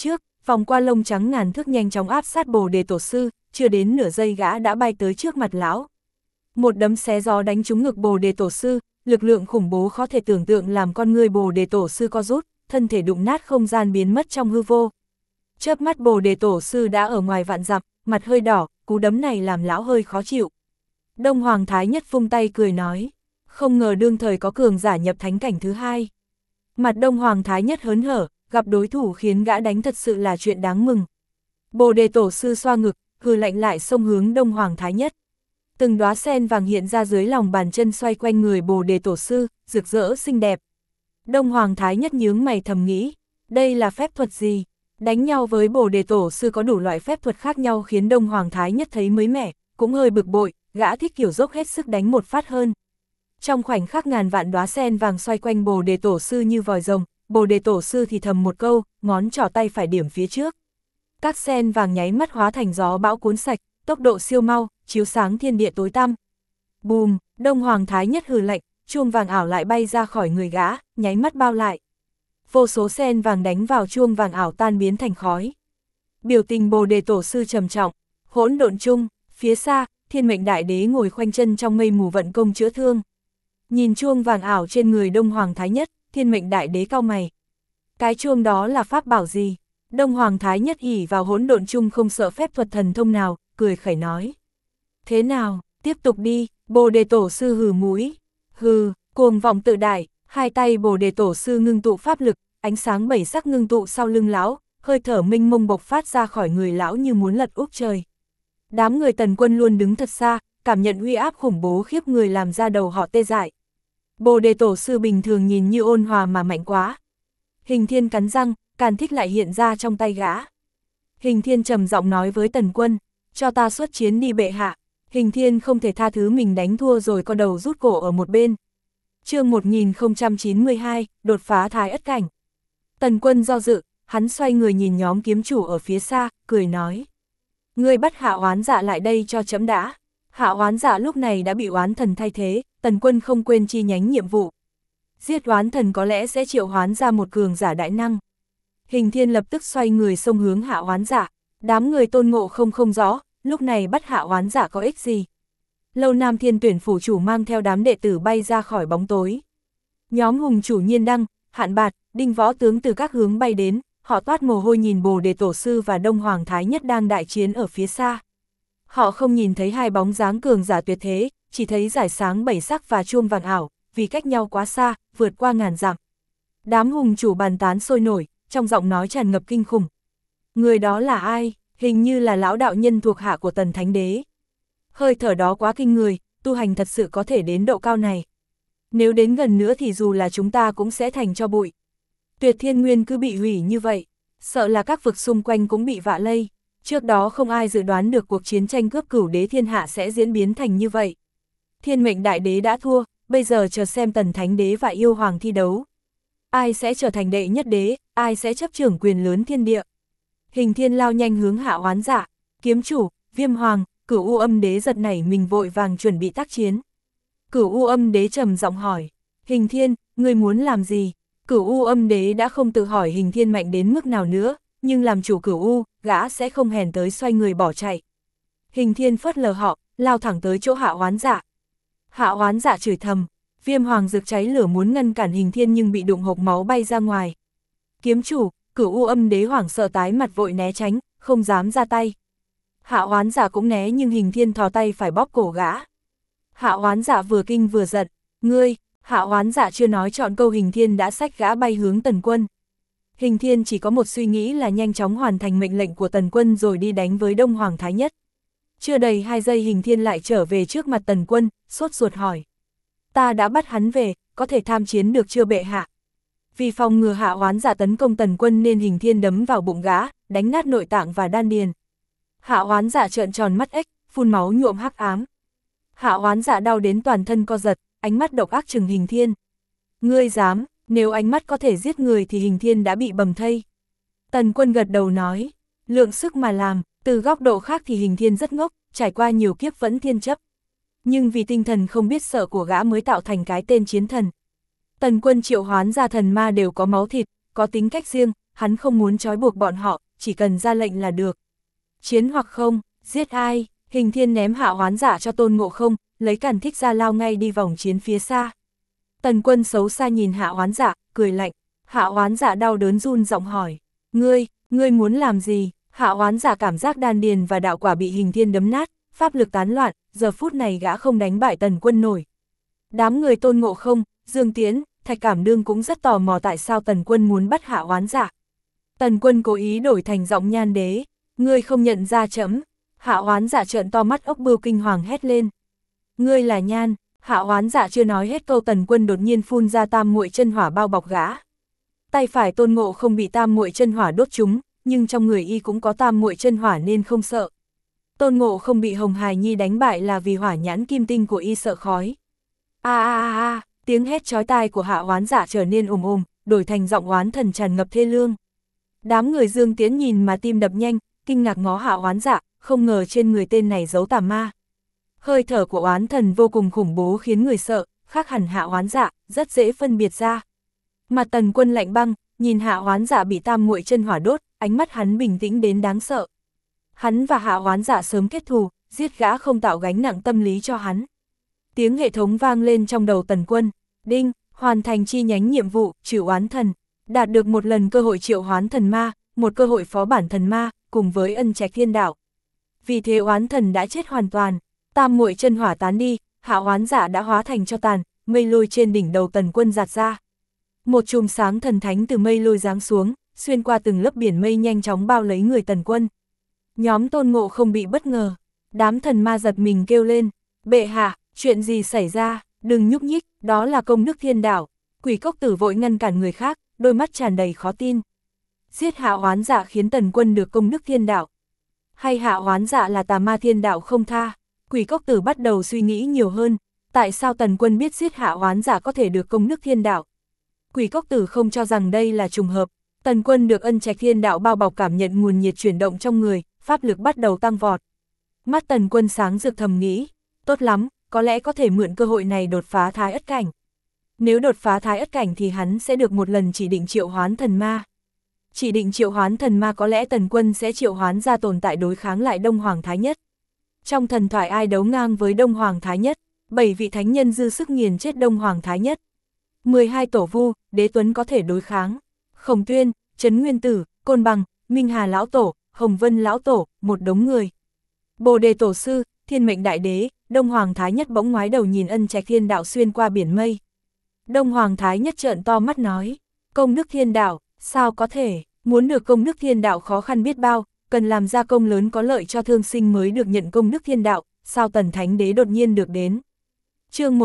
vòng qua lông trắng ngàn thước nhanh chóng áp sát Bồ Đề Tổ sư, chưa đến nửa giây gã đã bay tới trước mặt lão. Một đấm xé gió đánh trúng ngực Bồ Đề Tổ sư, lực lượng khủng bố khó thể tưởng tượng làm con người Bồ Đề Tổ sư co rút, thân thể đụng nát không gian biến mất trong hư vô. Chớp mắt Bồ Đề Tổ sư đã ở ngoài vạn dặm, mặt hơi đỏ, cú đấm này làm lão hơi khó chịu. Đông Hoàng Thái Nhất vung tay cười nói, không ngờ đương thời có cường giả nhập thánh cảnh thứ hai. Mặt Đông Hoàng Thái Nhất hớn hở, gặp đối thủ khiến gã đánh thật sự là chuyện đáng mừng. Bồ Đề Tổ sư xoa ngực, hừ lạnh lại xông hướng Đông Hoàng Thái Nhất. Từng đóa sen vàng hiện ra dưới lòng bàn chân xoay quanh người Bồ Đề Tổ sư, rực rỡ xinh đẹp. Đông Hoàng Thái Nhất nhướng mày thầm nghĩ, đây là phép thuật gì? Đánh nhau với Bồ Đề Tổ sư có đủ loại phép thuật khác nhau khiến Đông Hoàng Thái Nhất thấy mới mẻ, cũng hơi bực bội, gã thích kiểu dốc hết sức đánh một phát hơn. Trong khoảnh khắc ngàn vạn đóa sen vàng xoay quanh Bồ Đề Tổ sư như vòi rồng, Bồ Đề Tổ sư thì thầm một câu, ngón trỏ tay phải điểm phía trước. Các sen vàng nháy mắt hóa thành gió bão cuốn sạch, tốc độ siêu mau, chiếu sáng thiên địa tối tăm. Bùm, Đông Hoàng Thái Nhất hừ lạnh, chuông vàng ảo lại bay ra khỏi người gã, nháy mắt bao lại. Vô số sen vàng đánh vào chuông vàng ảo tan biến thành khói. Biểu tình Bồ Đề Tổ sư trầm trọng, hỗn độn chung, phía xa, Thiên Mệnh Đại Đế ngồi khoanh chân trong mây mù vận công chữa thương. Nhìn chuông vàng ảo trên người Đông Hoàng Thái Nhất, Thiên Mệnh Đại Đế cau mày. Cái chuông đó là pháp bảo gì? Đông Hoàng Thái Nhất ỷ vào hỗn độn chung không sợ phép thuật thần thông nào, cười khẩy nói. Thế nào, tiếp tục đi, Bồ Đề Tổ sư hừ mũi. Hừ, cuồng vọng tự đại, hai tay Bồ Đề Tổ sư ngưng tụ pháp lực, ánh sáng bảy sắc ngưng tụ sau lưng lão, hơi thở minh mông bộc phát ra khỏi người lão như muốn lật úp trời. Đám người Tần Quân luôn đứng thật xa, cảm nhận uy áp khủng bố khiếp người làm ra đầu họ tê dại. Bồ Đề Tổ sư bình thường nhìn như ôn hòa mà mạnh quá. Hình Thiên cắn răng, Càn Thích lại hiện ra trong tay gã. Hình Thiên trầm giọng nói với Tần Quân, cho ta xuất chiến đi bệ hạ. Hình Thiên không thể tha thứ mình đánh thua rồi co đầu rút cổ ở một bên. Chương 1092, đột phá Thái Ất cảnh. Tần Quân do dự, hắn xoay người nhìn nhóm kiếm chủ ở phía xa, cười nói. Ngươi bắt Hạ Oán Dạ lại đây cho chấm đã. Hạ Oán Dạ lúc này đã bị oán thần thay thế, Tần Quân không quên chi nhánh nhiệm vụ. Giết oán thần có lẽ sẽ triệu hoán ra một cường giả đại năng. Hình Thiên lập tức xoay người xông hướng Hạ Oán Dạ. Đám người Tôn Ngộ không rõ, lúc này bắt Hạ Oán Dạ có ích gì. Lâu Nam Thiên Tuyển phủ chủ mang theo đám đệ tử bay ra khỏi bóng tối. Nhóm hùng chủ Nhiên Đăng, Hạn Bạt, Đinh Võ tướng từ các hướng bay đến, họ toát mồ hôi nhìn Bồ Đề Tổ sư và Đông Hoàng Thái Nhất đang đại chiến ở phía xa. Họ không nhìn thấy hai bóng dáng cường giả tuyệt thế, chỉ thấy rải sáng bảy sắc và chuông vàng ảo, vì cách nhau quá xa, vượt qua ngàn dặm. Đám hùng chủ bàn tán sôi nổi, trong giọng nói tràn ngập kinh khủng. Người đó là ai? Hình như là lão đạo nhân thuộc hạ của Tần Thánh Đế. Hơi thở đó quá kinh người, tu hành thật sự có thể đến độ cao này. Nếu đến gần nữa thì dù là chúng ta cũng sẽ thành cho bụi. Tuyệt Thiên Nguyên cứ bị hủy như vậy, sợ là các vực xung quanh cũng bị vạ lây. Trước đó không ai dự đoán được cuộc chiến tranh cướp cửu đế thiên hạ sẽ diễn biến thành như vậy. Thiên Mệnh Đại Đế đã thua, bây giờ chờ xem Tần Thánh Đế và Yêu Hoàng thi đấu. Ai sẽ trở thành đệ nhất đế, ai sẽ chấp trưởng quyền lớn thiên địa. Hình Thiên lao nhanh hướng Hạ Oán Dạ, kiếm chủ, Viêm Hoàng, Cửu U Âm Đế giật nảy mình vội vàng chuẩn bị tác chiến. Cửu U Âm Đế trầm giọng hỏi, Hình Thiên, ngươi muốn làm gì? Cửu U Âm Đế đã không tự hỏi Hình Thiên mạnh đến mức nào nữa, nhưng làm chủ Cửu U, gã sẽ không hèn tới xoay người bỏ chạy. Hình Thiên phớt lờ họ, lao thẳng tới chỗ Hạ Oán Dạ. Hạ Oán Dạ chửi thầm, Viêm Hoàng rực cháy lửa muốn ngăn cản Hình Thiên nhưng bị đụng hộc máu bay ra ngoài. Kiếm chủ, Cửu U Âm Đế hoảng sợ tái mặt vội né tránh, không dám ra tay. Hạ Oán Dạ cũng né nhưng Hình Thiên thò tay phải bóp cổ gã. Hạ Oán Dạ vừa kinh vừa giận, ngươi. Hạ Oán Dạ chưa nói chọn câu Hình Thiên đã xách gã bay hướng Tần Quân. Hình Thiên chỉ có một suy nghĩ là nhanh chóng hoàn thành mệnh lệnh của Tần Quân rồi đi đánh với Đông Hoàng Thái Nhất. Chưa đầy 2 giây Hình Thiên lại trở về trước mặt Tần Quân, sốt ruột hỏi. Ta đã bắt hắn về, có thể tham chiến được chưa bệ hạ? Vì phòng ngừa Hạ Oán Dạ tấn công Tần Quân nên Hình Thiên đấm vào bụng gã, đánh nát nội tạng và đan điền. Hạ Oán Dạ trợn tròn mắt ếch, phun máu nhuộm hắc ám. Hạ Oán Dạ đau đến toàn thân co giật, ánh mắt độc ác trừng Hình Thiên. Ngươi dám, nếu ánh mắt có thể giết người thì Hình Thiên đã bị bầm thây. Tần Quân gật đầu nói, lượng sức mà làm, từ góc độ khác thì Hình Thiên rất ngốc, trải qua nhiều kiếp vẫn thiên chấp. Nhưng vì tinh thần không biết sợ của gã mới tạo thành cái tên chiến thần. Tần Quân triệu hoán ra thần ma đều có máu thịt, có tính cách riêng, hắn không muốn trói buộc bọn họ, chỉ cần ra lệnh là được. Chiến hoặc không, giết ai? Hình Thiên ném Hạ Hoán Dạ cho Tôn Ngộ Không, lấy càn thích ra lao ngay đi vòng chiến phía xa. Tần Quân xấu xa nhìn Hạ Hoán Dạ, cười lạnh. Hạ Hoán Dạ đau đớn run giọng hỏi, ngươi muốn làm gì? Hạ Hoán Dạ cảm giác đan điền và đạo quả bị Hình Thiên đấm nát, pháp lực tán loạn, giờ phút này gã không đánh bại Tần Quân nổi. Đám người Tôn Ngộ Không, Dương Tiễn, Thạch Cảm Đương cũng rất tò mò tại sao Tần Quân muốn bắt Hạ Hoán Dạ. Tần Quân cố ý đổi thành giọng Nhan Đế, ngươi không nhận ra chấm. Hạ Hoán Dạ trợn to mắt ốc bươu kinh hoàng hét lên. Ngươi là Nhan? Hạ Hoán Dạ chưa nói hết câu Tần Quân đột nhiên phun ra tam muội chân hỏa bao bọc gã. Tay phải Tôn Ngộ Không bị tam muội chân hỏa đốt trúng, nhưng trong người y cũng có tam muội chân hỏa nên không sợ. Tôn Ngộ Không bị Hồng Hài Nhi đánh bại là vì hỏa nhãn kim tinh của y sợ khói. Tiếng hét chói tai của Hạ Hoán Dạ trở nên đổi thành giọng oán thần tràn ngập thê lương. Đám người Dương Tiễn nhìn mà tim đập nhanh, kinh ngạc ngó Hạ Hoán Dạ, không ngờ trên người tên này giấu tà ma. Hơi thở của oán thần vô cùng khủng bố khiến người sợ, khác hẳn Hạ Hoán Dạ, rất dễ phân biệt ra. Mặt Tần Quân lạnh băng, nhìn Hạ Hoán Dạ bị tam muội chân hỏa đốt, ánh mắt hắn bình tĩnh đến đáng sợ. Hắn và Hạ Hoán Dạ sớm kết thù, giết gã không tạo gánh nặng tâm lý cho hắn. Tiếng hệ thống vang lên trong đầu Tần Quân, đinh, hoàn thành chi nhánh nhiệm vụ, trừ oán thần, đạt được một lần cơ hội triệu hoán thần ma, một cơ hội phó bản thần ma, cùng với ân trạch thiên đạo. Vì thế oán thần đã chết hoàn toàn, tam muội chân hỏa tán đi, Hạ Hoán Dạ đã hóa thành tro tàn, mây lôi trên đỉnh đầu Tần Quân giạt ra. Một chùm sáng thần thánh từ mây lôi giáng xuống, xuyên qua từng lớp biển mây nhanh chóng bao lấy người Tần Quân. Nhóm Tôn Ngộ Không bị bất ngờ, đám thần ma giật mình kêu lên, bệ hạ, chuyện gì xảy ra, đừng nhúc nhích, đó là công đức thiên đạo. Quỷ Cốc Tử vội ngăn cản người khác, đôi mắt tràn đầy khó tin. Giết Hạ Hoán Dạ khiến Tần Quân được công đức thiên đạo, hay Hạ Hoán Dạ là tà ma thiên đạo không tha? Quỷ Cốc Tử bắt đầu suy nghĩ nhiều hơn, tại sao Tần Quân biết giết Hạ Hoán Dạ có thể được công đức thiên đạo? Quỷ Cốc Tử không cho rằng đây là trùng hợp, Tần Quân được ân trạch thiên đạo bao bọc cảm nhận nguồn nhiệt chuyển động trong người, pháp lực bắt đầu tăng vọt. Mắt Tần Quân sáng rực thầm nghĩ, tốt lắm, có lẽ có thể mượn cơ hội này đột phá Thái Ất Cảnh. Nếu đột phá Thái Ất Cảnh thì hắn sẽ được một lần chỉ định triệu hoán thần ma. Chỉ định triệu hoán thần ma có lẽ Tần Quân sẽ triệu hoán ra tồn tại đối kháng lại Đông Hoàng Thái Nhất. Trong thần thoại ai đấu ngang với Đông Hoàng Thái Nhất, 7 vị thánh nhân dư sức nghiền chết Đông Hoàng Thái Nhất. 12 tổ vu, Đế Tuấn có thể đối kháng. Khổng Tuyên, Trấn Nguyên Tử, Côn Bằng, Minh Hà Lão Tổ, Hồng Vân Lão Tổ, một đống người. Bồ Đề Tổ Sư, Thiên Mệnh Đại Đế, Đông Hoàng Thái Nhất bỗng ngoái đầu nhìn ân trạch thiên đạo xuyên qua biển mây. Đông Hoàng Thái Nhất trợn to mắt nói, công đức thiên đạo, sao có thể, muốn được công đức thiên đạo khó khăn biết bao, cần làm ra công lớn có lợi cho thương sinh mới được nhận công đức thiên đạo, sao Tần Thánh Đế đột nhiên được đến. Chương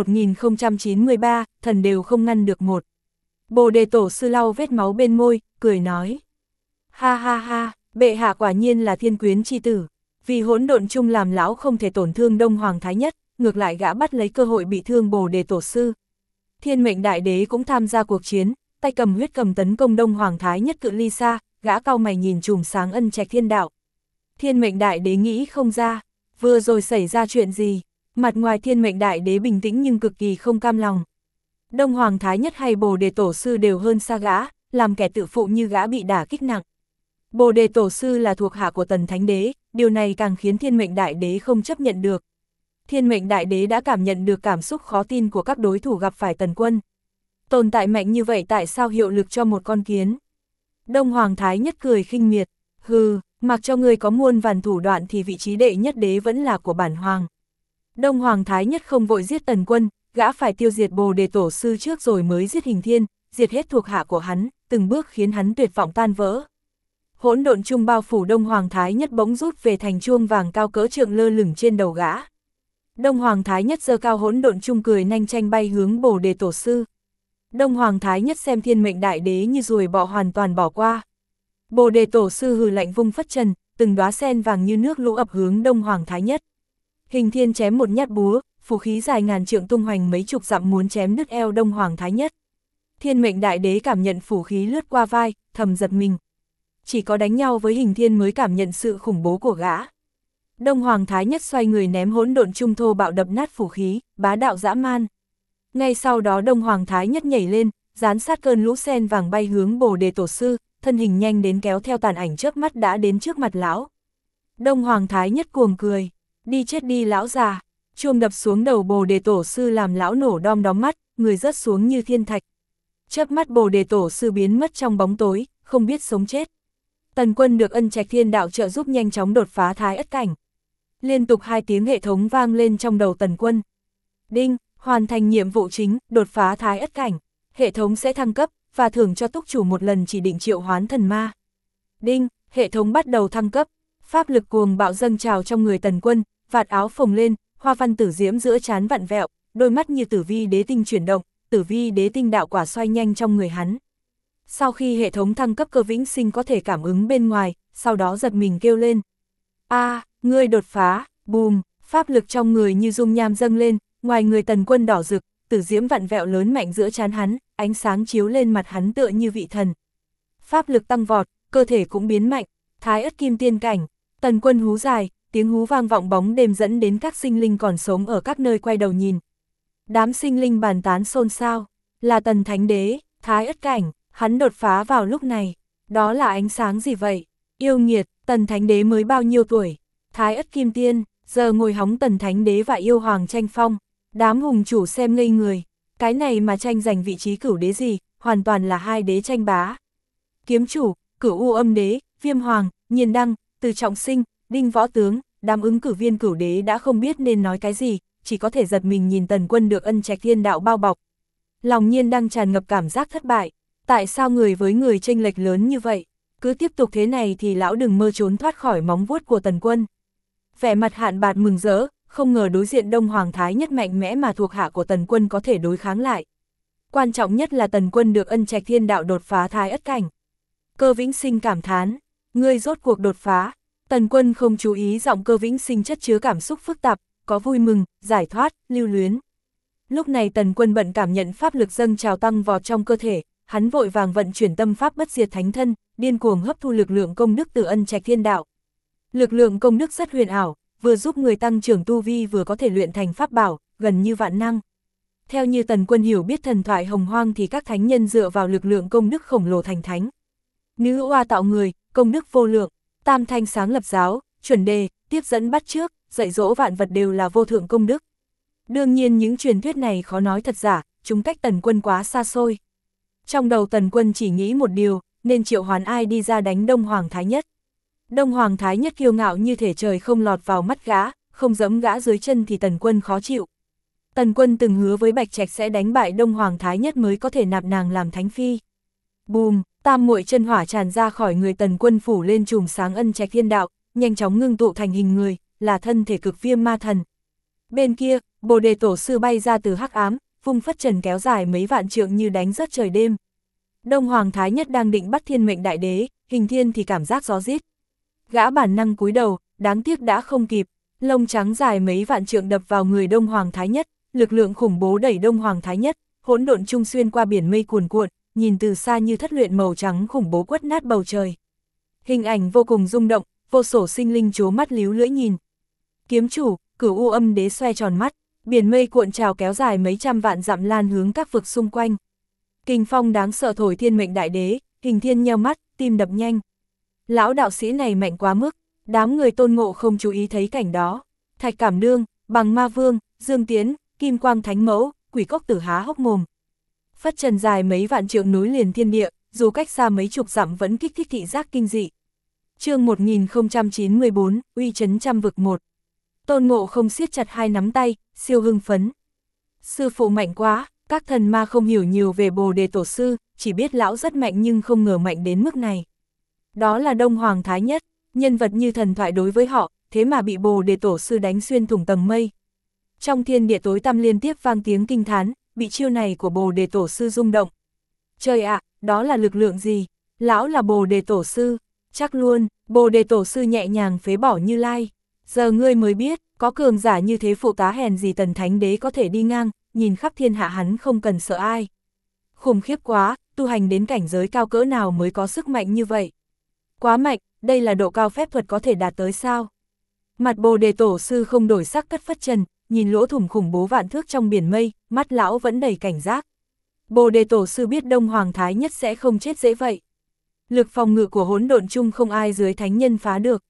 1093, thần đều không ngăn được một. Bồ Đề Tổ Sư lau vết máu bên môi, cười nói, ha ha ha, bệ hạ quả nhiên là thiên quyến chi tử. Vì hỗn độn chung làm lão không thể tổn thương Đông Hoàng Thái Nhất, ngược lại gã bắt lấy cơ hội bị thương Bồ Đề Tổ Sư. Thiên Mệnh Đại Đế cũng tham gia cuộc chiến, tay cầm huyết cầm tấn công Đông Hoàng Thái Nhất cự ly xa, gã cau mày nhìn chùm sáng ân trạch thiên đạo. Thiên Mệnh Đại Đế nghĩ không ra, vừa rồi xảy ra chuyện gì, mặt ngoài Thiên Mệnh Đại Đế bình tĩnh nhưng cực kỳ không cam lòng. Đông Hoàng Thái Nhất hay Bồ Đề Tổ Sư đều hơn xa gã, làm kẻ tự phụ như gã bị đả kích nặng. Bồ Đề Tổ Sư là thuộc hạ của Tần Thánh Đế, điều này càng khiến Thiên Mệnh Đại Đế không chấp nhận được. Thiên Mệnh Đại Đế đã cảm nhận được cảm xúc khó tin của các đối thủ gặp phải Tần Quân. Tồn tại mạnh như vậy tại sao hiệu lực cho một con kiến? Đông Hoàng Thái Nhất cười khinh miệt, hừ, mặc cho người có muôn vàn thủ đoạn thì vị trí đệ nhất đế vẫn là của bản hoàng. Đông Hoàng Thái Nhất không vội giết Tần Quân, gã phải tiêu diệt Bồ Đề Tổ Sư trước rồi mới giết Hình Thiên, diệt hết thuộc hạ của hắn, từng bước khiến hắn tuyệt vọng tan vỡ. Hỗn độn chung bao phủ Đông Hoàng Thái Nhất bỗng rút về thành chuông vàng cao cỡ trượng lơ lửng trên đầu gã. Đông Hoàng Thái Nhất giơ cao hỗn độn chung cười nhanh tranh bay hướng Bồ Đề Tổ Sư. Đông Hoàng Thái Nhất xem Thiên Mệnh Đại Đế như ruồi bọ hoàn toàn bỏ qua. Bồ Đề Tổ Sư hừ lạnh vung phất trần, từng đóa sen vàng như nước lũ ập hướng Đông Hoàng Thái Nhất. Hình Thiên chém một nhát búa, phù khí dài ngàn trượng tung hoành mấy chục dặm muốn chém đứt eo Đông Hoàng Thái Nhất. Thiên Mệnh Đại Đế cảm nhận phù khí lướt qua vai, thầm giật mình. Chỉ có đánh nhau với Hình Thiên mới cảm nhận sự khủng bố của gã. Đông Hoàng Thái Nhất xoay người ném hỗn độn chung thô bạo đập nát phù khí, bá đạo dã man. Ngay sau đó Đông Hoàng Thái Nhất nhảy lên, dán sát cơn lũ sen vàng bay hướng Bồ Đề Tổ Sư, thân hình nhanh đến kéo theo tàn ảnh chớp mắt đã đến trước mặt lão. Đông Hoàng Thái Nhất cuồng cười, đi chết đi lão già, chuông đập xuống đầu Bồ Đề Tổ Sư làm lão nổ đom đóm mắt, người rớt xuống như thiên thạch. Chớp mắt Bồ Đề Tổ Sư biến mất trong bóng tối, không biết sống chết. Tần Quân được Ân Trạch Thiên Đạo trợ giúp nhanh chóng đột phá Thái Ất cảnh. Liên tục 2 tiếng hệ thống vang lên trong đầu Tần Quân. Đinh, hoàn thành nhiệm vụ chính, đột phá Thái Ất cảnh. Hệ thống sẽ thăng cấp, và thưởng cho túc chủ một lần chỉ định triệu hoán thần ma. Đinh, hệ thống bắt đầu thăng cấp. Pháp lực cuồng bạo dâng trào trong người Tần Quân, vạt áo phồng lên, hoa văn tử diễm giữa trán vặn vẹo, đôi mắt như tử vi đế tinh chuyển động, tử vi đế tinh đạo quả xoay nhanh trong người hắn. Sau khi hệ thống thăng cấp Cơ Vĩnh Sinh có thể cảm ứng bên ngoài, sau đó giật mình kêu lên. Ngươi đột phá, bùm, pháp lực trong người như dung nham dâng lên, ngoài người Tần Quân đỏ rực, tử diễm vặn vẹo lớn mạnh giữa trán hắn, ánh sáng chiếu lên mặt hắn tựa như vị thần. Pháp lực tăng vọt, cơ thể cũng biến mạnh, Thái Ất Kim Tiên cảnh, Tần Quân hú dài, tiếng hú vang vọng bóng đêm dẫn đến các sinh linh còn sống ở các nơi quay đầu nhìn. Đám sinh linh bàn tán xôn xao, là Tần Thánh Đế, Thái Ất cảnh, hắn đột phá vào lúc này, đó là ánh sáng gì vậy? Yêu nghiệt, Tần Thánh Đế mới bao nhiêu tuổi? Thái Ất Kim Tiên, giờ ngồi hóng Tần Thánh Đế và yêu hoàng tranh phong, đám hùng chủ xem ngây người, cái này mà tranh giành vị trí cửu đế gì, hoàn toàn là hai đế tranh bá. Kiếm chủ, Cửu U Âm Đế, Viêm Hoàng, Nhiên Đăng, Từ Trọng Sinh, Đinh Võ Tướng, đám ứng cử viên cửu đế đã không biết nên nói cái gì, chỉ có thể giật mình nhìn Tần Quân được Ân Trạch Thiên Đạo bao bọc. Lòng Nhiên Đăng tràn ngập cảm giác thất bại, tại sao người với người chênh lệch lớn như vậy? Cứ tiếp tục thế này thì lão đừng mơ trốn thoát khỏi móng vuốt của Tần Quân. Vẻ mặt Hạn Bạt mừng rỡ, không ngờ đối diện Đông Hoàng Thái Nhất mạnh mẽ mà thuộc hạ của Tần Quân có thể đối kháng lại. Quan trọng nhất là Tần Quân được Ân Trạch Thiên Đạo đột phá Thái Ất cảnh. Cơ Vĩnh Sinh cảm thán, ngươi rốt cuộc đột phá. Tần Quân không chú ý giọng Cơ Vĩnh Sinh chất chứa cảm xúc phức tạp, có vui mừng, giải thoát, lưu luyến. Lúc này Tần Quân bận cảm nhận pháp lực dâng trào tăng vọt trong cơ thể, hắn vội vàng vận chuyển tâm pháp bất diệt thánh thân, điên cuồng hấp thu lực lượng công đức từ Ân Trạch Thiên Đạo. Lực lượng công đức rất huyền ảo, vừa giúp người tăng trưởng tu vi vừa có thể luyện thành pháp bảo, gần như vạn năng. Theo như Tần Quân hiểu biết thần thoại Hồng Hoang thì các thánh nhân dựa vào lực lượng công đức khổng lồ thành thánh. Nữ oa tạo người, công đức vô lượng, Tam Thanh sáng lập giáo, chuẩn đề, tiếp dẫn bắt chước, dạy dỗ vạn vật đều là vô thượng công đức. Đương nhiên những truyền thuyết này khó nói thật giả, chúng cách Tần Quân quá xa xôi. Trong đầu Tần Quân chỉ nghĩ một điều, nên triệu hoán ai đi ra đánh Đông Hoàng Thái Nhất. Đông Hoàng Thái Nhất kiêu ngạo như thể trời không lọt vào mắt gã, không giẫm gã dưới chân thì Tần Quân khó chịu. Tần Quân từng hứa với Bạch Trạch sẽ đánh bại Đông Hoàng Thái Nhất mới có thể nạp nàng làm thánh phi. Bùm, tam muội chân hỏa tràn ra khỏi người Tần Quân phủ lên chùm sáng Ân Trạch Thiên Đạo, nhanh chóng ngưng tụ thành hình người, là thân thể cực viêm ma thần. Bên kia, Bồ Đề Tổ Sư bay ra từ hắc ám, vung phất trần kéo dài mấy vạn trượng như đánh rớt trời đêm. Đông Hoàng Thái Nhất đang định bắt Thiên Mệnh Đại Đế, Hình Thiên thì cảm giác gió rít. Gã bản năng cúi đầu, đáng tiếc đã không kịp, lông trắng dài mấy vạn trượng đập vào người Đông Hoàng Thái Nhất, lực lượng khủng bố đẩy Đông Hoàng Thái Nhất, hỗn độn trung xuyên qua biển mây cuồn cuộn, nhìn từ xa như thất luyện màu trắng khủng bố quất nát bầu trời. Hình ảnh vô cùng rung động, vô số sinh linh trố mắt líu lưỡi nhìn. Kiếm chủ, Cửu U Âm Đế xoay tròn mắt, biển mây cuộn trào kéo dài mấy trăm vạn dặm lan hướng các vực xung quanh. Kình phong đáng sợ thổi Thiên Mệnh Đại Đế, Hình Thiên nheo mắt, tim đập nhanh. Lão đạo sĩ này mạnh quá mức, đám người Tôn Ngộ không chú ý thấy cảnh đó. Thạch Cảm Đương, Bằng Ma Vương, Dương Tiến, Kim Quang Thánh Mẫu, Quỷ Cốc Tử há hốc mồm. Phất trần dài mấy vạn trượng núi liền thiên địa, dù cách xa mấy chục dặm vẫn kích thích thị giác kinh dị. Chương 1094, uy chấn trăm vực 1. Tôn Ngộ không siết chặt hai nắm tay, siêu hưng phấn. Sư phụ mạnh quá, các thần ma không hiểu nhiều về Bồ Đề Tổ Sư, chỉ biết lão rất mạnh nhưng không ngờ mạnh đến mức này. Đó là Đông Hoàng Thái Nhất, nhân vật như thần thoại đối với họ, thế mà bị Bồ Đề Tổ Sư đánh xuyên thủng tầng mây. Trong thiên địa tối tăm liên tiếp vang tiếng kinh thán, bị chiêu này của Bồ Đề Tổ Sư rung động. Trời ạ, đó là lực lượng gì? Lão là Bồ Đề Tổ Sư, chắc luôn, Bồ Đề Tổ Sư nhẹ nhàng phế bỏ Như Lai. Giờ ngươi mới biết, có cường giả như thế phụ tá hèn gì Tần Thánh Đế có thể đi ngang, nhìn khắp thiên hạ hắn không cần sợ ai. Khủng khiếp quá, tu hành đến cảnh giới cao cỡ nào mới có sức mạnh như vậy? Quá mạnh, đây là độ cao phép thuật có thể đạt tới sao? Mặt Bồ Đề Tổ Sư không đổi sắc cất phất trần, nhìn lỗ thủng khủng bố vạn thước trong biển mây, mắt lão vẫn đầy cảnh giác. Bồ Đề Tổ Sư biết Đông Hoàng Thái Nhất sẽ không chết dễ vậy. Lực phòng ngự của hỗn độn chung không ai dưới thánh nhân phá được.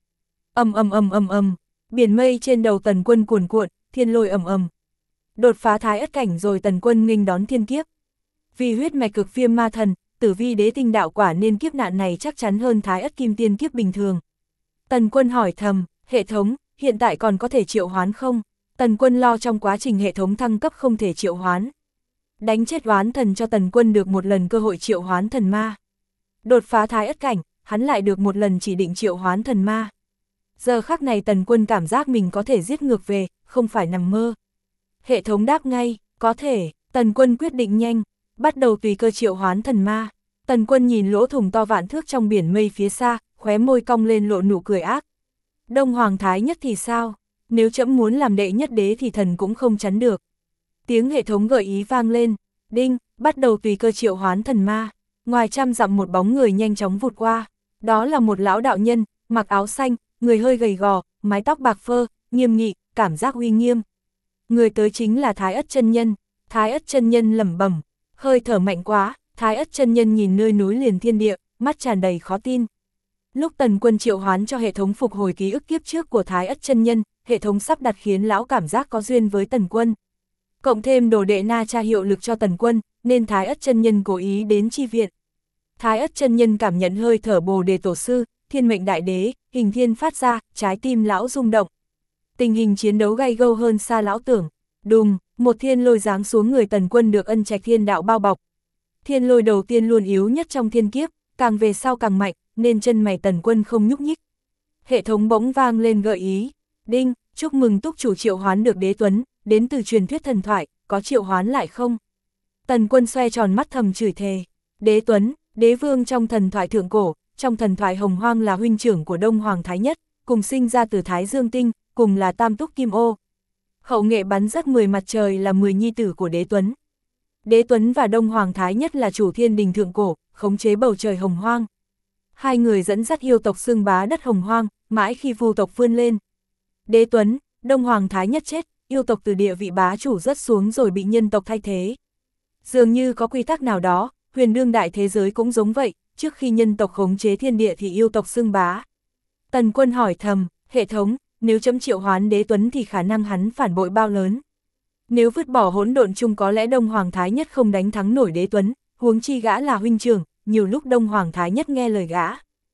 Ầm, biển mây trên đầu Tần Quân cuồn cuộn, thiên lôi ầm. Đột phá thái ất cảnh rồi Tần Quân nghênh đón thiên kiếp. Vì huyết mạch cực viêm ma thần, tử vi đế tinh đạo quả nên kiếp nạn này chắc chắn hơn thái ất kim tiên kiếp bình thường. Tần Quân hỏi thầm, hệ thống, hiện tại còn có thể triệu hoán không? Tần Quân lo trong quá trình hệ thống thăng cấp không thể triệu hoán. Đánh chết oán thần cho Tần Quân được một lần cơ hội triệu hoán thần ma. Đột phá thái ất cảnh, hắn lại được một lần chỉ định triệu hoán thần ma. Giờ khắc này Tần Quân cảm giác mình có thể giết ngược về, không phải nằm mơ. Hệ thống đáp ngay, có thể. Tần Quân quyết định nhanh, bắt đầu tùy cơ triệu hoán thần ma. Tần Quân nhìn lỗ thủng to vạn thước trong biển mây phía xa, khóe môi cong lên lộ nụ cười ác. Đông Hoàng Thái Nhất thì sao? Nếu trẫm muốn làm đệ nhất đế thì thần cũng không chắn được. Tiếng hệ thống gợi ý vang lên, đinh, bắt đầu tùy cơ triệu hoán thần ma. Ngoài trăm dặm một bóng người nhanh chóng vụt qua. Đó là một lão đạo nhân, mặc áo xanh, người hơi gầy gò, mái tóc bạc phơ, nghiêm nghị, cảm giác uy nghiêm. Người tới chính là Thái Ất chân nhân. Thái Ất chân nhân lẩm bẩm, hơi thở mạnh quá. Thái Ất chân nhân nhìn nơi núi liền thiên địa, mắt tràn đầy khó tin. Lúc Tần Quân triệu hoán cho hệ thống phục hồi ký ức kiếp trước của Thái Ất chân nhân, hệ thống sắp đặt khiến lão cảm giác có duyên với Tần Quân. Cộng thêm đồ đệ na tra hiệu lực cho Tần Quân, nên Thái Ất chân nhân cố ý đến chi viện. Thái Ất chân nhân cảm nhận hơi thở Bồ Đề tổ sư, Thiên Mệnh Đại Đế, hình thiên phát ra, trái tim lão rung động. Tình hình chiến đấu gay gâu hơn xa lão tưởng. Đùng, một thiên lôi giáng xuống người Tần Quân được ân trạch thiên đạo bao bọc. Thiên lôi đầu tiên luôn yếu nhất trong thiên kiếp, càng về sau càng mạnh, nên chân mày Tần Quân không nhúc nhích. Hệ thống bỗng vang lên gợi ý, đinh, chúc mừng túc chủ triệu hoán được Đế Tuấn, đến từ truyền thuyết thần thoại, có triệu hoán lại không? Tần Quân xoe tròn mắt thầm chửi thề. Đế Tuấn, đế vương trong thần thoại thượng cổ, trong thần thoại Hồng Hoang là huynh trưởng của Đông Hoàng Thái Nhất, cùng sinh ra từ Thái Dương Tinh, cùng là tam túc kim ô. Hậu nghệ bắn rất 10 mặt trời là 10 nhi tử của Đế Tuấn. Đế Tuấn và Đông Hoàng Thái Nhất là chủ thiên đình thượng cổ, khống chế bầu trời Hồng Hoang. Hai người dẫn dắt yêu tộc xưng bá đất Hồng Hoang, mãi khi vu tộc vươn lên. Đế Tuấn, Đông Hoàng Thái Nhất chết, yêu tộc từ địa vị bá chủ rớt xuống rồi bị nhân tộc thay thế. Dường như có quy tắc nào đó, huyền đương đại thế giới cũng giống vậy, trước khi nhân tộc khống chế thiên địa thì yêu tộc xưng bá. Tần Quân hỏi thầm, hệ thống, nếu chấm triệu hoán Đế Tuấn thì khả năng hắn phản bội bao lớn? Nếu vứt bỏ hỗn độn chung có lẽ Đông Hoàng Thái Nhất không đánh thắng nổi Đế Tuấn, huống chi gã là huynh trưởng, nhiều lúc Đông Hoàng Thái Nhất nghe lời gã.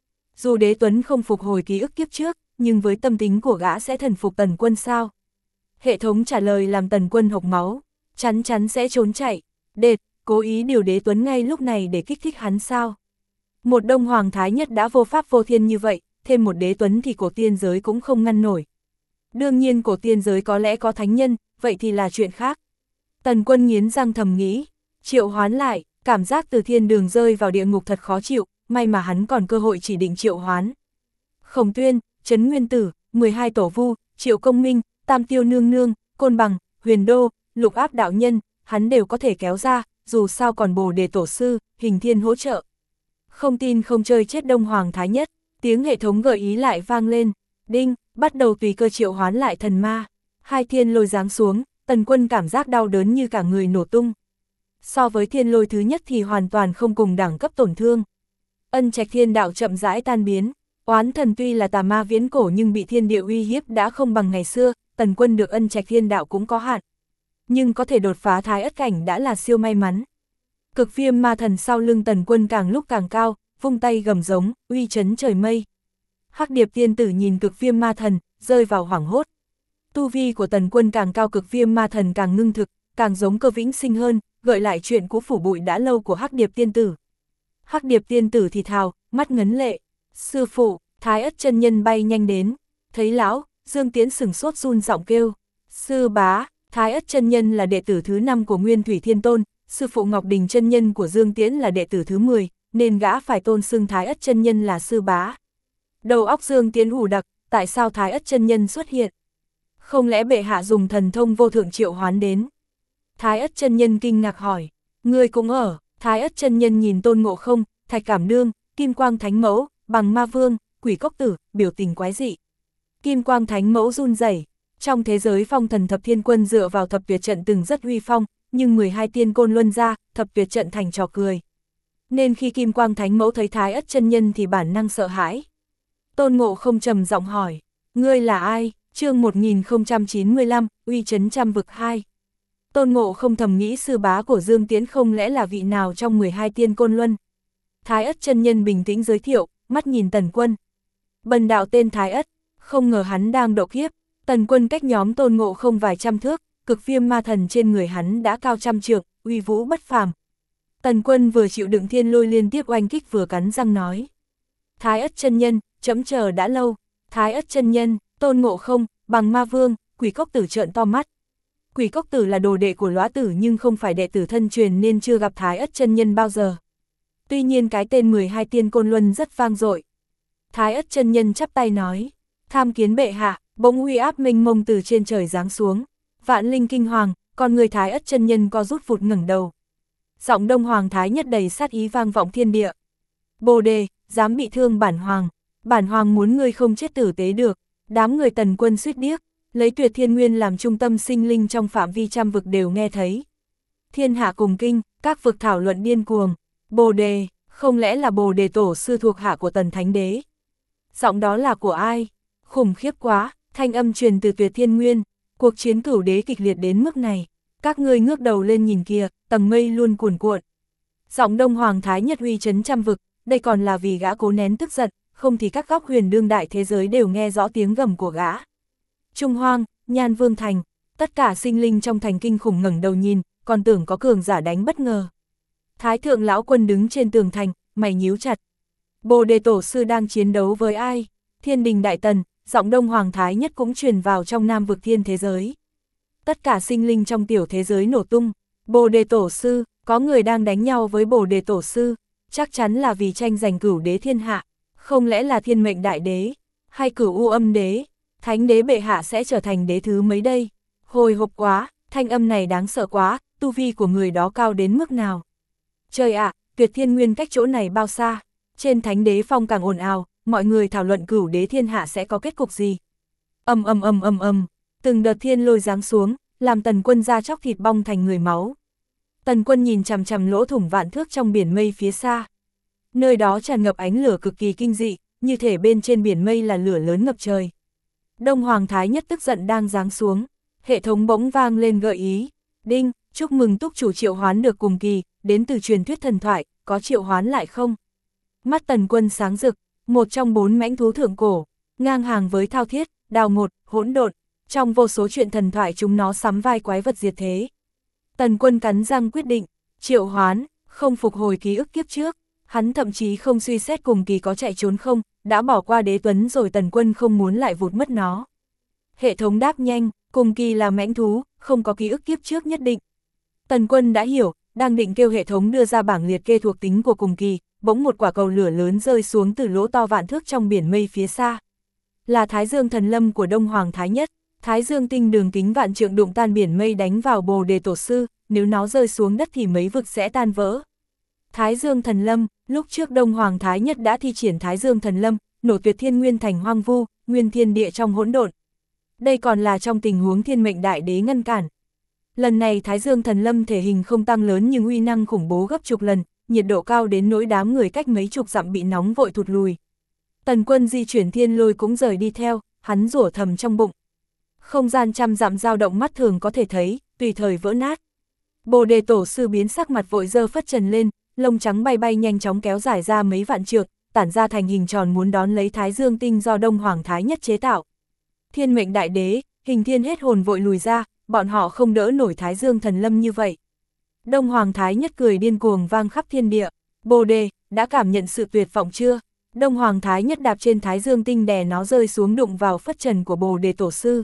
Dù Đế Tuấn không phục hồi ký ức kiếp trước, nhưng với tâm tính của gã sẽ thần phục Tần Quân sao? Hệ thống trả lời làm Tần Quân hộc máu, chắn chắn sẽ trốn chạy. Đệt, cố ý điều Đế Tuấn ngay lúc này để kích thích hắn sao? Một Đông Hoàng Thái Nhất đã vô pháp vô thiên như vậy, thêm một Đế Tuấn thì cổ tiên giới cũng không ngăn nổi. Đương nhiên cổ tiên giới có lẽ có thánh nhân, vậy thì là chuyện khác. Tần Quân nghiến răng thầm nghĩ, triệu hoán lại, cảm giác từ thiên đường rơi vào địa ngục thật khó chịu, may mà hắn còn cơ hội chỉ định triệu hoán. Khổng Tuyên, Trấn Nguyên Tử, 12 Tổ Vu, Triệu Công Minh, Tam Tiêu Nương Nương, Côn Bằng, Huyền Đô, Lục Áp Đạo Nhân, hắn đều có thể kéo ra, dù sao còn Bồ Đề Tổ Sư, Hình Thiên hỗ trợ. Không tin không chơi chết Đông Hoàng Thái Nhất, tiếng hệ thống gợi ý lại vang lên, đinh, bắt đầu tùy cơ triệu hoán lại thần ma. Hai thiên lôi giáng xuống, Tần Quân cảm giác đau đớn như cả người nổ tung. So với thiên lôi thứ nhất thì hoàn toàn không cùng đẳng cấp tổn thương. Ân trạch thiên đạo chậm rãi tan biến, oán thần tuy là tà ma viễn cổ nhưng bị thiên địa uy hiếp đã không bằng ngày xưa, Tần Quân được ân trạch thiên đạo cũng có hạn. Nhưng có thể đột phá thái ất cảnh đã là siêu may mắn. Cực viêm ma thần sau lưng Tần Quân càng lúc càng cao, vung tay gầm giống, uy chấn trời mây. Hắc Điệp tiên tử nhìn cực viêm ma thần, rơi vào hoảng hốt. Tu vi của Tần Quân càng cao, cực viêm ma thần càng ngưng thực, càng giống Cơ Vĩnh Sinh hơn, gợi lại chuyện cũ phủ bụi đã lâu của Hắc Điệp tiên tử. Hắc Điệp tiên tử thì thào, mắt ngấn lệ. Sư phụ, Thái Ất chân nhân bay nhanh đến. Thấy lão, Dương Tiễn sửng sốt run giọng kêu. Sư bá, Thái Ất chân nhân là đệ tử thứ 5 của Nguyên Thủy Thiên Tôn, sư phụ Ngọc Đình chân nhân của Dương Tiễn là đệ tử thứ 10, nên gã phải tôn xưng Thái Ất chân nhân là sư bá. Đầu óc Dương Tiễn ù đặc, tại sao Thái Ất chân nhân xuất hiện? Không lẽ bệ hạ dùng thần thông vô thượng triệu hoán đến? Thái Ất chân nhân kinh ngạc hỏi, ngươi cũng ở? Thái Ất chân nhân nhìn Tôn Ngộ Không, Thạch Cảm Nương, Kim Quang Thánh Mẫu, Bằng Ma Vương, Quỷ Cốc Tử, biểu tình quái dị. Kim Quang Thánh Mẫu run rẩy. Trong thế giới phong thần thập thiên quân dựa vào thập tuyệt trận từng rất uy phong, nhưng 12 tiên côn luân ra, thập tuyệt trận thành trò cười. nên khi Kim Quang Thánh Mẫu thấy Thái Ất chân nhân thì bản năng sợ hãi. Tôn Ngộ Không trầm giọng hỏi, ngươi là ai? Chương 1095, uy chấn trăm vực 2. Tôn Ngộ Không thầm nghĩ sư bá của Dương Tiễn không lẽ là vị nào trong 12 tiên côn luân. Thái Ất chân nhân bình tĩnh giới thiệu, mắt nhìn Tần Quân. Bần đạo tên Thái Ất, không ngờ hắn đang độ kiếp. Tần Quân cách nhóm Tôn Ngộ Không vài trăm thước, cực viêm ma thần trên người hắn đã cao trăm trượng, uy vũ bất phàm. Tần Quân vừa chịu đựng thiên lôi liên tiếp oanh kích vừa cắn răng nói. Thái Ất chân nhân, chấm chờ đã lâu. Thái Ất chân nhân, Tôn Ngộ Không, Bằng Ma Vương, Quỷ Cốc Tử trợn to mắt. Quỷ Cốc Tử là đồ đệ của Lóa Tử nhưng không phải đệ tử thân truyền nên chưa gặp Thái Ất chân nhân bao giờ. Tuy nhiên cái tên 12 tiên côn luân rất vang dội. Thái Ất chân nhân chắp tay nói, tham kiến bệ hạ. Bỗng uy áp mênh mông từ trên trời giáng xuống. Vạn linh kinh hoàng, con người Thái Ất chân nhân co rút vụt ngẩng đầu. Giọng Đông Hoàng Thái Nhất đầy sát ý vang vọng thiên địa. Bồ đề, dám bị thương bản hoàng. Bản hoàng muốn ngươi không chết tử tế được. Đám người Tần Quân suýt điếc, lấy Tuyệt Thiên Nguyên làm trung tâm sinh linh trong phạm vi trăm vực đều nghe thấy. Thiên hạ cùng kinh, các vực thảo luận điên cuồng. Bồ đề, không lẽ là Bồ đề tổ sư thuộc hạ của Tần Thánh Đế? Giọng đó là của ai? Khủng khiếp quá, thanh âm truyền từ Tuyệt Thiên Nguyên. Cuộc chiến cửu đế kịch liệt đến mức này. Các ngươi ngước đầu lên nhìn kìa, tầng mây luôn cuồn cuộn. Giọng Đông Hoàng Thái Nhất uy chấn trăm vực, đây còn là vì gã cố nén tức giận, không thì các góc huyền đương đại thế giới đều nghe rõ tiếng gầm của gã. Trung Hoang, Nhan Vương Thành, tất cả sinh linh trong thành kinh khủng ngẩng đầu nhìn, còn tưởng có cường giả đánh bất ngờ. Thái thượng lão quân đứng trên tường thành, mày nhíu chặt. Bồ đề tổ sư đang chiến đấu với ai? Thiên đình đại tần, giọng Đông Hoàng Thái Nhất cũng truyền vào trong nam vực thiên thế giới. Tất cả sinh linh trong tiểu thế giới nổ tung. Bồ đề tổ sư, có người đang đánh nhau với Bồ đề tổ sư, chắc chắn là vì tranh giành cửu đế thiên hạ. Không lẽ là thiên mệnh đại đế, hay cửu u âm đế, thánh đế bệ hạ sẽ trở thành đế thứ mấy đây? Hồi hộp quá, thanh âm này đáng sợ quá, tu vi của người đó cao đến mức nào? Trời ạ, Tuyệt Thiên Nguyên cách chỗ này bao xa? Trên Thánh Đế Phong càng ồn ào, mọi người thảo luận cửu đế thiên hạ sẽ có kết cục gì? Từng đợt thiên lôi giáng xuống, làm Tần Quân da chóc thịt bong thành người máu. Tần Quân nhìn chằm chằm lỗ thủng vạn thước trong biển mây phía xa. Nơi đó tràn ngập ánh lửa cực kỳ kinh dị, như thể bên trên biển mây là lửa lớn ngập trời. Đông Hoàng Thái Nhất tức giận đang giáng xuống, hệ thống bỗng vang lên gợi ý. Đinh, chúc mừng túc chủ triệu hoán được cùng kỳ, đến từ truyền thuyết thần thoại, có triệu hoán lại không? Mắt Tần Quân sáng rực, một trong 4 mãnh thú thượng cổ, ngang hàng với Thao Thiết, Đào Ngột, Hỗn Độn, trong vô số chuyện thần thoại chúng nó sắm vai quái vật diệt thế. Tần Quân cắn răng quyết định, triệu hoán, không phục hồi ký ức kiếp trước, hắn thậm chí không suy xét cùng kỳ có chạy trốn không, đã bỏ qua đế tuấn rồi. Tần Quân không muốn lại vụt mất nó. Hệ thống đáp nhanh, cùng kỳ là mãnh thú, không có ký ức kiếp trước nhất định. Tần Quân đã hiểu, đang định kêu hệ thống đưa ra bảng liệt kê thuộc tính của cùng kỳ, bỗng một quả cầu lửa lớn rơi xuống từ lỗ to vạn thước trong biển mây phía xa. Là Thái Dương Thần Lâm của Đông Hoàng Thái Nhất. Thái Dương tinh đường kính vạn trượng đụng tan biển mây đánh vào Bồ đề tổ sư, nếu nó rơi xuống đất thì mấy vực sẽ tan vỡ. Thái Dương Thần Lâm, lúc trước Đông Hoàng Thái Nhất đã thi triển Thái Dương Thần Lâm, nổ Tuyệt Thiên Nguyên thành hoang vu, nguyên thiên địa trong hỗn độn. Đây còn là trong tình huống thiên mệnh đại đế ngăn cản. Lần này Thái Dương Thần Lâm thể hình không tăng lớn nhưng uy năng khủng bố gấp chục lần, nhiệt độ cao đến nỗi đám người cách mấy chục dặm bị nóng vội thụt lùi. Tần Quân di chuyển thiên lôi cũng rời đi theo, hắn rủa thầm trong bụng. Không gian trăm dặm dao động mắt thường có thể thấy, tùy thời vỡ nát. Bồ đề tổ sư biến sắc mặt vội dơ phất trần lên, lông trắng bay bay nhanh chóng kéo dài ra mấy vạn trượng, tản ra thành hình tròn muốn đón lấy Thái Dương tinh do Đông Hoàng Thái Nhất chế tạo. Thiên mệnh đại đế, Hình Thiên hết hồn vội lùi ra, bọn họ không đỡ nổi Thái Dương Thần Lâm như vậy. Đông Hoàng Thái Nhất cười điên cuồng vang khắp thiên địa. Bồ đề, đã cảm nhận sự tuyệt vọng chưa? Đông Hoàng Thái Nhất đạp trên Thái Dương tinh đè nó rơi xuống đụng vào phất trần của Bồ đề tổ sư.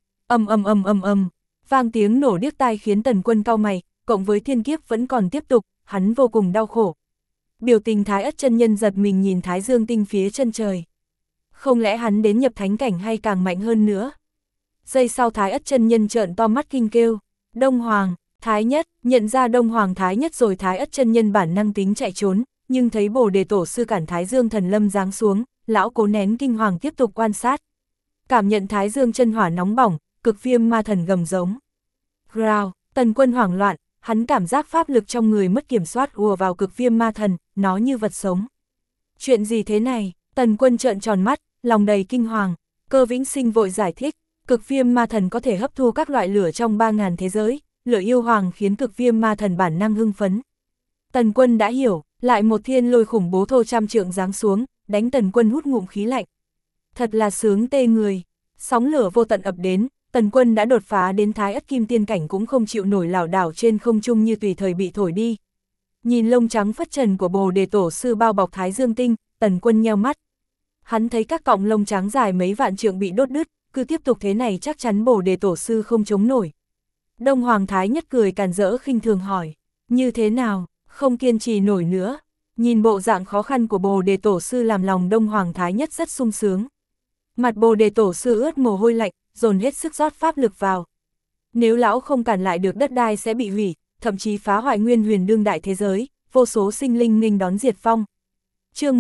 Vang tiếng nổ điếc tai khiến Tần Quân cau mày, cộng với thiên kiếp vẫn còn tiếp tục, hắn vô cùng đau khổ. Biểu tình Thái Ất chân nhân giật mình nhìn Thái Dương tinh phía chân trời. Không lẽ hắn đến nhập thánh cảnh hay càng mạnh hơn nữa? Giây sau Thái Ất chân nhân trợn to mắt kinh kêu, Đông Hoàng Thái Nhất. Nhận ra Đông Hoàng Thái Nhất rồi, Thái Ất chân nhân bản năng tính chạy trốn, nhưng thấy Bồ đề tổ sư cản Thái Dương Thần Lâm giáng xuống, lão cố nén kinh hoàng tiếp tục quan sát. Cảm nhận Thái Dương chân hỏa nóng bỏng, cực viêm ma thần gầm giống. Rào, Tần Quân hoảng loạn, hắn cảm giác pháp lực trong người mất kiểm soát ùa vào cực viêm ma thần, nó như vật sống. Chuyện gì thế này? Tần Quân trợn tròn mắt, lòng đầy kinh hoàng. Cơ Vĩnh Sinh vội giải thích, cực viêm ma thần có thể hấp thu các loại lửa trong 3000 thế giới, lửa yêu hoàng khiến cực viêm ma thần bản năng hưng phấn. Tần Quân đã hiểu, lại một thiên lôi khủng bố thô trăm trượng giáng xuống, đánh Tần Quân hút ngụm khí lạnh. Thật là sướng tê người. Sóng lửa vô tận ập đến, Tần Quân đã đột phá đến Thái Ất Kim Tiên cảnh cũng không chịu nổi lảo đảo trên không trung như tùy thời bị thổi đi. Nhìn lông trắng phất trần của Bồ Đề Tổ sư bao bọc Thái Dương Tinh, Tần Quân nheo mắt. Hắn thấy các cọng lông trắng dài mấy vạn trượng bị đốt đứt, cứ tiếp tục thế này chắc chắn Bồ Đề Tổ sư không chống nổi. Đông Hoàng Thái Nhất cười càn rỡ khinh thường hỏi, như thế nào, không kiên trì nổi nữa. Nhìn bộ dạng khó khăn của Bồ Đề Tổ sư làm lòng Đông Hoàng Thái Nhất rất sung sướng. Mặt Bồ Đề Tổ sư ướt mồ hôi lạnh, dồn hết sức rót pháp lực vào. Nếu lão không cản lại được đất đai sẽ bị hủy, thậm chí phá hoại nguyên huyền đương đại thế giới, vô số sinh linh nghênh đón diệt vong. Chương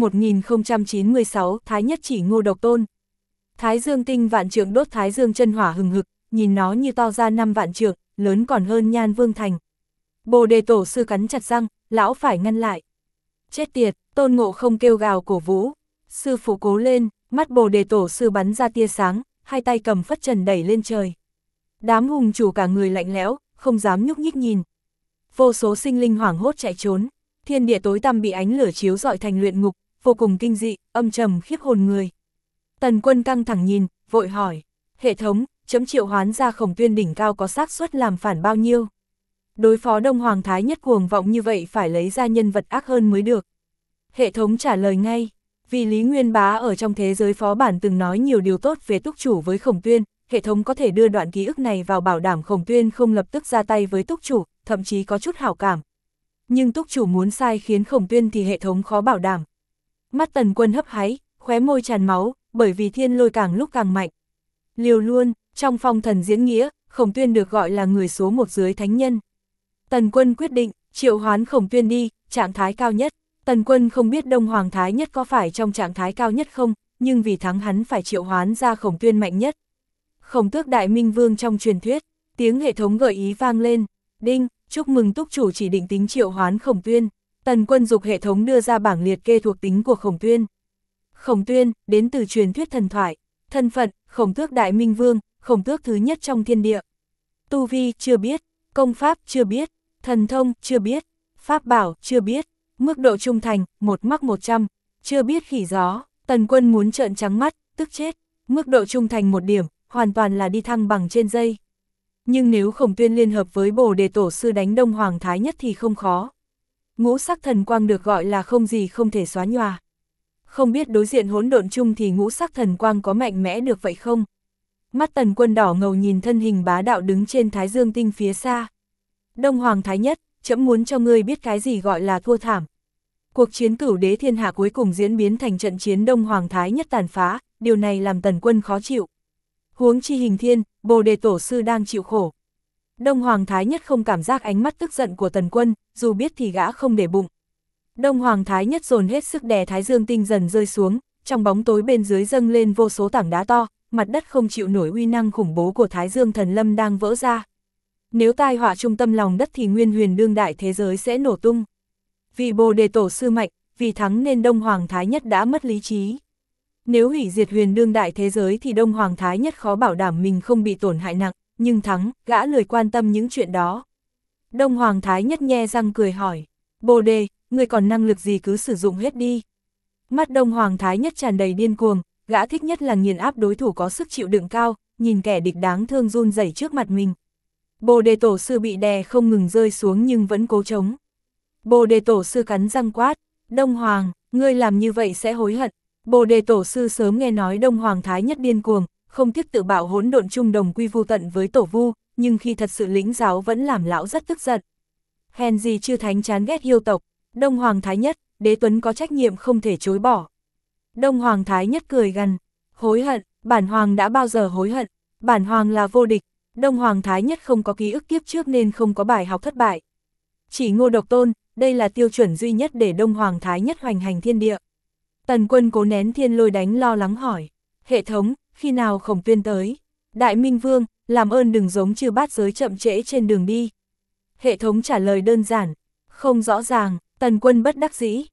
1096, Thái Nhất chỉ Ngô Độc Tôn. Thái Dương Tinh vạn trượng đốt Thái Dương chân hỏa hừng hực, nhìn nó như to ra 5 vạn trượng, lớn còn hơn Nhan Vương Thành. Bồ Đề Tổ sư cắn chặt răng, lão phải ngăn lại. Chết tiệt, Tôn Ngộ Không kêu gào cổ vũ. Sư phụ cố lên, mắt Bồ Đề Tổ sư bắn ra tia sáng, hai tay cầm phất trần đẩy lên trời. Đám hùng chủ cả người lạnh lẽo, không dám nhúc nhích nhìn. Vô số sinh linh hoảng hốt chạy trốn, thiên địa tối tăm bị ánh lửa chiếu rọi thành luyện ngục, vô cùng kinh dị, âm trầm khiếp hồn người. Tần Quân căng thẳng nhìn, vội hỏi, hệ thống, chấm triệu hoán ra Khổng Tuyên đỉnh cao có xác suất làm phản bao nhiêu? Đối phó Đông Hoàng Thái Nhất cuồng vọng như vậy phải lấy ra nhân vật ác hơn mới được. Hệ thống trả lời ngay, vì Lý Nguyên Bá ở trong thế giới phó bản từng nói nhiều điều tốt về túc chủ với Khổng Tuyên, hệ thống có thể đưa đoạn ký ức này vào bảo đảm Khổng Tuyên không lập tức ra tay với túc chủ, thậm chí có chút hảo cảm. Nhưng túc chủ muốn sai khiến Khổng Tuyên thì hệ thống khó bảo đảm. Mắt Tần Quân hấp háy, khóe môi tràn máu, bởi vì thiên lôi càng lúc càng mạnh. Liều luôn, trong phong thần diễn nghĩa, Khổng Tuyên được gọi là người số 1 dưới thánh nhân. Tần Quân quyết định, triệu hoán Khổng Tuyên đi, trạng thái cao nhất. Tần Quân không biết Đông Hoàng Thái Nhất có phải trong trạng thái cao nhất không, nhưng vì thắng hắn phải triệu hoán ra Khổng Tuyên mạnh nhất. Khổng Tước Đại Minh Vương trong truyền thuyết, tiếng hệ thống gợi ý vang lên. Đinh, chúc mừng túc chủ chỉ định tính triệu hoán Khổng Tuyên. Tần Quân dục hệ thống đưa ra bảng liệt kê thuộc tính của Khổng Tuyên. Khổng Tuyên, đến từ truyền thuyết thần thoại. Thân phận, Khổng Tước Đại Minh Vương, Khổng Tước thứ nhất trong thiên địa. Tu vi, chưa biết. Công pháp, chưa biết. Thần thông, chưa biết. Pháp bảo, chưa biết. Mức độ trung thành, 1 mắc 100. Chưa biết khỉ gió. Tần Quân muốn trợn trắng mắt, tức chết. Mức độ trung thành 1 điểm, hoàn toàn là đi thăng bằng trên dây. Nhưng nếu Khổng Tuyên liên hợp với Bồ Đề Tổ sư đánh Đông Hoàng Thái Nhất thì không khó. Ngũ sắc thần quang được gọi là không gì không thể xóa nhòa. Không biết đối diện hỗn độn chung thì ngũ sắc thần quang có mạnh mẽ được vậy không? Mắt Tần Quân đỏ ngầu nhìn thân hình bá đạo đứng trên Thái Dương Tinh phía xa. Đông Hoàng Thái Nhất, trẫm muốn cho ngươi biết cái gì gọi là thua thảm. Cuộc chiến cửu đế thiên hạ cuối cùng diễn biến thành trận chiến Đông Hoàng Thái Nhất tàn phá, điều này làm Tần Quân khó chịu. Huống chi Hình Thiên, Bồ Đề Tổ sư đang chịu khổ. Đông Hoàng Thái Nhất không cảm giác ánh mắt tức giận của Tần Quân, dù biết thì gã không để bụng. Đông Hoàng Thái Nhất dồn hết sức đè Thái Dương Tinh dần rơi xuống, trong bóng tối bên dưới dâng lên vô số tảng đá to, mặt đất không chịu nổi uy năng khủng bố của Thái Dương Thần Lâm đang vỡ ra. Nếu tai họa trung tâm lòng đất thì nguyên huyền đương đại thế giới sẽ nổ tung. Vì Bồ Đề Tổ sư mạnh, vì thắng nên Đông Hoàng Thái Nhất đã mất lý trí. Nếu hủy diệt huyền đương đại thế giới thì Đông Hoàng Thái Nhất khó bảo đảm mình không bị tổn hại nặng, nhưng thắng, gã lười quan tâm những chuyện đó. Đông Hoàng Thái Nhất nhe răng cười hỏi, Bồ Đề, ngươi còn năng lực gì cứ sử dụng hết đi. Mắt Đông Hoàng Thái Nhất tràn đầy điên cuồng, gã thích nhất là nghiền áp đối thủ có sức chịu đựng cao, nhìn kẻ địch đáng thương run rẩy trước mặt mình. Bồ Đề Tổ sư bị đè không ngừng rơi xuống nhưng vẫn cố chống. Bồ Đề Tổ sư cắn răng quát, Đông Hoàng, ngươi làm như vậy sẽ hối hận. Bồ Đề Tổ sư sớm nghe nói Đông Hoàng Thái Nhất điên cuồng, không tiếc tự bạo hỗn độn chung đồng quy vu tận với Tổ Vu, nhưng khi thật sự lĩnh giáo vẫn làm lão rất tức giận. Hèn gì chư thánh chán ghét yêu tộc, Đông Hoàng Thái Nhất, đế tuấn có trách nhiệm không thể chối bỏ. Đông Hoàng Thái Nhất cười gằn, hối hận, bản hoàng đã bao giờ hối hận, bản hoàng là vô địch. Đông Hoàng Thái Nhất không có ký ức kiếp trước nên không có bài học thất bại. Chỉ Ngô Độc Tôn, đây là tiêu chuẩn duy nhất để Đông Hoàng Thái Nhất hoành hành thiên địa. Tần Quân cố nén thiên lôi đánh lo lắng hỏi, hệ thống, khi nào Khổng Tuyên tới? Đại Minh Vương, làm ơn đừng giống Chư Bát Giới chậm trễ trên đường đi. Hệ thống trả lời đơn giản. Không rõ ràng, Tần Quân bất đắc dĩ.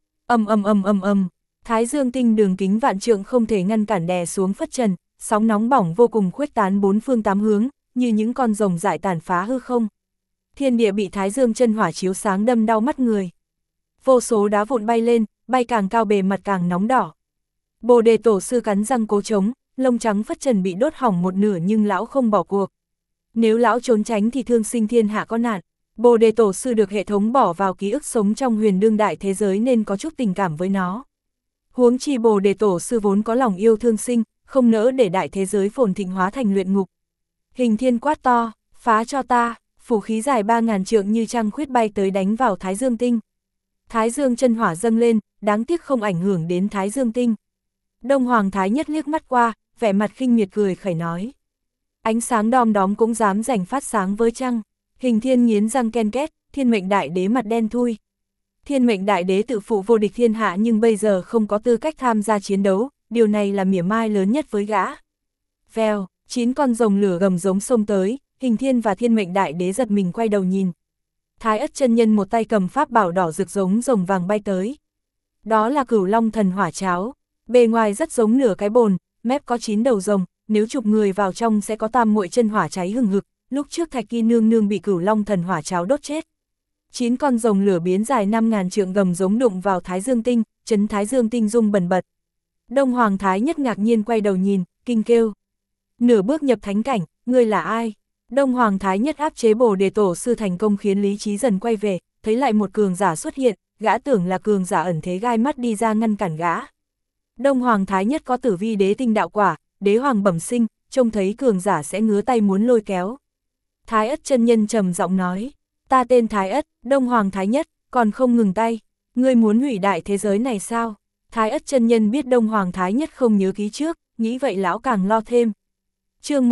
Thái Dương tinh đường kính vạn trượng không thể ngăn cản đè xuống phất trần, sóng nóng bỏng vô cùng khuếch tán bốn phương tám hướng, như những con rồng dại tàn phá hư không. Thiên địa bị Thái Dương chân hỏa chiếu sáng đâm đau mắt người. Vô số đá vụn bay lên, bay càng cao bề mặt càng nóng đỏ. Bồ Đề Tổ sư cắn răng cố chống, lông trắng phất trần bị đốt hỏng một nửa nhưng lão không bỏ cuộc. Nếu lão trốn tránh thì thương sinh thiên hạ có nạn. Bồ Đề Tổ sư được hệ thống bỏ vào ký ức sống trong huyền đương đại thế giới nên có chút tình cảm với nó. Huống chi Bồ Đề Tổ sư vốn có lòng yêu thương sinh, không nỡ để đại thế giới phồn thịnh hóa thành luyện ngục. Hình thiên quát to, phá cho ta, phủ khí dài 3000 trượng như trăng khuyết bay tới đánh vào Thái Dương tinh. Thái Dương chân hỏa dâng lên, đáng tiếc không ảnh hưởng đến Thái Dương tinh. Đông Hoàng Thái Nhất liếc mắt qua, vẻ mặt khinh miệt cười khẩy nói. Ánh sáng đom đóm cũng dám giành phát sáng với trăng. Hình thiên nghiến răng ken két, Thiên Mệnh Đại Đế mặt đen thui. Thiên Mệnh Đại Đế tự phụ vô địch thiên hạ nhưng bây giờ không có tư cách tham gia chiến đấu, điều này là mỉa mai lớn nhất với gã. Vèo, 9 con rồng lửa gầm giống xông tới, Hình thiên và Thiên Mệnh Đại Đế giật mình quay đầu nhìn. Thái Ất chân nhân một tay cầm pháp bảo đỏ rực giống rồng vàng bay tới. Đó là Cửu Long thần hỏa cháo, bề ngoài rất giống nửa cái bồn, mép có 9 đầu rồng, nếu chụp người vào trong sẽ có tam muội chân hỏa cháy hừng hực, lúc trước Thạch Kỳ nương nương bị Cửu Long thần hỏa cháo đốt chết. 9 con rồng lửa biến dài 5000 trượng gầm giống đụng vào Thái Dương tinh, chấn Thái Dương tinh rung bần bật. Đông Hoàng Thái Nhất ngạc nhiên quay đầu nhìn, kinh kêu. Nửa bước nhập thánh cảnh, ngươi là ai? Đông Hoàng Thái Nhất áp chế Bồ Đề Tổ sư thành công khiến lý trí dần quay về, thấy lại một cường giả xuất hiện, gã tưởng là cường giả ẩn thế gai mắt đi ra ngăn cản gã. Đông Hoàng Thái Nhất có Tử Vi Đế tinh đạo quả, đế hoàng bẩm sinh, trông thấy cường giả sẽ ngứa tay muốn lôi kéo. Thái Ất chân nhân trầm giọng nói, ta tên Thái Ất, Đông Hoàng Thái Nhất, còn không ngừng tay, ngươi muốn hủy đại thế giới này sao? Thái Ất chân nhân biết Đông Hoàng Thái Nhất không nhớ ký trước, nghĩ vậy lão càng lo thêm. Chương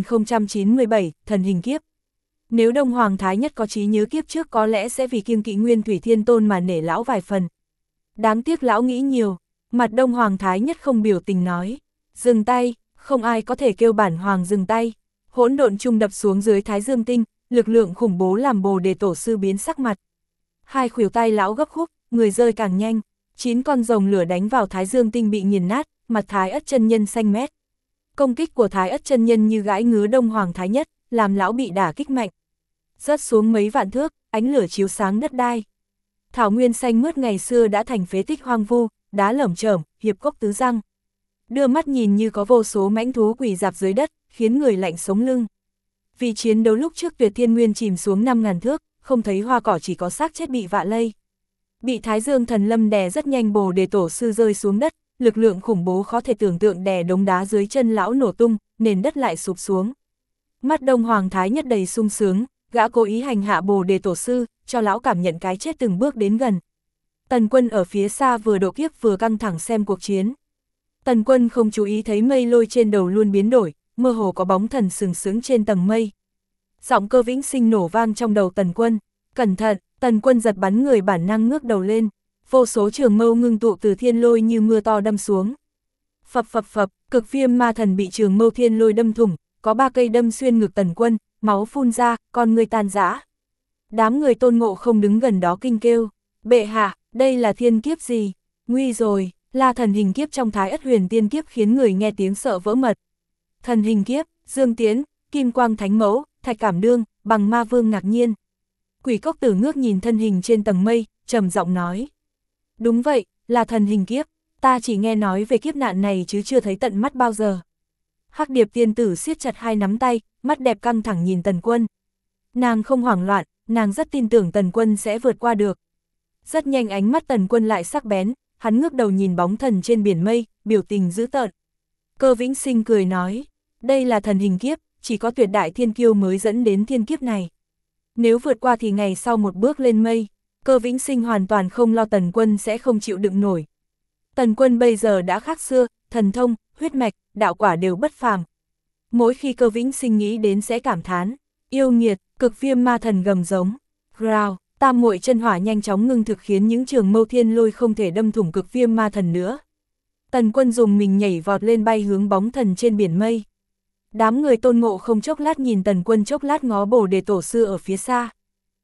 1097, Thần hình kiếp. Nếu Đông Hoàng Thái Nhất có trí nhớ kiếp trước có lẽ sẽ vì kiêng kỵ Nguyên Thủy Thiên Tôn mà nể lão vài phần. Đáng tiếc lão nghĩ nhiều, mặt Đông Hoàng Thái Nhất không biểu tình nói, dừng tay, không ai có thể kêu bản hoàng dừng tay. Hỗn độn trung đập xuống dưới Thái Dương tinh, lực lượng khủng bố làm Bồ Đề Tổ sư biến sắc mặt. Hai khuỷu tay lão gấp khúc, người rơi càng nhanh, 9 con rồng lửa đánh vào Thái Dương tinh bị nghiền nát, mặt Thái Ất chân nhân xanh mét. Công kích của Thái Ất chân nhân như gãi ngứa Đông Hoàng Thái Nhất, làm lão bị đả kích mạnh. Rớt xuống mấy vạn thước, ánh lửa chiếu sáng đất đai. Thảo nguyên xanh mướt ngày xưa đã thành phế tích hoang vu, đá lởm chởm, hiệp cốc tứ răng. Đưa mắt nhìn như có vô số mãnh thú quỳ rạp dưới đất, khiến người lạnh sống lưng. Vì chiến đấu lúc trước Tuyệt Thiên Nguyên chìm xuống 5000 thước, không thấy hoa cỏ chỉ có xác chết bị vạ lây. Bị Thái Dương thần lâm đè rất nhanh, Bồ Đề Tổ sư rơi xuống đất, lực lượng khủng bố khó thể tưởng tượng đè đống đá dưới chân lão nổ tung, nền đất lại sụp xuống. Mắt Đông Hoàng Thái Nhất đầy sung sướng, gã cố ý hành hạ Bồ Đề Tổ sư, cho lão cảm nhận cái chết từng bước đến gần. Tần Quân ở phía xa vừa độ kiếp vừa căng thẳng xem cuộc chiến. Tần Quân không chú ý thấy mây lôi trên đầu luôn biến đổi, mơ hồ có bóng thần sừng sững trên tầng mây. Giọng Cơ Vĩnh Sinh nổ vang trong đầu Tần Quân, cẩn thận. Tần Quân giật bắn người, bản năng ngước đầu lên, vô số trường mâu ngưng tụ từ thiên lôi như mưa to đâm xuống. Phập phập phập, Cực Viêm Ma Thần bị trường mâu thiên lôi đâm thủng, có 3 cây đâm xuyên ngực Tần Quân, máu phun ra, con người tan rã. Đám người Tôn Ngộ Không đứng gần đó kinh kêu, bệ hạ, đây là thiên kiếp gì? Nguy rồi, là thần hình kiếp trong Thái Ất Huyền Tiên kiếp khiến người nghe tiếng sợ vỡ mật. Thần hình kiếp, Dương Tiến, Kim Quang Thánh Mẫu, Thạch Cảm Đương, Bằng Ma Vương ngạc nhiên. Quỷ Cốc Tử ngước nhìn thân hình trên tầng mây, trầm giọng nói. Đúng vậy, là thần hình kiếp, ta chỉ nghe nói về kiếp nạn này chứ chưa thấy tận mắt bao giờ. Hắc Điệp tiên tử siết chặt hai nắm tay, mắt đẹp căng thẳng nhìn Tần Quân. Nàng không hoảng loạn, nàng rất tin tưởng Tần Quân sẽ vượt qua được. Rất nhanh ánh mắt Tần Quân lại sắc bén, hắn ngước đầu nhìn bóng thần trên biển mây, biểu tình dữ tợn. Cơ Vĩnh Sinh cười nói, đây là thần hình kiếp, chỉ có tuyệt đại thiên kiêu mới dẫn đến thiên kiếp này. Nếu vượt qua thì ngày sau một bước lên mây. Cơ Vĩnh Sinh hoàn toàn không lo Tần Quân sẽ không chịu đựng nổi. Tần Quân bây giờ đã khác xưa, thần thông, huyết mạch, đạo quả đều bất phàm. Mỗi khi Cơ Vĩnh Sinh nghĩ đến sẽ cảm thán, yêu nghiệt. Cực Viêm Ma Thần gầm giống, rào, tam muội chân hỏa nhanh chóng ngưng thực khiến những trường mâu thiên lôi không thể đâm thủng Cực Viêm Ma Thần nữa. Tần Quân dùng mình nhảy vọt lên bay hướng bóng thần trên biển mây. Đám người Tôn Ngộ Không chốc lát nhìn Tần Quân, chốc lát ngó Bồ Đề Tổ sư ở phía xa.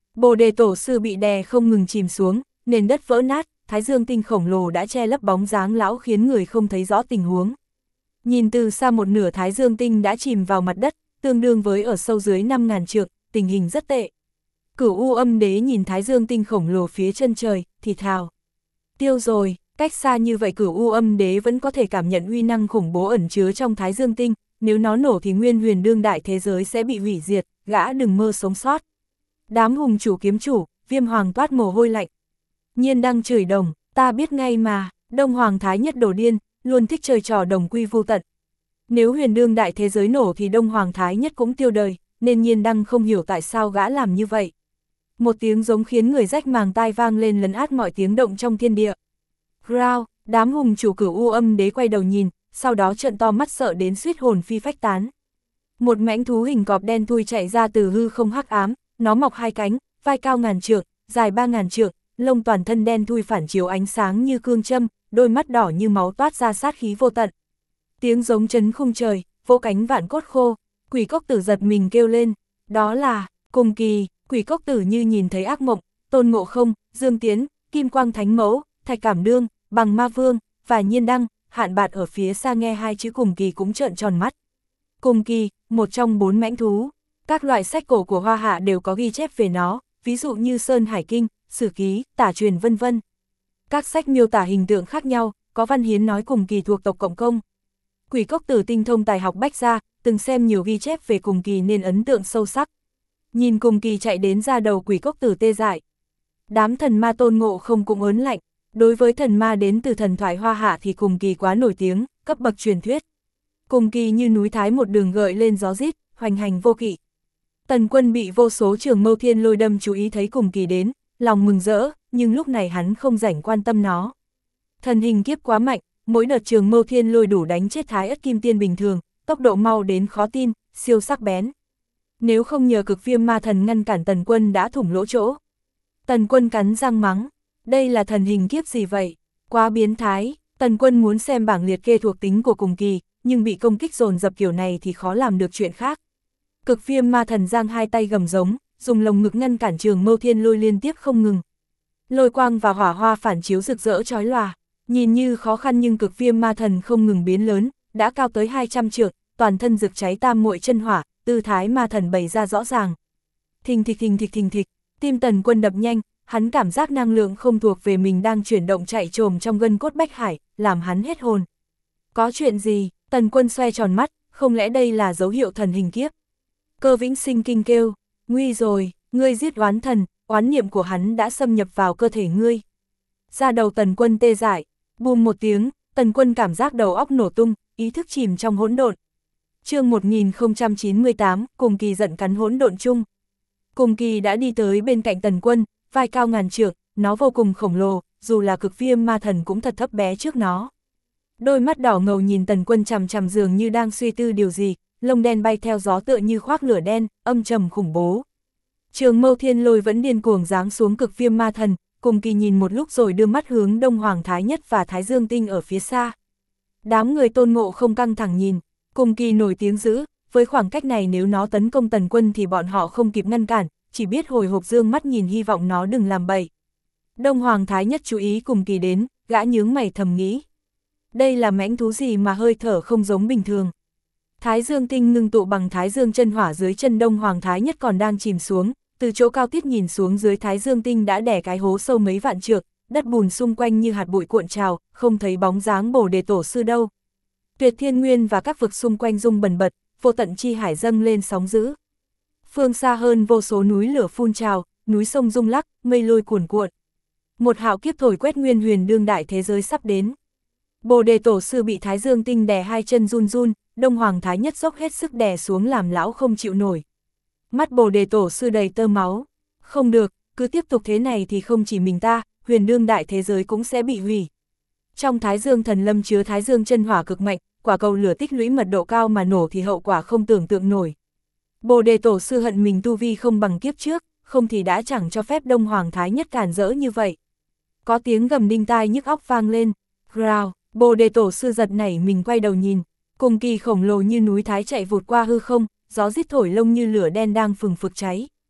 Bồ đề tổ sư bị đè không ngừng chìm xuống, nền đất vỡ nát, thái dương tinh khổng lồ đã che lấp bóng dáng lão khiến người không thấy rõ tình huống. Nhìn từ xa một nửa thái dương tinh đã chìm vào mặt đất, tương đương với ở sâu dưới 5.000 trượng, tình hình rất tệ. Cửu U Âm Đế nhìn thái dương tinh khổng lồ phía chân trời, thì thào. Tiêu rồi, cách xa như vậy Cửu U Âm Đế vẫn có thể cảm nhận uy năng khủng bố ẩn chứa trong thái dương tinh, nếu nó nổ thì nguyên huyền đương đại thế giới sẽ bị hủy diệt, gã đừng mơ sống sót. Đám hùng chủ kiếm chủ, Viêm Hoàng toát mồ hôi lạnh. Nhiên Đăng chửi đồng, ta biết ngay mà, Đông Hoàng Thái Nhất đổ điên, luôn thích chơi trò đồng quy vô tận. Nếu huyền đương đại thế giới nổ thì Đông Hoàng Thái Nhất cũng tiêu đời, nên Nhiên Đăng không hiểu tại sao gã làm như vậy. Một tiếng giống khiến người rách màng tai vang lên lấn át mọi tiếng động trong thiên địa. Growl, đám hùng chủ Cửu U Âm Đế quay đầu nhìn, sau đó trợn to mắt sợ đến suýt hồn phi phách tán. Một mãnh thú hình cọp đen thui chạy ra từ hư không hắc ám, nó mọc hai cánh, vai cao 1000 trượng, dài 3000 trượng, lông toàn thân đen thui phản chiếu ánh sáng như cương châm, đôi mắt đỏ như máu toát ra sát khí vô tận. Tiếng giống chấn khung trời, vỗ cánh vạn cốt khô, Quỷ Cốc Tử giật mình kêu lên, đó là Cùng Kỳ. Quỷ Cốc Tử như nhìn thấy ác mộng, Tôn Ngộ Không, Dương Tiến, Kim Quang Thánh Mẫu, Thạch Cảm Đương, Bằng Ma Vương và Nhiên Đăng, Hạn Bạt ở phía xa nghe hai chữ Cùng Kỳ cũng trợn tròn mắt. Cùng Kỳ, một trong 4 mãnh thú. Các loại sách cổ của Hoa Hạ đều có ghi chép về nó, ví dụ như Sơn Hải Kinh, Sử Ký, Tả Truyền vân vân. Các sách miêu tả hình tượng khác nhau, có văn hiến nói Cùng Kỳ thuộc tộc Cộng Công. Quỷ Cốc Tử tinh thông tài học bách gia, từng xem nhiều ghi chép về Cùng Kỳ nên ấn tượng sâu sắc. Nhìn Cùng Kỳ chạy đến ra đầu Quỷ Cốc Tử tê dại. Đám thần ma Tôn Ngộ Không cũng ớn lạnh, đối với thần ma đến từ thần thoại Hoa Hạ thì Cùng Kỳ quá nổi tiếng, cấp bậc truyền thuyết. Cùng Kỳ như núi Thái một đường gợi lên gió rít, hoành hành vô kỵ. Tần Quân bị vô số trường mâu thiên lôi đâm chú ý thấy Cùng Kỳ đến, lòng mừng rỡ, nhưng lúc này hắn không rảnh quan tâm nó. Thần hình kiếp quá mạnh, mỗi đợt trường mâu thiên lôi đủ đánh chết Thái Ất Kim Tiên bình thường, tốc độ mau đến khó tin, siêu sắc bén. Nếu không nhờ Cực Viêm Ma Thần ngăn cản Tần Quân đã thủng lỗ chỗ. Tần Quân cắn răng mắng, đây là thần hình kiếp gì vậy? Quá biến thái. Tần Quân muốn xem bảng liệt kê thuộc tính của Cùng Kỳ, nhưng bị công kích dồn dập kiểu này thì khó làm được chuyện khác. Cực Viêm Ma Thần giang hai tay gầm giống, dùng lồng ngực ngăn cản trường mâu thiên lôi liên tiếp không ngừng. Lôi quang và hỏa hoa phản chiếu rực rỡ chói lòa, nhìn như khó khăn nhưng Cực Viêm Ma Thần không ngừng biến lớn, đã cao tới 200 trượng, toàn thân rực cháy tam muội chân hỏa, tư thái ma thần bày ra rõ ràng. Thình thịch thình thịch thình thịch, tim Tần Quân đập nhanh, hắn cảm giác năng lượng không thuộc về mình đang chuyển động chạy trồm trong gân cốt bách hải, làm hắn hết hồn. Có chuyện gì? Tần Quân xoay tròn mắt, không lẽ đây là dấu hiệu thần hình kiếp? Cơ Vĩnh Sinh kinh kêu, nguy rồi, ngươi giết oán thần, oán niệm của hắn đã xâm nhập vào cơ thể ngươi. Da đầu Tần Quân tê dại, bùm một tiếng, Tần Quân cảm giác đầu óc nổ tung, ý thức chìm trong hỗn độn. Chương 1098, Cùng Kỳ giận cắn hỗn độn chung. Cùng Kỳ đã đi tới bên cạnh Tần Quân, vai cao 1000 trượng, nó vô cùng khổng lồ, dù là Cực Viêm Ma Thần cũng thật thấp bé trước nó. Đôi mắt đỏ ngầu nhìn Tần Quân chằm chằm dường như đang suy tư điều gì, lông đen bay theo gió tựa như khoác lửa đen, âm trầm khủng bố. Trường mâu thiên lôi vẫn điên cuồng giáng xuống Cực Viêm Ma Thần, Cùng Kỳ nhìn một lúc rồi đưa mắt hướng Đông Hoàng Thái Nhất và Thái Dương Tinh ở phía xa. Đám người Tôn Ngộ Không căng thẳng nhìn, Cùng Kỳ nổi tiếng dữ, với khoảng cách này nếu nó tấn công Tần Quân thì bọn họ không kịp ngăn cản, chỉ biết hồi hộp dương mắt nhìn hy vọng nó đừng làm bậy. Đông Hoàng Thái Nhất chú ý Cùng Kỳ đến, gã nhướng mày thầm nghĩ. Đây là mãnh thú gì mà hơi thở không giống bình thường. Thái Dương Tinh ngưng tụ bằng Thái Dương chân hỏa dưới chân Đông Hoàng Thái Nhất còn đang chìm xuống, từ chỗ cao tiết nhìn xuống dưới Thái Dương Tinh đã đẻ cái hố sâu mấy vạn trượng, đất bùn xung quanh như hạt bụi cuộn trào, không thấy bóng dáng Bồ Đề Tổ sư đâu. Tuyệt Thiên Nguyên và các vực xung quanh rung bần bật, vô tận chi hải dâng lên sóng dữ. Phương xa hơn vô số núi lửa phun trào, núi sông rung lắc, mây lôi cuồn cuộn. Một hạo kiếp thổi quét nguyên huyền đương đại thế giới sắp đến. Bồ Đề Tổ sư bị Thái Dương Tinh đè hai chân run run, Đông Hoàng Thái Nhất dốc hết sức đè xuống làm lão không chịu nổi. Mắt Bồ Đề Tổ sư đầy tơ máu. Không được, cứ tiếp tục thế này thì không chỉ mình ta, huyền đương đại thế giới cũng sẽ bị hủy. Trong Thái Dương Thần Lâm chứa Thái Dương chân hỏa cực mạnh, quả cầu lửa tích lũy mật độ cao mà nổ thì hậu quả không tưởng tượng nổi. Bồ Đề Tổ sư hận mình tu vi không bằng kiếp trước, không thì đã chẳng cho phép Đông Hoàng Thái Nhất cản rỡ như vậy. Có tiếng gầm đinh tai nhức óc vang lên. Growl, Bồ Đề Tổ sư giật nảy mình quay đầu nhìn, Cùng Kỳ khổng lồ như núi Thái chạy vụt qua hư không, gió rít thổi lông như lửa đen đang phừng phực cháy.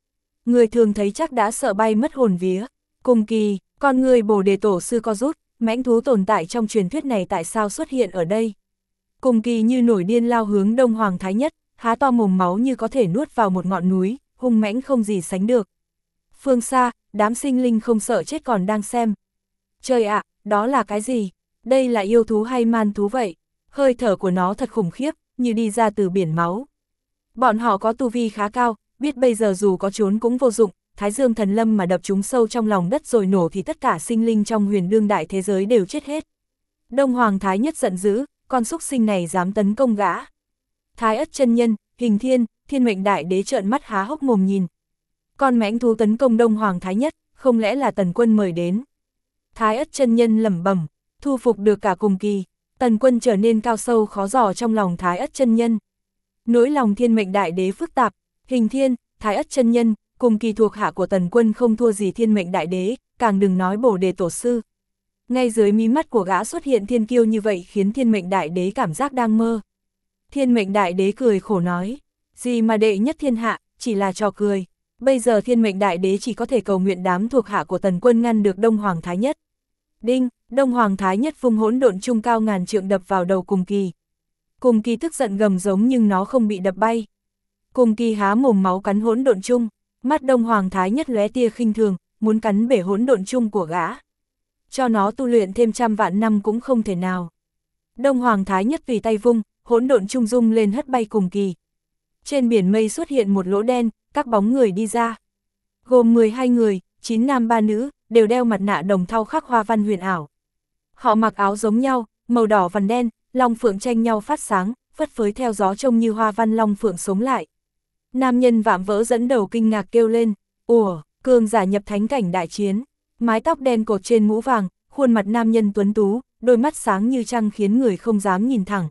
người thường thấy chắc đã sợ bay mất hồn vía. Cùng kỳ, con người Bồ Đề Tổ sư co rút, mãnh thú tồn tại trong truyền thuyết này tại sao xuất hiện ở đây? Cùng kỳ như nổi điên lao hướng Đông Hoàng Thái Nhất, há to mồm máu như có thể nuốt vào một ngọn núi, hung mãnh không gì sánh được. Phương xa, đám sinh linh không sợ chết còn đang xem. Trời ạ, đó là cái gì? Đây là yêu thú hay man thú vậy? Hơi thở của nó thật khủng khiếp, như đi ra từ biển máu. Bọn họ có tu vi khá cao, biết bây giờ dù có trốn cũng vô dụng, Thái Dương Thần Lâm mà đập chúng sâu trong lòng đất rồi nổ thì tất cả sinh linh trong huyền đương đại thế giới đều chết hết. Đông Hoàng Thái Nhất giận dữ, con súc sinh này dám tấn công gã. Thái Ất chân nhân, Hình Thiên, Thiên Mệnh Đại Đế trợn mắt há hốc mồm nhìn. Con mãnh thú tấn công Đông Hoàng Thái Nhất, không lẽ là Tần Quân mời đến? Thái Ất chân nhân lẩm bẩm, thu phục được cả cùng kỳ. Tần Quân trở nên cao sâu khó dò trong lòng Thái Ất chân nhân. Nỗi lòng Thiên Mệnh Đại Đế phức tạp, Hình Thiên, Thái Ất chân nhân, cùng kỳ thuộc hạ của Tần Quân không thua gì Thiên Mệnh Đại Đế, càng đừng nói Bồ Đề Tổ sư. Ngay dưới mí mắt của gã xuất hiện thiên kiêu như vậy khiến Thiên Mệnh Đại Đế cảm giác đang mơ. Thiên Mệnh Đại Đế cười khổ nói, gì mà đệ nhất thiên hạ, chỉ là trò cười. Bây giờ Thiên Mệnh Đại Đế chỉ có thể cầu nguyện đám thuộc hạ của Tần Quân ngăn được Đông Hoàng Thái Nhất. Đinh, Đông Hoàng Thái Nhất vung hỗn độn chung cao ngàn trượng đập vào đầu cùng kỳ. Cùng kỳ tức giận gầm giống nhưng nó không bị đập bay. Cùng kỳ há mồm máu cắn hỗn độn chung, mắt Đông Hoàng Thái Nhất lóe tia khinh thường, muốn cắn bể hỗn độn chung của gã. Cho nó tu luyện thêm trăm vạn năm cũng không thể nào. Đông Hoàng Thái Nhất tùy tay vung, hỗn độn chung rung lên hất bay cùng kỳ. Trên biển mây xuất hiện một lỗ đen, các bóng người đi ra. Gồm 12 người, 9 nam 3 nữ, đều đeo mặt nạ đồng thau khắc hoa văn huyền ảo. Họ mặc áo giống nhau, màu đỏ vằn đen, long phượng tranh nhau phát sáng, phất phới theo gió trông như hoa văn long phượng sống lại. Nam nhân vạm vỡ dẫn đầu kinh ngạc kêu lên, ủa, cường giả nhập thánh cảnh đại chiến. Mái tóc đen cột trên mũ vàng, khuôn mặt nam nhân tuấn tú, đôi mắt sáng như trăng khiến người không dám nhìn thẳng.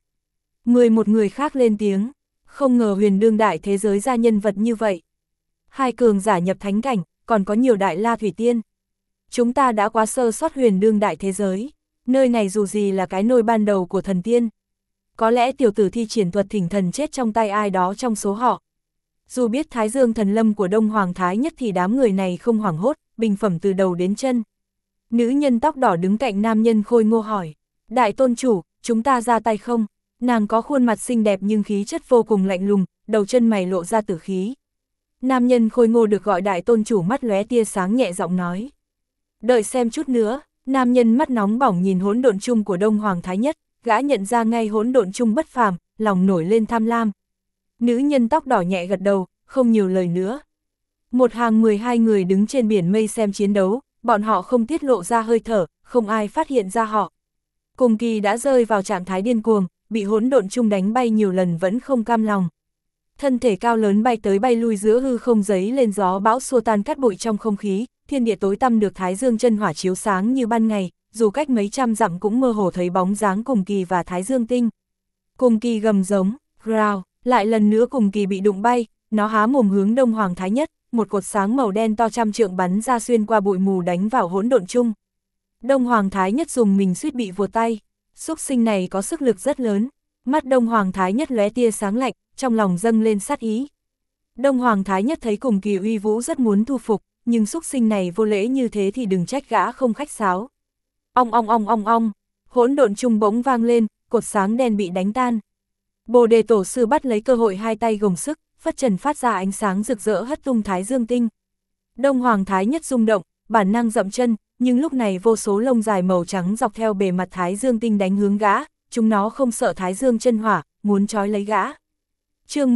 11 người khác lên tiếng, không ngờ huyền đương đại thế giới ra nhân vật như vậy. 2 cường giả nhập thánh cảnh, còn có nhiều đại la thủy tiên. Chúng ta đã quá sơ sót huyền đương đại thế giới, nơi này dù gì là cái nôi ban đầu của thần tiên. Có lẽ tiểu tử thi triển thuật thỉnh thần chết trong tay ai đó trong số họ. Dù biết Thái Dương Thần Lâm của Đông Hoàng Thái Nhất thì đám người này không hoảng hốt, bình phẩm từ đầu đến chân. Nữ nhân tóc đỏ đứng cạnh nam nhân khôi ngô hỏi, đại tôn chủ, chúng ta ra tay không? Nàng có khuôn mặt xinh đẹp nhưng khí chất vô cùng lạnh lùng, đầu chân mày lộ ra tử khí. Nam nhân khôi ngô được gọi đại tôn chủ mắt lóe tia sáng nhẹ giọng nói. Đợi xem chút nữa, nam nhân mắt nóng bỏng nhìn hỗn độn chung của Đông Hoàng Thái Nhất, gã nhận ra ngay hỗn độn chung bất phàm, lòng nổi lên tham lam. Nữ nhân tóc đỏ nhẹ gật đầu, không nhiều lời nữa. Một hàng 12 người đứng trên biển mây xem chiến đấu, bọn họ không tiết lộ ra hơi thở, không ai phát hiện ra họ. Cùng kỳ đã rơi vào trạng thái điên cuồng, bị hỗn độn chung đánh bay nhiều lần vẫn không cam lòng. Thân thể cao lớn bay tới bay lui giữa hư không giấy lên gió bão xua tan cát bụi trong không khí, thiên địa tối tăm được Thái Dương chân hỏa chiếu sáng như ban ngày, dù cách mấy trăm dặm cũng mơ hồ thấy bóng dáng cùng kỳ và Thái Dương tinh. Cùng kỳ gầm giống, growl, lại lần nữa cùng kỳ bị đụng bay, nó há mồm hướng Đông Hoàng Thái Nhất, một cột sáng màu đen to trăm trượng bắn ra xuyên qua bụi mù đánh vào hỗn độn chung. Đông Hoàng Thái Nhất dùng mình suýt bị vụt tay, xúc sinh này có sức lực rất lớn. Mắt Đông Hoàng Thái Nhất lóe tia sáng lạnh, trong lòng dâng lên sát ý. Đông Hoàng Thái Nhất thấy cùng kỳ uy vũ rất muốn thu phục, nhưng xúc sinh này vô lễ như thế thì đừng trách gã không khách sáo. Ong ong ong ong ong, hỗn độn chung bỗng vang lên, cột sáng đen bị đánh tan. Bồ Đề Tổ sư bắt lấy cơ hội hai tay gồng sức, phất trần phát ra ánh sáng rực rỡ hất tung Thái Dương tinh. Đông Hoàng Thái Nhất rung động, bản năng dậm chân, nhưng lúc này vô số lông dài màu trắng dọc theo bề mặt Thái Dương tinh đánh hướng gã, chúng nó không sợ Thái Dương chân hỏa, muốn trói lấy gã. Chương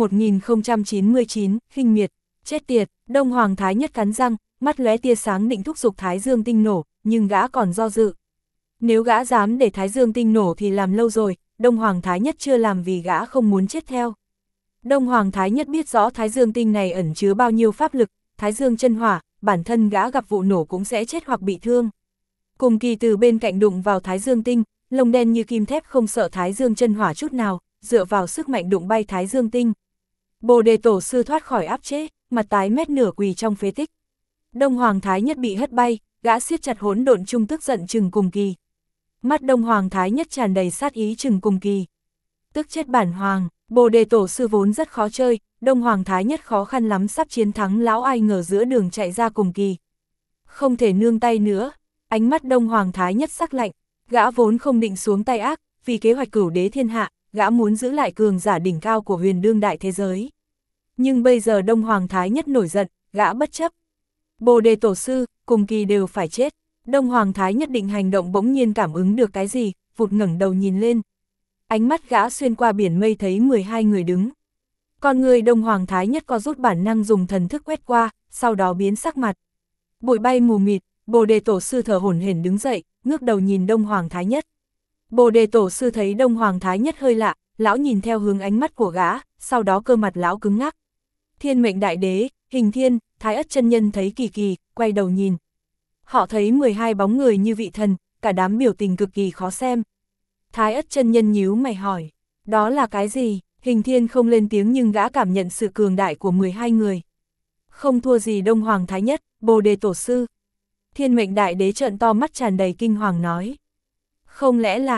1099, khinh miệt, chết tiệt. Đông Hoàng Thái Nhất cắn răng, mắt lóe tia sáng định thúc giục Thái Dương tinh nổ, nhưng gã còn do dự. Nếu gã dám để Thái Dương tinh nổ thì làm lâu rồi, Đông Hoàng Thái Nhất chưa làm vì gã không muốn chết theo. Đông Hoàng Thái Nhất biết rõ Thái Dương tinh này ẩn chứa bao nhiêu pháp lực, Thái Dương chân hỏa, bản thân gã gặp vụ nổ cũng sẽ chết hoặc bị thương. Cùng kỳ từ bên cạnh đụng vào Thái Dương tinh, lông đen như kim thép không sợ Thái Dương chân hỏa chút nào, dựa vào sức mạnh đụng bay Thái Dương tinh. Bồ Đề Tổ sư thoát khỏi áp chế, mặt tái mét nửa quỳ trong phế tích. Đông Hoàng Thái Nhất bị hất bay, gã siết chặt hỗn độn chung tức giận chừng cùng kỳ. Mắt Đông Hoàng Thái Nhất tràn đầy sát ý chừng cùng kỳ. Tức chết bản hoàng, Bồ Đề Tổ sư vốn rất khó chơi, Đông Hoàng Thái Nhất khó khăn lắm sắp chiến thắng lão, ai ngờ giữa đường chạy ra cùng kỳ. Không thể nương tay nữa, ánh mắt Đông Hoàng Thái Nhất sắc lạnh, gã vốn không định xuống tay ác, vì kế hoạch cửu đế thiên hạ, gã muốn giữ lại cường giả đỉnh cao của huyền đương đại thế giới. Nhưng bây giờ Đông Hoàng Thái Nhất nổi giận, gã bất chấp. Bồ Đề Tổ Sư, cùng kỳ đều phải chết. Đông Hoàng Thái Nhất định hành động, bỗng nhiên cảm ứng được cái gì, vụt ngẩng đầu nhìn lên. Ánh mắt gã xuyên qua biển mây thấy 12 người đứng. Con người Đông Hoàng Thái Nhất co rút, bản năng dùng thần thức quét qua, sau đó biến sắc mặt. Bụi bay mù mịt, Bồ Đề Tổ Sư thở hổn hển đứng dậy, ngước đầu nhìn Đông Hoàng Thái Nhất. Bồ Đề Tổ Sư thấy Đông Hoàng Thái Nhất hơi lạ, lão nhìn theo hướng ánh mắt của gã, sau đó cơ mặt lão cứng ngắc. Thiên Mệnh Đại Đế, Hình Thiên, Thái Ất chân nhân thấy kỳ kỳ, quay đầu nhìn. Họ thấy 12 bóng người như vị thần, cả đám biểu tình cực kỳ khó xem. Thái Ất chân nhân nhíu mày hỏi, đó là cái gì? Hình Thiên không lên tiếng nhưng gã cảm nhận sự cường đại của 12 người. Không thua gì Đông Hoàng Thái Nhất, Bồ Đề Tổ Sư. Thiên Mệnh Đại Đế trợn to mắt tràn đầy kinh hoàng nói. Không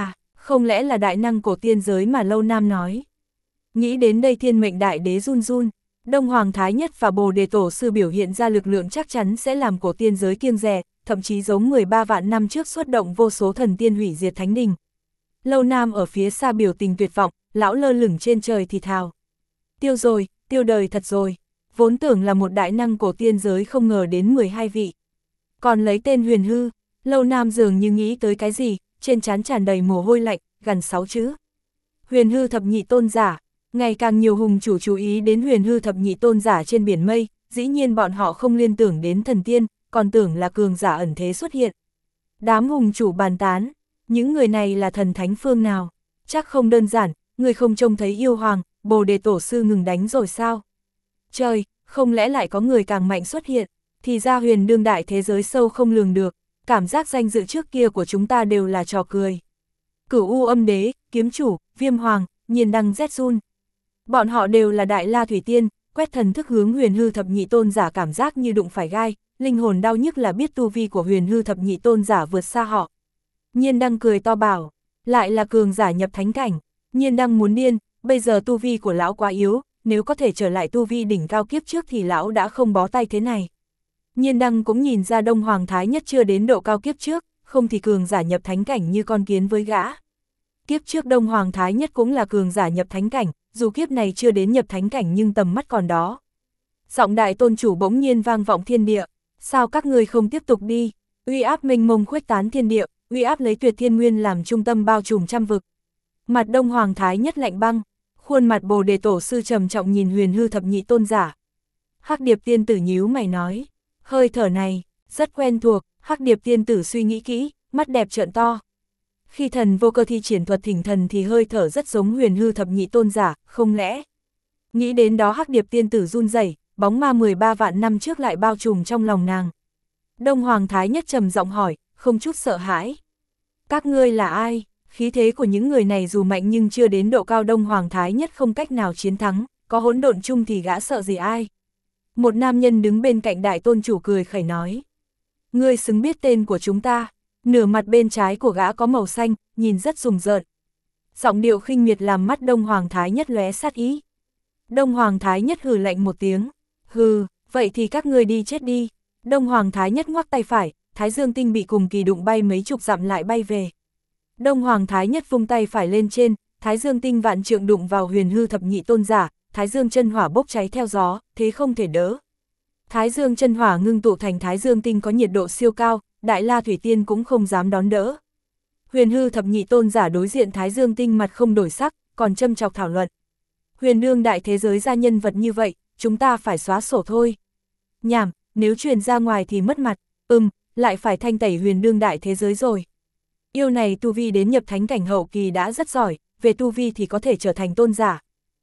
lẽ là đại năng cổ tiên giới mà Lâu Nam nói. Nghĩ đến đây Thiên Mệnh Đại Đế run run. Đông Hoàng Thái Nhất và Bồ Đề Tổ Sư biểu hiện ra lực lượng chắc chắn sẽ làm cổ tiên giới kiêng dè, thậm chí giống 13 vạn năm trước xuất động vô số thần tiên hủy diệt thánh đình. Lâu Nam ở phía xa biểu tình tuyệt vọng, lão lơ lửng trên trời thì thào. Tiêu rồi, tiêu đời thật rồi. Vốn tưởng là một đại năng cổ tiên giới, không ngờ đến 12 vị. Còn lấy tên Huyền Hư, Lâu Nam dường như nghĩ tới cái gì, trên trán tràn đầy mồ hôi lạnh, gần 6 chữ. Huyền Hư thập nhị tôn giả. Ngày càng nhiều hùng chủ chú ý đến Huyền Hư thập nhị tôn giả trên biển mây, dĩ nhiên bọn họ không liên tưởng đến thần tiên, còn tưởng là cường giả ẩn thế xuất hiện. Đám hùng chủ bàn tán, những người này là thần thánh phương nào? Chắc không đơn giản, người không trông thấy yêu hoàng, Bồ Đề Tổ Sư ngừng đánh rồi sao? Trời, không lẽ lại có người càng mạnh xuất hiện? Thì ra huyền đương đại thế giới sâu không lường được, cảm giác danh dự trước kia của chúng ta đều là trò cười. Cửu U Âm Đế, Kiếm Chủ, Viêm Hoàng, Nhiên Đăng Zetsun. Bọn họ đều là đại la thủy tiên, quét thần thức hướng Huyền Hư thập nhị tôn giả, cảm giác như đụng phải gai, linh hồn đau nhức là biết tu vi của Huyền Hư thập nhị tôn giả vượt xa họ. Nhiên Đăng cười to bảo, lại là cường giả nhập thánh cảnh. Nhiên Đăng muốn điên, bây giờ tu vi của lão quá yếu, nếu có thể trở lại tu vi đỉnh cao kiếp trước thì lão đã không bó tay thế này. Nhiên Đăng cũng nhìn ra Đông Hoàng Thái Nhất chưa đến độ cao kiếp trước, không thì cường giả nhập thánh cảnh như con kiến với gã. Kiếp trước Đông Hoàng Thái Nhất cũng là cường giả nhập thánh cảnh, dù kiếp này chưa đến nhập thánh cảnh nhưng tầm mắt còn đó. Giọng đại tôn chủ bỗng nhiên vang vọng thiên địa, sao các ngươi không tiếp tục đi? Uy áp mênh mông khuếch tán thiên địa, uy áp lấy Tuyệt Thiên Nguyên làm trung tâm bao trùm trăm vực. Mặt Đông Hoàng Thái Nhất lạnh băng, khuôn mặt Bồ Đề Tổ Sư trầm trọng nhìn Huyền Hư thập nhị tôn giả. Hắc Điệp tiên tử nhíu mày nói, hơi thở này rất quen thuộc. Hắc Điệp tiên tử suy nghĩ kỹ, mắt đẹp trợn to. Khi thần vô cơ thi triển thuật thỉnh thần thì hơi thở rất giống Huyền Hư thập nhị tôn giả, không lẽ? Nghĩ đến đó Hắc Điệp tiên tử run rẩy, bóng ma 13 vạn năm trước lại bao trùm trong lòng nàng. Đông Hoàng Thái Nhất trầm giọng hỏi, không chút sợ hãi. Các ngươi là ai? Khí thế của những người này dù mạnh nhưng chưa đến độ cao. Đông Hoàng Thái Nhất không cách nào chiến thắng, có hỗn độn chung thì gã sợ gì ai? Một nam nhân đứng bên cạnh đại tôn chủ cười khẩy nói. Ngươi xứng biết tên của chúng ta. Nửa mặt bên trái của gã có màu xanh, nhìn rất rùng rợn. Giọng điệu khinh miệt làm mắt Đông Hoàng Thái Nhất lóe sát ý. Đông Hoàng Thái Nhất hừ lạnh một tiếng. Hừ, vậy thì các ngươi đi chết đi. Đông Hoàng Thái Nhất ngoắc tay phải, Thái Dương tinh bị cùng kỳ đụng bay mấy chục dặm lại bay về. Đông Hoàng Thái Nhất vung tay phải lên trên, Thái Dương tinh vạn trượng đụng vào Huyền Hư thập nhị tôn giả, Thái Dương chân hỏa bốc cháy theo gió, thế không thể đỡ. Thái Dương chân hỏa ngưng tụ thành Thái Dương tinh có nhiệt độ siêu cao, Đại La Thủy Tiên cũng không dám đón đỡ. Huyền Hư thập nhị tôn giả đối diện Thái Dương tinh mặt không đổi sắc, còn châm chọc thảo luận. Huyền đương đại thế giới ra nhân vật như vậy, chúng ta phải xóa sổ thôi. Nhảm, nếu truyền ra ngoài thì mất mặt, lại phải thanh tẩy huyền đương đại thế giới rồi. Yêu này tu vi đến nhập thánh cảnh hậu kỳ đã rất giỏi, về tu vi thì có thể trở thành tôn giả.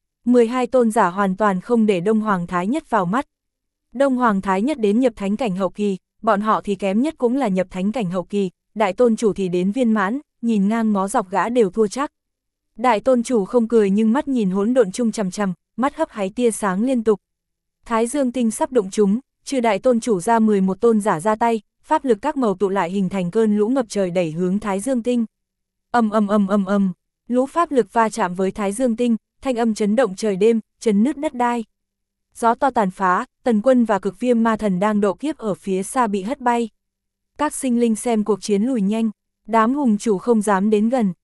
12 tôn giả hoàn toàn không để Đông Hoàng Thái Nhất vào mắt. Đông Hoàng Thái Nhất đến nhập thánh cảnh hậu kỳ, bọn họ thì kém nhất cũng là nhập thánh cảnh hậu kỳ, đại tôn chủ thì đến viên mãn, nhìn ngang ngó dọc gã đều thua chắc. Đại tôn chủ không cười nhưng mắt nhìn hỗn độn chung chằm chằm, mắt hấp háy tia sáng liên tục. Thái Dương tinh sắp đụng chúng, trừ đại tôn chủ ra 11 tôn giả ra tay, pháp lực các màu tụ lại hình thành cơn lũ ngập trời đẩy hướng Thái Dương tinh. Lũ pháp lực va chạm với Thái Dương tinh, thanh âm chấn động trời đêm, chấn nứt đất đai. Gió to tàn phá, Tần Quân và Cực Viêm Ma Thần đang độ kiếp ở phía xa bị hất bay. Các sinh linh xem cuộc chiến lùi nhanh, đám hùng chủ không dám đến gần.